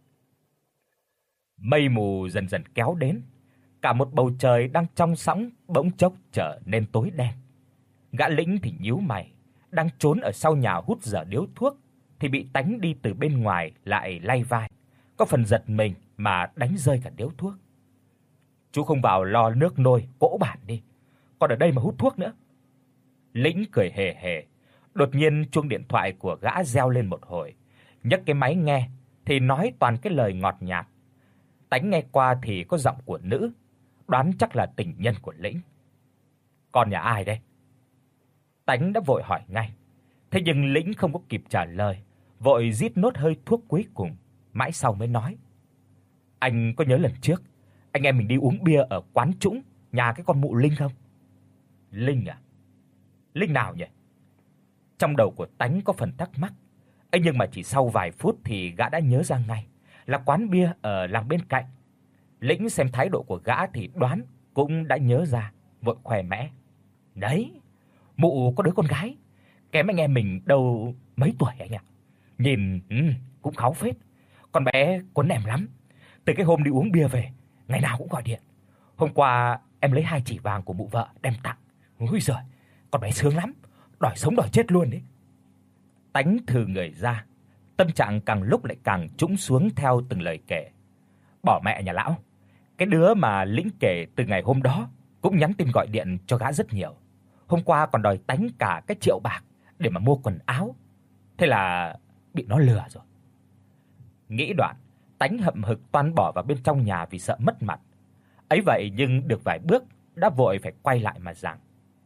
Mây mù dần dần kéo đến, cả một bầu trời đang trong sóng bỗng chốc trở nên tối đen. Gã Lĩnh thì nhíu mày, đang trốn ở sau nhà hút dở điếu thuốc thì bị Tánh đi từ bên ngoài lại lay vai, có phần giật mình mà đánh rơi cả điếu thuốc. "Chú không vào lo nước nôi cỗ bản đi, còn ở đây mà hút thuốc nữa." Lĩnh cười hề hề. Đột nhiên chuông điện thoại của gã reo lên một hồi, nhấc cái máy nghe thì nói toàn cái lời ngọt nhạt. Tánh nghe qua thì có giọng của nữ, đoán chắc là tình nhân của Lĩnh. "Con nhà ai đây?" Tánh đã vội hỏi ngay. Thế nhưng Lĩnh không có kịp trả lời, vội rít nốt hơi thuốc cuối cùng, mãi sau mới nói: "Anh có nhớ lần trước anh em mình đi uống bia ở quán Trũng, nhà cái con mụ Linh không?" "Linh à? Linh nào nhỉ?" Trong đầu của Tánh có phần thắc mắc, ấy nhưng mà chỉ sau vài phút thì gã đã nhớ ra ngay, là quán bia ở làng bên cạnh. Lĩnh xem thái độ của gã thì đoán cũng đã nhớ ra, vội khoe mẽ: "Đấy, mụ có đứa con gái, kém anh em mình đâu mấy tuổi anh ạ. Nhìn cũng kháu phết. Con bé quấn em lắm. Từ cái hôm đi uống bia về, ngày nào cũng gọi điện. Hôm qua em lấy 2 chỉ vàng của mụ vợ đem tặng. Ôi giời, con bé sướng lắm, đòi sống đòi chết luôn đấy." Tánh thừ người ra, tâm trạng càng lúc lại càng trũng xuống theo từng lời kể. Bỏ mẹ nhà lão, cái đứa mà Lĩnh kể từ ngày hôm đó cũng nhắn tin gọi điện cho gã rất nhiều. Hôm qua còn đòi Tánh cả cái 1 triệu bạc để mà mua quần áo. Thế là bị nó lừa rồi. Nghĩ đoạn, Tánh hậm hực toan bỏ vào bên trong nhà vì sợ mất mặt. Ấy vậy nhưng được vài bước đã vội phải quay lại mà rằng: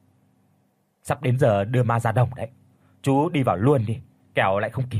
"Sắp đến giờ đưa ma ra đồng đấy. Chú đi vào luôn đi, kẻo lại không kịp."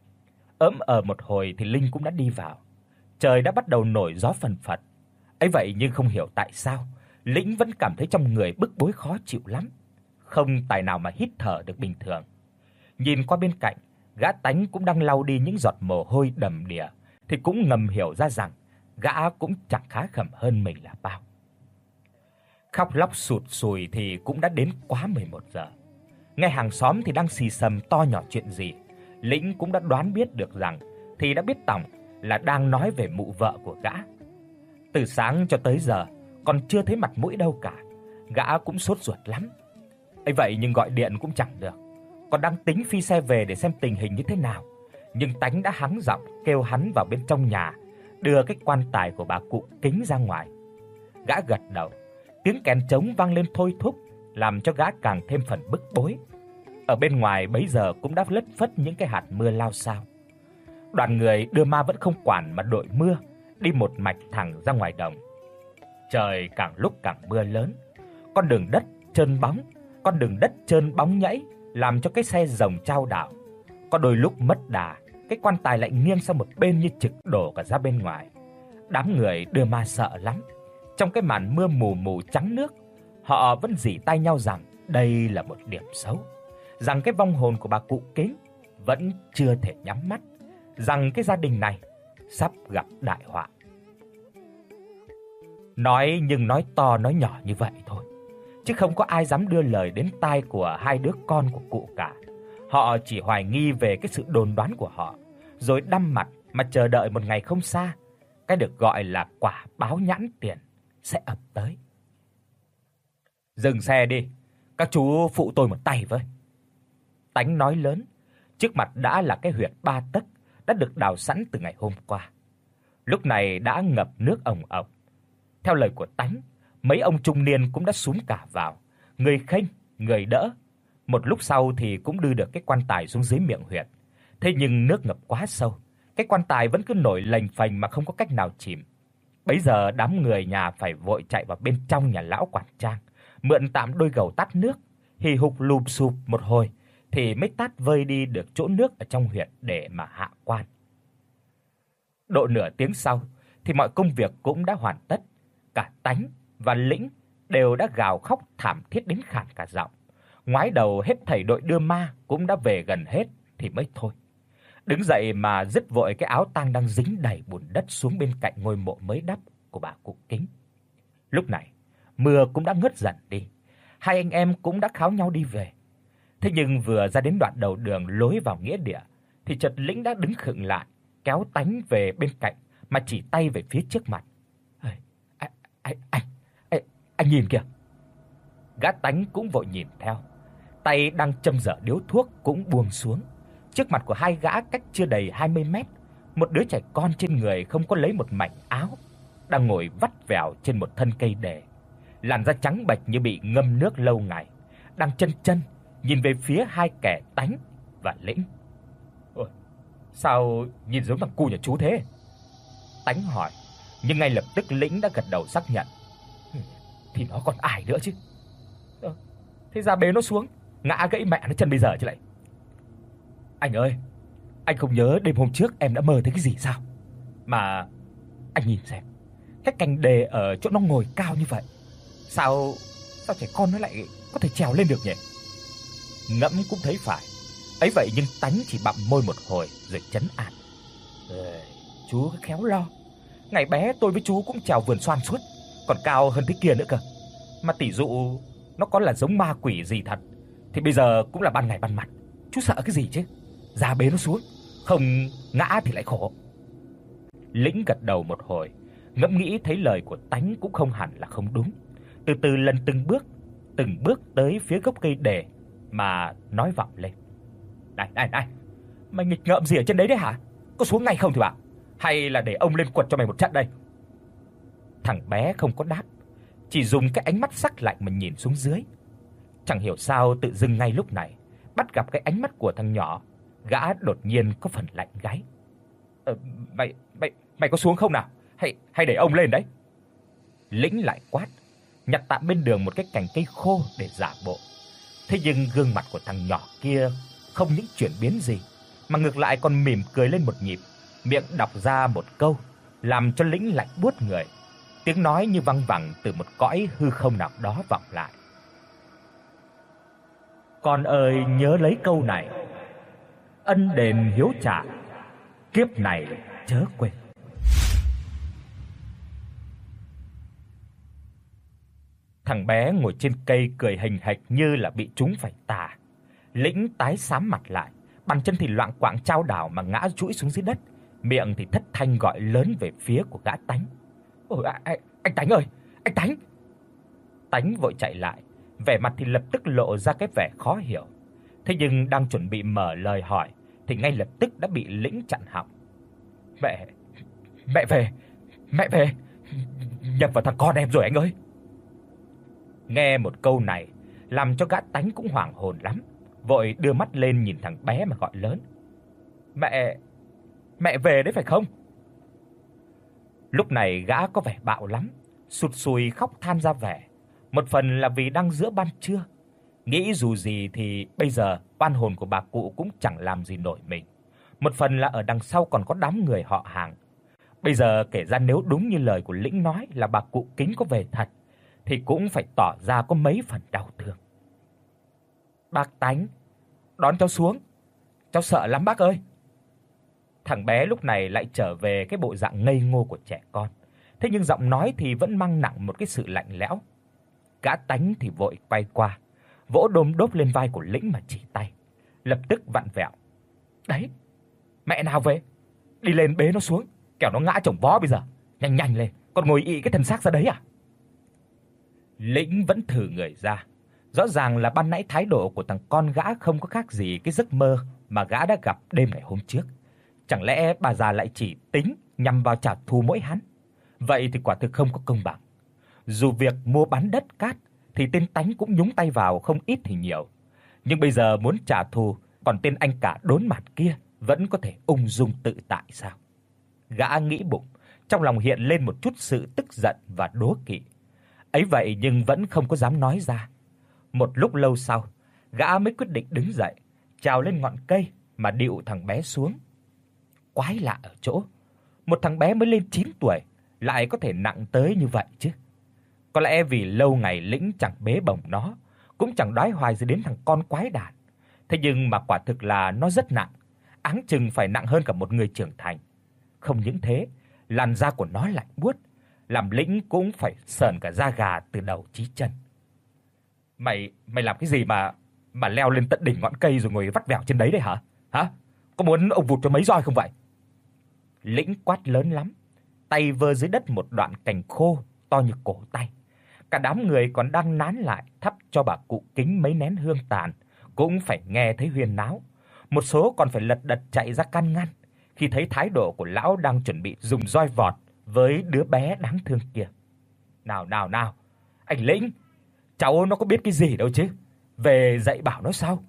Một hồi thì Linh cũng đã đi vào. Trời đã bắt đầu nổi gió phần phật. Ấy vậy nhưng không hiểu tại sao, Lĩnh vẫn cảm thấy trong người bức bối khó chịu lắm, không tài nào mà hít thở được bình thường. Nhìn qua bên cạnh, gã Tánh cũng đang lau đi những giọt mồ hôi đầm đìa, thì cũng ngầm hiểu ra rằng gã cũng chẳng khá khẩm hơn mình là bao. Khóc lóc sụt sùi thì cũng đã đến quá 11 giờ. Nghe hàng xóm thì đang xì xầm to nhỏ chuyện gì, Lĩnh cũng đã đoán biết được rằng thì đã biết tỏng là đang nói về mụ vợ của gã. Từ sáng cho tới giờ còn chưa thấy mặt mũi đâu cả, gã cũng sốt ruột lắm. Ấy vậy nhưng gọi điện cũng chẳng được. Còn đang tính phi xe về để xem tình hình như thế nào, nhưng Tánh đã hắng giọng kêu hắn vào bên trong nhà, đưa cái quan tài của bà cụ Kính ra ngoài. Gã gật đầu, tiếng kèn trống vang lên thôi thúc, làm cho gã càng thêm phần bức bối. Ở bên ngoài bấy giờ cũng đã lất phất những cái hạt mưa lao xao. Đoàn người đưa ma vẫn không quản mà đội mưa, đi một mạch thẳng ra ngoài đồng. Trời càng lúc càng mưa lớn, con đường đất trơn bóng nhẵy làm cho cái xe rồng chao đảo. Có đôi lúc mất đà, cái quan tài lại nghiêng sang một bên như trực đổ cả ra bên ngoài. Đám người đưa ma sợ lắm. Trong cái màn mưa mù mù trắng nước, họ vẫn rỉ tai nhau rằng đây là một điểm xấu, rằng cái vong hồn của bà cụ Kính vẫn chưa thể nhắm mắt, rằng cái gia đình này sắp gặp đại họa. Nói nhưng nói to nói nhỏ như vậy thôi, chứ không có ai dám đưa lời đến tai của hai đứa con của cụ cả. Họ chỉ hoài nghi về cái sự đồn đoán của họ, rồi đăm mặt mà chờ đợi một ngày không xa, cái được gọi là quả báo nhãn tiền sẽ ập tới. Dừng xe đi, các chú phụ tôi một tay với. Tánh nói lớn, trước mặt đã là cái huyệt 3 tấc đã được đào sẵn từ ngày hôm qua. Lúc này đã ngập nước ồng ồng. Theo lời của Tánh, mấy ông trung niên cũng đã xúm cả vào, người khênh, người đỡ. Một lúc sau thì cũng đưa được cái quan tài xuống dưới miệng huyệt. Thế nhưng nước ngập quá sâu, cái quan tài vẫn cứ nổi lềnh phềnh mà không có cách nào chìm. Bấy giờ đám người nhà phải vội chạy vào bên trong nhà lão quản trang, mượn tạm đôi gầu tát nước, hì hục lụp xụp một hồi thì mới tát vơi đi được chỗ nước ở trong huyệt để mà hạ quan. Độ nửa tiếng sau thì mọi công việc cũng đã hoàn tất. Cả Tánh và Lĩnh đều đã gào khóc thảm thiết đến khản cả giọng. Ngoái đầu hết thảy đội đưa ma cũng đã về gần hết thì mới thôi. Đứng dậy mà dứt vội cái áo tang đang dính đầy bùn đất xuống bên cạnh ngôi mộ mới đắp của bà cụ Kính. Lúc này, mưa cũng đã ngớt dần đi. Hai anh em cũng đã kháo nhau đi về. Thế nhưng vừa ra đến đoạn đầu đường lối vào nghĩa địa thì chợt Lĩnh đã đứng khựng lại, kéo Tánh về bên cạnh mà chỉ tay về phía trước mặt. Anh nhìn kìa. Gã Tánh cũng vội nhìn theo. Tay đang châm dở điếu thuốc cũng buông xuống. Trước mặt của hai gã cách chưa đầy 20 mét, một đứa trẻ con trên người không có lấy một mảnh áo, đang ngồi vắt vẻo trên một thân cây đề. Làn da trắng bệch như bị ngâm nước lâu ngày, đang chân chân nhìn về phía hai kẻ Tánh và Lĩnh. "Ôi, sao nhìn giống thằng cu nhà chú thế?" Tánh hỏi, nhưng ngay lập tức Lĩnh đã gật đầu xác nhận. "Thì nó còn ai nữa chứ. Thế ra bế nó xuống, ngã gãy mẹ nó chân bây giờ chứ lại." "Anh ơi, anh không nhớ đêm hôm trước em đã mơ thấy cái gì sao? Mà anh nhìn xem, cái cành đề ở chỗ nó ngồi cao như vậy, sao trẻ con nó lại có thể trèo lên được nhỉ?" Ngẫm cũng thấy phải. Ấy vậy nhưng Tánh chỉ bặm môi một hồi rồi trấn an. "Chú cứ khéo lo. Ngày bé tôi với chú cũng trèo vườn xoan suốt, còn cao hơn thế kia nữa cơ. Mà tỷ dụ nó có là giống ma quỷ gì thật thì bây giờ cũng là ban ngày ban mặt. Chú sợ cái gì chứ? Ra bế nó xuống, không ngã thì lại khổ." Lĩnh gật đầu một hồi, ngẫm nghĩ thấy lời của Tánh cũng không hẳn là không đúng. Từ từ lần từng bước tới phía gốc cây đề mà nói vọng lên. Này, mày nghịch ngợm gì ở trên đấy đấy hả? Có xuống ngay không thì bảo, hay là để ông lên quật cho mày một trận đây?" Thằng bé không có đáp, chỉ dùng cái ánh mắt sắc lạnh mà nhìn xuống dưới. Chẳng hiểu sao tự dưng ngay lúc này, bắt gặp cái ánh mắt của thằng nhỏ, gã đột nhiên có phần lạnh gáy. Mày có xuống không nào? Hay để ông lên đấy?" Lĩnh lại quát, nhặt tạm bên đường một cái cành cây khô để giả bộ. Thế nhưng gương mặt của thằng nhỏ kia không những chuyển biến gì, mà ngược lại còn mỉm cười lên một nhịp, miệng đọc ra một câu làm cho Lĩnh lạnh buốt người. Tiếng nói như văng vẳng từ một cõi hư không nào đó vọng lại. "Con ơi nhớ lấy câu này, ân đền hiếu trả, kiếp này chớ quên." Thằng bé ngồi trên cây cười hình hạch như là bị trúng phải tà. Lĩnh tái xám mặt lại, bàn chân thì loạng choạng chao đảo mà ngã trũi xuống dưới đất, miệng thì thất thanh gọi lớn về phía của gã Tánh. "Ôi anh Tánh ơi, anh Tánh!" Tánh vội chạy lại, vẻ mặt thì lập tức lộ ra cái vẻ khó hiểu. Thế nhưng đang chuẩn bị mở lời hỏi thì ngay lập tức đã bị Lĩnh chặn họng. "Mẹ, mẹ về, mẹ về, nhập vào thằng con em rồi anh ơi." Nghe một câu này làm cho gã Tánh cũng hoảng hồn lắm, vội đưa mắt lên nhìn thằng bé mà gọi lớn. "Mẹ, mẹ về đấy phải không?" Lúc này gã có vẻ bạo lắm, sụt sùi khóc than ra vẻ. Một phần là vì đang giữa ban trưa, nghĩ dù gì thì bây giờ oan hồn của bà cụ cũng chẳng làm gì nổi mình. Một phần là ở đằng sau còn có đám người họ hàng. Bây giờ kể ra nếu đúng như lời của Lĩnh nói là bà cụ Kính có về thật thì cũng phải tỏ ra có mấy phần đau thương. "Bác Tánh, đón cháu xuống. Cháu sợ lắm bác ơi." Thằng bé lúc này lại trở về cái bộ dạng ngây ngô của trẻ con, thế nhưng giọng nói thì vẫn mang nặng một cái sự lạnh lẽo. Gã Tánh thì vội quay qua, vỗ đôm đốp lên vai của Lĩnh mà chỉ tay, lập tức vặn vẹo. "Đấy, mẹ nào về, đi lên bế nó xuống, kẻo nó ngã chồng vó bây giờ. Nhanh nhanh lên, còn ngồi ị cái thân xác ra đấy à?" Lĩnh vẫn thử người ra. Rõ ràng là ban nãy thái độ của thằng con gã không có khác gì cái giấc mơ mà gã đã gặp đêm ngày hôm trước. Chẳng lẽ bà già lại chỉ tính nhằm vào trả thù mỗi hắn? Vậy thì quả thực không có công bằng. Dù việc mua bán đất cát thì tên Tánh cũng nhúng tay vào không ít thì nhiều, nhưng bây giờ muốn trả thù, còn tên anh cả đốn mặt kia vẫn có thể ung dung tự tại sao? Gã nghĩ bụng, trong lòng hiện lên một chút sự tức giận và đố kỵ. Ấy vậy nhưng vẫn không có dám nói ra. Một lúc lâu sau, gã mới quyết định đứng dậy, trèo lên ngọn cây mà điệu thằng bé xuống. Quái lạ ở chỗ, một thằng bé mới lên 9 tuổi lại có thể nặng tới như vậy chứ. Có lẽ vì lâu ngày Lĩnh chẳng bế bổng nó, cũng chẳng đói hoài gì đến thằng con quái đản. Thế nhưng mà quả thực là nó rất nặng, áng chừng phải nặng hơn cả một người trưởng thành. Không những thế, làn da của nó lạnh buốt, làm Lĩnh cũng phải sởn cả da gà từ đầu chí chân. Mày làm cái gì mà leo lên tận đỉnh ngọn cây rồi ngồi vắt vẻo trên đấy đấy hả? Hả? Có muốn ông vụt cho mấy roi không vậy?" Lĩnh quát lớn lắm, tay vơ dưới đất một đoạn cành khô to như cổ tay. Cả đám người còn đang nán lại thắp cho bà cụ Kính mấy nén hương tàn cũng phải nghe thấy huyên náo. Một số còn phải lật đật chạy ra can ngăn khi thấy thái độ của lão đang chuẩn bị dùng roi vọt với đứa bé đáng thương kia. Nào, anh Lĩnh, cháu nó có biết cái gì đâu chứ, về dạy bảo nó sao?"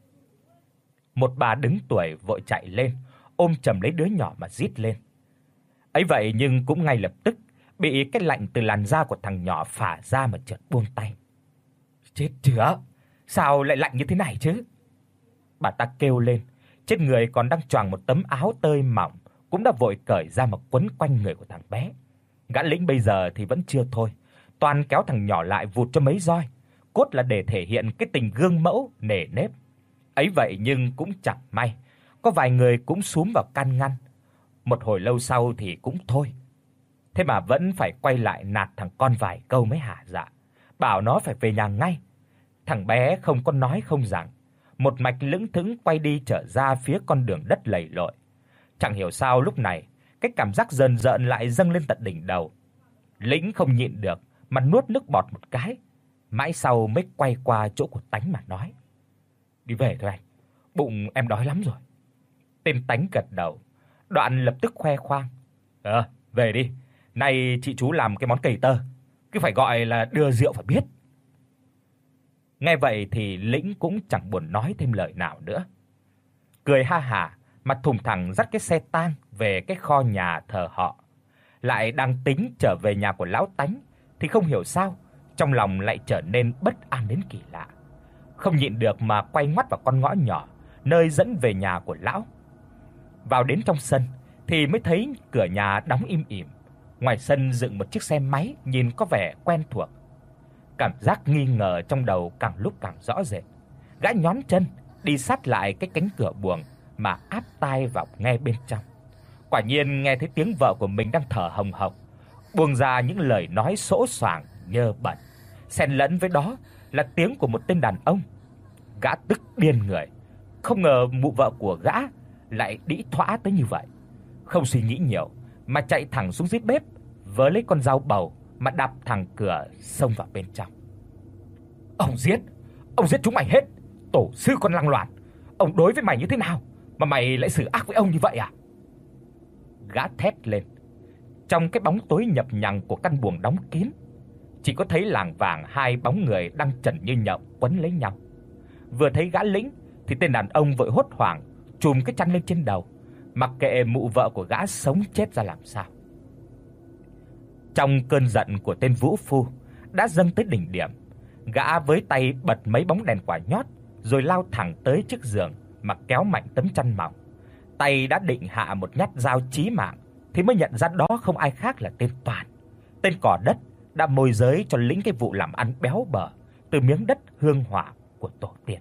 Một bà đứng tuổi vội chạy lên, ôm chầm lấy đứa nhỏ mà rít lên. Ấy vậy nhưng cũng ngay lập tức bị cái lạnh từ làn da của thằng nhỏ phả ra mà chợt buông tay. "Chết chưa? Sao lại lạnh như thế này chứ?" Bà ta kêu lên, trên người còn đang choàng một tấm áo tơi mỏng cũng đã vội cởi ra mà quấn quanh người của thằng bé. Gã Lĩnh bây giờ thì vẫn chưa thôi, toàn kéo thằng nhỏ lại vụt cho mấy roi, cốt là để thể hiện cái tình gương mẫu nề nếp. Ấy vậy nhưng cũng chẳng may, có vài người cũng xúm vào can ngăn. Một hồi lâu sau thì cũng thôi. Thế mà vẫn phải quay lại nạt thằng con vài câu mới hả dạ, bảo nó phải về nhà ngay. Thằng bé không có nói không rằng, một mạch lững thững quay đi trở ra phía con đường đất lầy lội. Chẳng hiểu sao lúc này, cái cảm giác rờn rợn lại dâng lên tận đỉnh đầu. Lĩnh không nhịn được mà nuốt nước bọt một cái, mãi sau mới quay qua chỗ của Tánh mà nói: "Đi về thôi anh, bụng em đói lắm rồi." Tên Tánh gật đầu, đoạn lập tức khoe khoang: Về đi, nay chị chú làm cái món cầy tơ, cứ phải gọi là đưa rượu phải biết." Nghe vậy thì Lĩnh cũng chẳng buồn nói thêm lời nào nữa. Cười ha hả mà thùng thẳng dắt cái xe tang về cái kho nhà thờ họ. Lại đang tính trở về nhà của lão Tánh thì không hiểu sao trong lòng lại trở nên bất an đến kỳ lạ. Không nhịn được mà quay ngoắt vào con ngõ nhỏ nơi dẫn về nhà của lão. Vào đến trong sân thì mới thấy cửa nhà đóng im ỉm. Ngoài sân dựng một chiếc xe máy nhìn có vẻ quen thuộc. Cảm giác nghi ngờ trong đầu càng lúc càng rõ rệt. Gã nhón chân đi sát lại cái cánh cửa buồng mà áp tai vào nghe bên trong. Quả nhiên nghe thấy tiếng vợ của mình đang thở hồng hộc, buông ra những lời nói sỗ soàng nhơ bẩn, xen lẫn với đó là tiếng của một tên đàn ông. Gã tức điên người, không ngờ mụ vợ của gã lại đĩ thõa tới như vậy. Không suy nghĩ nhiều mà chạy thẳng xuống dưới bếp, vớ lấy con dao bầu mà đạp thẳng cửa xông vào bên trong. Ông giết chúng mày hết. Tổ sư con lăng loàn, ông đối với mày như thế nào mà mày lại xử ác với ông như vậy à? Gã thét lên. Trong cái bóng tối nhập nhằng của căn buồng đóng kín, chỉ có thấy lảng vảng hai bóng người đang chần như nhộng quấn lấy nhau. Vừa thấy gã Lĩnh thì tên đàn ông vội hốt hoảng chùm cái chăn lên trên đầu, mặc kệ mụ vợ của gã sống chết ra làm sao. Trong cơn giận của tên vũ phu đã dâng tới đỉnh điểm, gã với tay bật mấy bóng đèn quả nhót rồi lao thẳng tới trước giường mà kéo mạnh tấm chăn mỏng. Tay đã định hạ một nhát dao chí mạng thì mới nhận ra đó không ai khác là tên Toàn, tên cỏ đất đã môi giới cho Lĩnh cái vụ làm ăn béo bở từ miếng đất hương hỏa của tổ tiên.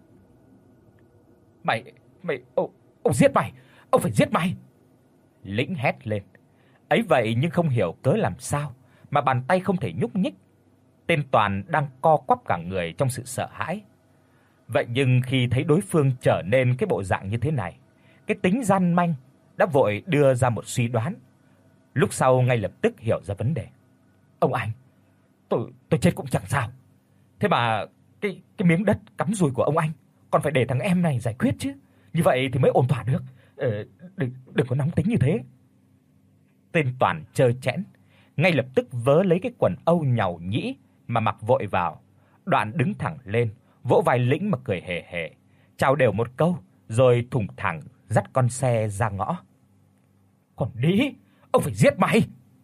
Ông giết mày, ông phải giết mày. Lĩnh hét lên. Ấy vậy nhưng không hiểu cớ làm sao mà bàn tay không thể nhúc nhích. Tên Toàn đang co quắp cả người trong sự sợ hãi. Vậy nhưng khi thấy đối phương trở nên cái bộ dạng như thế này, cái tính gian manh đã vội đưa ra một suy đoán. Lúc sau ngay lập tức hiểu ra vấn đề. Ông anh, tôi chết cũng chẳng sao. Thế mà cái miếng đất cắm rùi của ông anh còn phải để thằng em này giải quyết chứ. Như vậy thì mới ổn thỏa được. Đừng có nóng tính như thế. Tên Toàn trơ trẽn, ngay lập tức vớ lấy cái quần âu nhàu nhĩ mà mặc vội vào, đoạn đứng thẳng lên, vỗ vai Lĩnh mà cười hề hề, chào đều một câu rồi thùng thẳng dắt con xe ra ngõ. Còn đĩ, ông phải giết mày.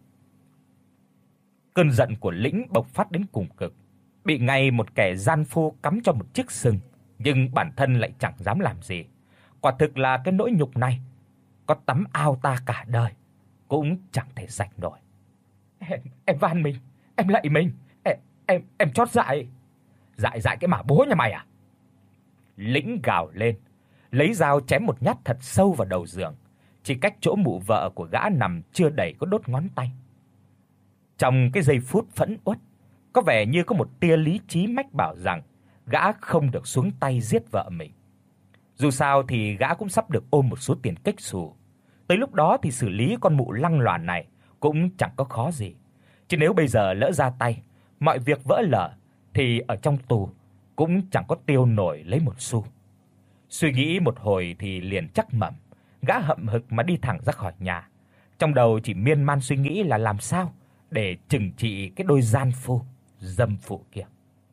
Cơn giận của Lĩnh bộc phát đến cùng cực, bị ngay một kẻ gian phu cắm cho một chiếc sừng, nhưng bản thân lại chẳng dám làm gì. Quả thực là cái nỗi nhục này, có tắm ao ta cả đời cũng chẳng thể sạch nổi. Em van mình, em lạy mình, em chót dại. Dại cái mà bố nhà mày à? Lĩnh gào lên, lấy dao chém một nhát thật sâu vào đầu giường, chỉ cách chỗ mụ vợ của gã nằm chưa đầy có đốt ngón tay. Trong cái giây phút phẫn uất, có vẻ như có một tia lý trí mách bảo rằng gã không được xuống tay giết vợ mình. Dù sao thì gã cũng sắp được ôm một số tiền kếch xù. Tới lúc đó thì xử lý con mụ lăng loàn này cũng chẳng có khó gì. Chứ nếu bây giờ lỡ ra tay, mọi việc vỡ lở thì ở trong tù cũng chẳng có tiêu nổi lấy một xu. Suy nghĩ một hồi thì liền chắc mẩm, gã hậm hực mà đi thẳng ra khỏi nhà. Trong đầu chỉ miên man suy nghĩ là làm sao để trừng trị cái đôi gian phu dâm phụ kia.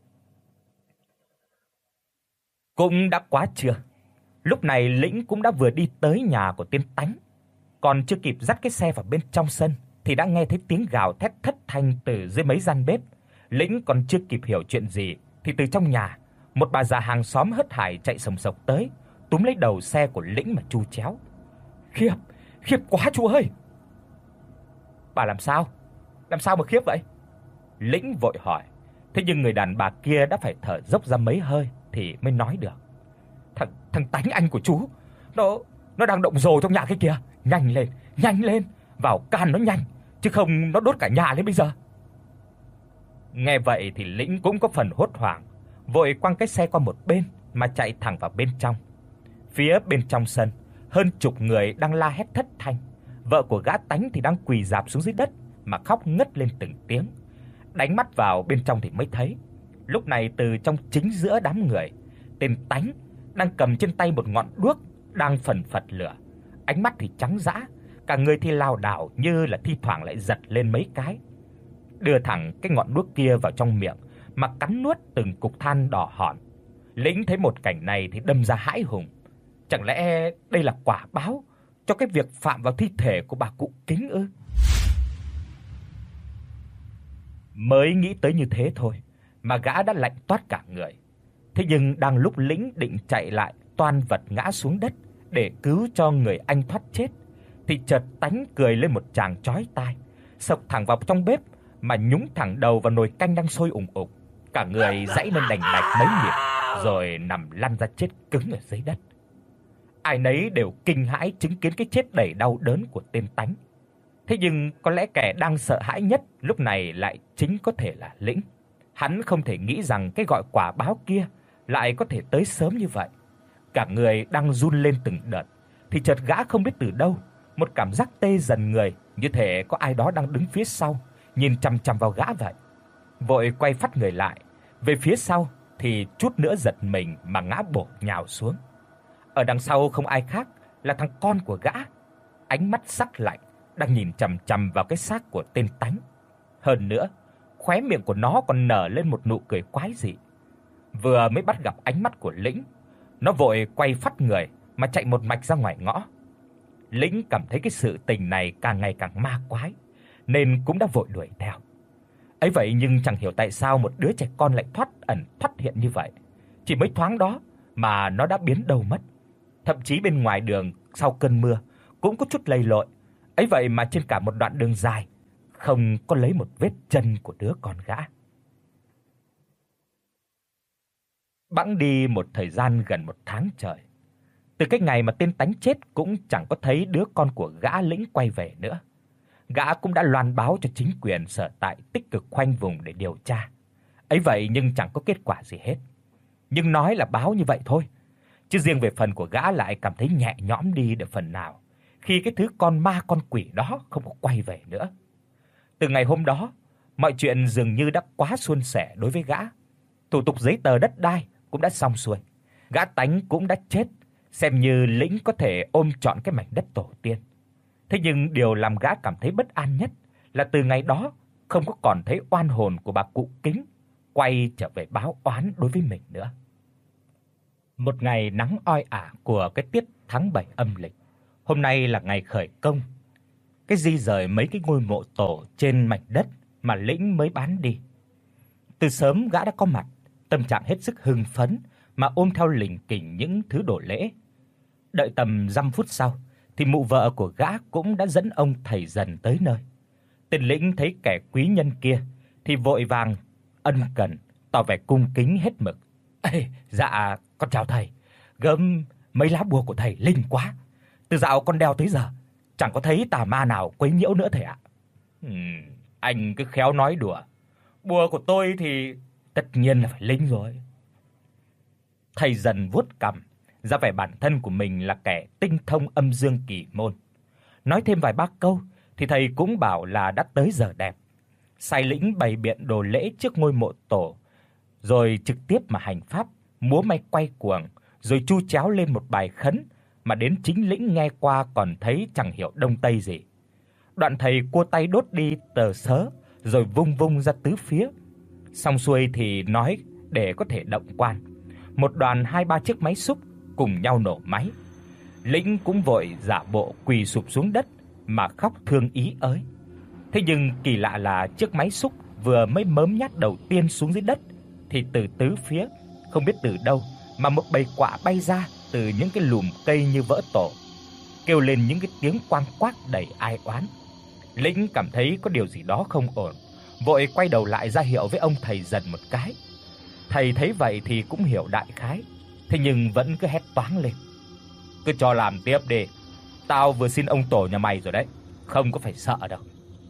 Cũng đã quá trưa. Lúc này Lĩnh cũng đã vừa đi tới nhà của tên Tánh, còn chưa kịp dắt cái xe vào bên trong sân thì đã nghe thấy tiếng gào thét thất thanh từ dưới mấy gian bếp. Lĩnh còn chưa kịp hiểu chuyện gì thì từ trong nhà, một bà già hàng xóm hớt hải chạy sồng sộc tới, túm lấy đầu xe của Lĩnh mà tru chéo. Khiếp quá chú ơi. Bà làm sao? Làm sao mà khiếp vậy? Lĩnh vội hỏi. Thế nhưng người đàn bà kia đã phải thở dốc ra mấy hơi thì mới nói được. Thằng Tánh anh của chú, nó đang động rồ trong nhà cái kìa, nhanh lên, vào can nó nhanh, chứ không nó đốt cả nhà lên bây giờ. Nghe vậy thì Lĩnh cũng có phần hốt hoảng, vội quăng cái xe qua một bên mà chạy thẳng vào bên trong. Phía bên trong sân, hơn chục người đang la hét thất thanh. Vợ của gã Tánh thì đang quỳ rạp xuống dưới đất mà khóc ngất lên từng tiếng. Đánh mắt vào bên trong thì mới thấy, lúc này từ trong chính giữa đám người, tên Tánh đang cầm trên tay một ngọn đuốc đang phần phật lửa. Ánh mắt thì trắng dã, cả người thì lảo đảo như là thi thoảng lại giật lên mấy cái. Đưa thẳng cái ngọn đuốc kia vào trong miệng mà cắn nuốt từng cục than đỏ hòn. Lĩnh thấy một cảnh này thì đâm ra hãi hùng. Chẳng lẽ đây là quả báo cho cái việc phạm vào thi thể của bà cụ Kính ư? Mới nghĩ tới như thế thôi mà gã đã lạnh toát cả người. Thế nhưng đang lúc Lĩnh định chạy lại toan vật ngã xuống đất để cứu cho người anh thoát chết thì chợt Tánh cười lên một tràng chói tai, xộc thẳng vào trong bếp mà nhúng thẳng đầu vào nồi canh đang sôi ùng ục. Cả người giãy lên đành đạch mấy nhịp rồi nằm lăn ra chết cứng ở dưới đất. Ai nấy đều kinh hãi chứng kiến cái chết đầy đau đớn của tên Tánh. Thế nhưng có lẽ kẻ đang sợ hãi nhất lúc này lại chính có thể là Lĩnh. Hắn không thể nghĩ rằng cái gọi quả báo kia lại có thể tới sớm như vậy. Cả người đang run lên từng đợt thì chợt gã không biết từ đâu, một cảm giác tê dần người, như thể có ai đó đang đứng phía sau nhìn chằm chằm vào gã vậy. Vội quay phắt người lại, về phía sau thì chút nữa giật mình mà ngã bổ nhào xuống. Ở đằng sau không ai khác là thằng con của gã, ánh mắt sắc lạnh đang nhìn chằm chằm vào cái xác của tên Tánh. Hơn nữa, khóe miệng của nó còn nở lên một nụ cười quái dị. Vừa mới bắt gặp ánh mắt của Lĩnh, nó vội quay phắt người mà chạy một mạch ra ngoài ngõ. Lĩnh cảm thấy cái sự tình này càng ngày càng ma quái, nên cũng đã vội đuổi theo. Ấy vậy nhưng chẳng hiểu tại sao một đứa trẻ con lại thoát ẩn thoát hiện như vậy. Chỉ mới thoáng đó mà nó đã biến đâu mất. Thậm chí bên ngoài đường sau cơn mưa cũng có chút lầy lội. Ấy vậy mà trên cả một đoạn đường dài không có lấy một vết chân của đứa con gã. Bẵng đi một thời gian gần 1 tháng trời. Từ cái ngày mà tên Tánh chết cũng chẳng có thấy đứa con của gã Lĩnh quay về nữa. Gã cũng đã loan báo cho chính quyền sở tại tích cực khoanh vùng để điều tra. Ấy vậy nhưng chẳng có kết quả gì hết. Nhưng nói là báo như vậy thôi, chứ riêng về phần của gã lại cảm thấy nhẹ nhõm đi được phần nào khi cái thứ con ma con quỷ đó không có quay về nữa. Từ ngày hôm đó, mọi chuyện dường như đã quá suôn sẻ đối với gã. Thủ tục giấy tờ đất đai cũng đã xong xuôi. Gã Tánh cũng đã chết, xem như Lĩnh có thể ôm trọn cái mảnh đất tổ tiên. Thế nhưng điều làm gã cảm thấy bất an nhất là từ ngày đó không có còn thấy oan hồn của bà cụ Kính quay trở về báo oán đối với mình nữa. Một ngày nắng oi ả của cái tiết tháng 7 âm lịch. Hôm nay là ngày khởi công cái di rời mấy cái ngôi mộ tổ trên mảnh đất mà Lĩnh mới bán đi. Từ sớm gã đã có mặt, tâm trạng hết sức hưng phấn mà ôm theo lỉnh kỉnh những thứ đồ lễ. Đợi tầm 5 phút sau thì mụ vợ của gã cũng đã dẫn ông thầy dần tới nơi. Tên Lĩnh thấy kẻ quý nhân kia thì vội vàng ân cần tỏ vẻ cung kính hết mực. "Ê, dạ con chào thầy. Gớm mấy lá bùa của thầy linh quá. Từ dạo con đeo tới giờ chẳng có thấy tà ma nào quấy nhiễu nữa thầy ạ." Anh cứ khéo nói đùa. Bùa của tôi thì tất nhiên là phải linh rồi." Thầy dần vuốt cằm, ra vẻ bản thân của mình là kẻ tinh thông âm dương kỳ môn. Nói thêm vài ba câu thì thầy cũng bảo là đã tới giờ đẹp. Sai Lĩnh bày biện đồ lễ trước ngôi mộ tổ, rồi trực tiếp mà hành pháp, múa may quay cuồng, rồi chu chéo lên một bài khấn mà đến chính Lĩnh nghe qua còn thấy chẳng hiểu đông tây gì. Đoạn thầy cua tay đốt đi tờ sớ rồi vung vung ra tứ phía. Xong xuôi thì nói để có thể động quan. Một đoàn 2-3 chiếc máy xúc cùng nhau nổ máy. Lĩnh cũng vội giả bộ quỳ sụp xuống đất mà khóc thương ý ới. Thế nhưng kỳ lạ là chiếc máy xúc vừa mới mớm nhát đầu tiên xuống dưới đất thì từ tứ phía không biết từ đâu mà một bầy quạ bay ra từ những cái lùm cây như vỡ tổ, kêu lên những cái tiếng quang quác đầy ai oán. Lĩnh cảm thấy có điều gì đó không ổn, vội quay đầu lại ra hiệu với ông thầy dần một cái. Thầy thấy vậy thì cũng hiểu đại khái, thế nhưng vẫn cứ hét toáng lên: "Cứ cho làm tiếp đi. Tao vừa xin ông tổ nhà mày rồi đấy, không có phải sợ đâu."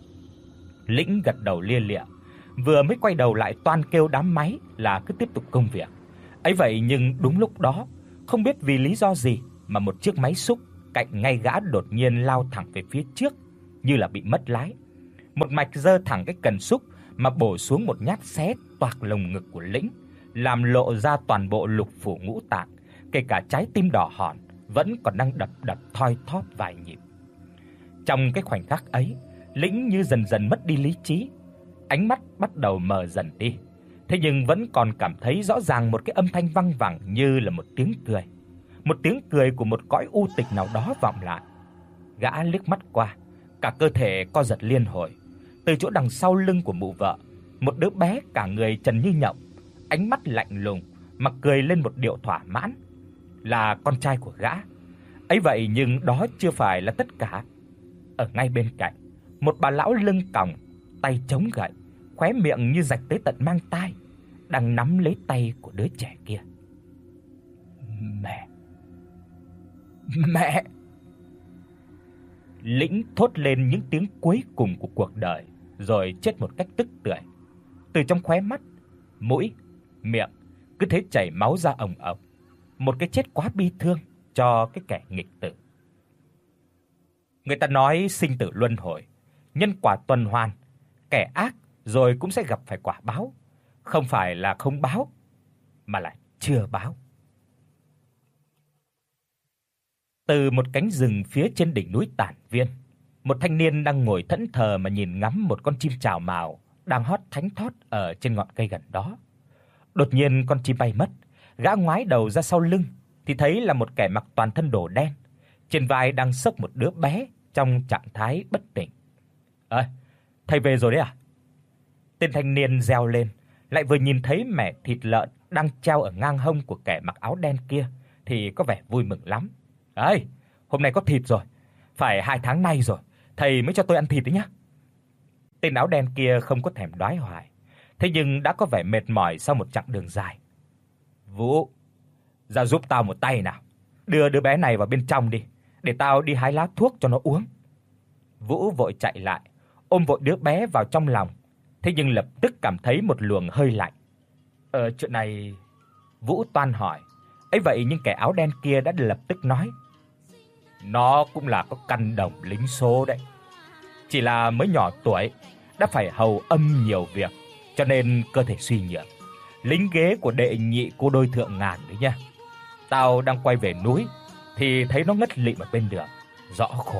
Lĩnh gật đầu lia lịa, vừa mới quay đầu lại toan kêu đám máy là cứ tiếp tục công việc. Ấy vậy nhưng đúng lúc đó, không biết vì lý do gì mà một chiếc máy xúc cạnh ngay gã đột nhiên lao thẳng về phía trước như là bị mất lái. Một mạch giơ thẳng cái cần xúc mà bổ xuống một nhát xé toạc lồng ngực của Lĩnh, làm lộ ra toàn bộ lục phủ ngũ tạng, kể cả trái tim đỏ hòn vẫn còn đang đập đập thoi thóp vài nhịp. Trong cái khoảnh khắc ấy, Lĩnh như dần dần mất đi lý trí, ánh mắt bắt đầu mờ dần đi. Thế nhưng vẫn còn cảm thấy rõ ràng một cái âm thanh văng vẳng như là một tiếng cười. Một tiếng cười của một cõi u tịch nào đó vọng lại. Gã liếc mắt qua, cả cơ thể co giật liên hồi. Từ chỗ đằng sau lưng của mụ vợ, một đứa bé cả người trần như nhộng, ánh mắt lạnh lùng mà cười lên một điệu thỏa mãn, là con trai của gã. Ấy vậy nhưng đó chưa phải là tất cả. Ở ngay bên cạnh, một bà lão lưng còng, tay chống gậy, khóe miệng như rạch tới tận mang tai, đang nắm lấy tay của đứa trẻ kia. "Mẹ! Mẹ!" Lĩnh thốt lên những tiếng cuối cùng của cuộc đời, rồi chết một cách tức tưởi. Từ trong khóe mắt, mũi, miệng, cứ thế chảy máu ra ồng ồng. Một cái chết quá bi thương cho cái kẻ nghịch tử. Người ta nói sinh tử luân hồi, nhân quả tuần hoàn, kẻ ác rồi cũng sẽ gặp phải quả báo, không phải là không báo mà là chưa báo. Từ một cánh rừng phía trên đỉnh núi Tản Viên, một thanh niên đang ngồi thẫn thờ mà nhìn ngắm một con chim chào mào đang hót thánh thót ở trên ngọn cây gần đó. Đột nhiên con chim bay mất, gã ngoái đầu ra sau lưng thì thấy là một kẻ mặc toàn thân đồ đen, trên vai đang xốc một đứa bé trong trạng thái bất tỉnh. "Ơi, thầy về rồi đấy à?" Tên thanh niên reo lên, lại vừa nhìn thấy mẻ thịt lợn đang treo ở ngang hông của kẻ mặc áo đen kia thì có vẻ vui mừng lắm. "Ấy, hôm nay có thịt rồi, phải 2 tháng nay rồi, thầy mới cho tôi ăn thịt đấy nhá." Tên áo đen kia không có thèm đoái hoài, thế nhưng đã có vẻ mệt mỏi sau một chặng đường dài. "Vũ, ra giúp tao một tay nào, đưa đứa bé này vào bên trong đi, để tao đi hái lá thuốc cho nó uống." Vũ vội chạy lại, ôm vội đứa bé vào trong lòng, thế nhưng lập tức cảm thấy một luồng hơi lạnh. Chuyện này..." Vũ toan hỏi. Ấy vậy nhưng kẻ áo đen kia đã lập tức nói: "Nó cũng là có căn đồng lính số đấy. Chỉ là mới nhỏ tuổi đã phải hầu âm nhiều việc, cho nên cơ thể suy nhược. Lính ghế của đệ nhị cô đôi thượng ngàn đấy nha. Tao đang quay về núi thì thấy nó ngất lịm ở bên đường, rõ khổ."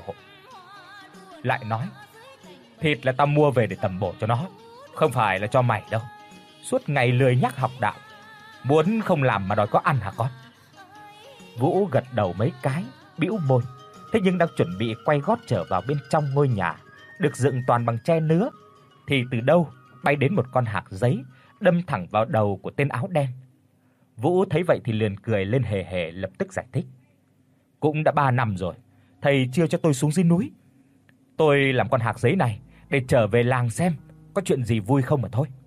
Lại nói: "Thịt là tao mua về để tẩm bổ cho nó, không phải là cho mày đâu. Suốt ngày lười nhác học đạo, muốn không làm mà đòi có ăn hả con?" Vũ gật đầu mấy cái, bĩu môi, thế nhưng đang chuẩn bị quay gót trở vào bên trong ngôi nhà được dựng toàn bằng tre nứa thì từ đâu bay đến một con hạc giấy đâm thẳng vào đầu của tên áo đen. Vũ thấy vậy thì liền cười lên hề hề, lập tức giải thích: "Cũng đã 3 năm rồi, thầy chưa cho tôi xuống dưới núi. Tôi làm con hạc giấy này để trở về làng xem có chuyện gì vui không mà thôi."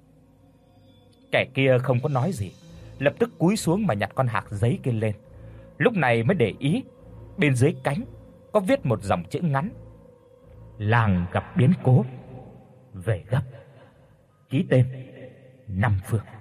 Kẻ kia không có nói gì, lập tức cúi xuống mà nhặt con hạc giấy kia lên. Lúc này mới để ý, bên dưới cánh có viết một dòng chữ ngắn: "Làng gặp biến cố, về gấp." Ký tên Năm Phương.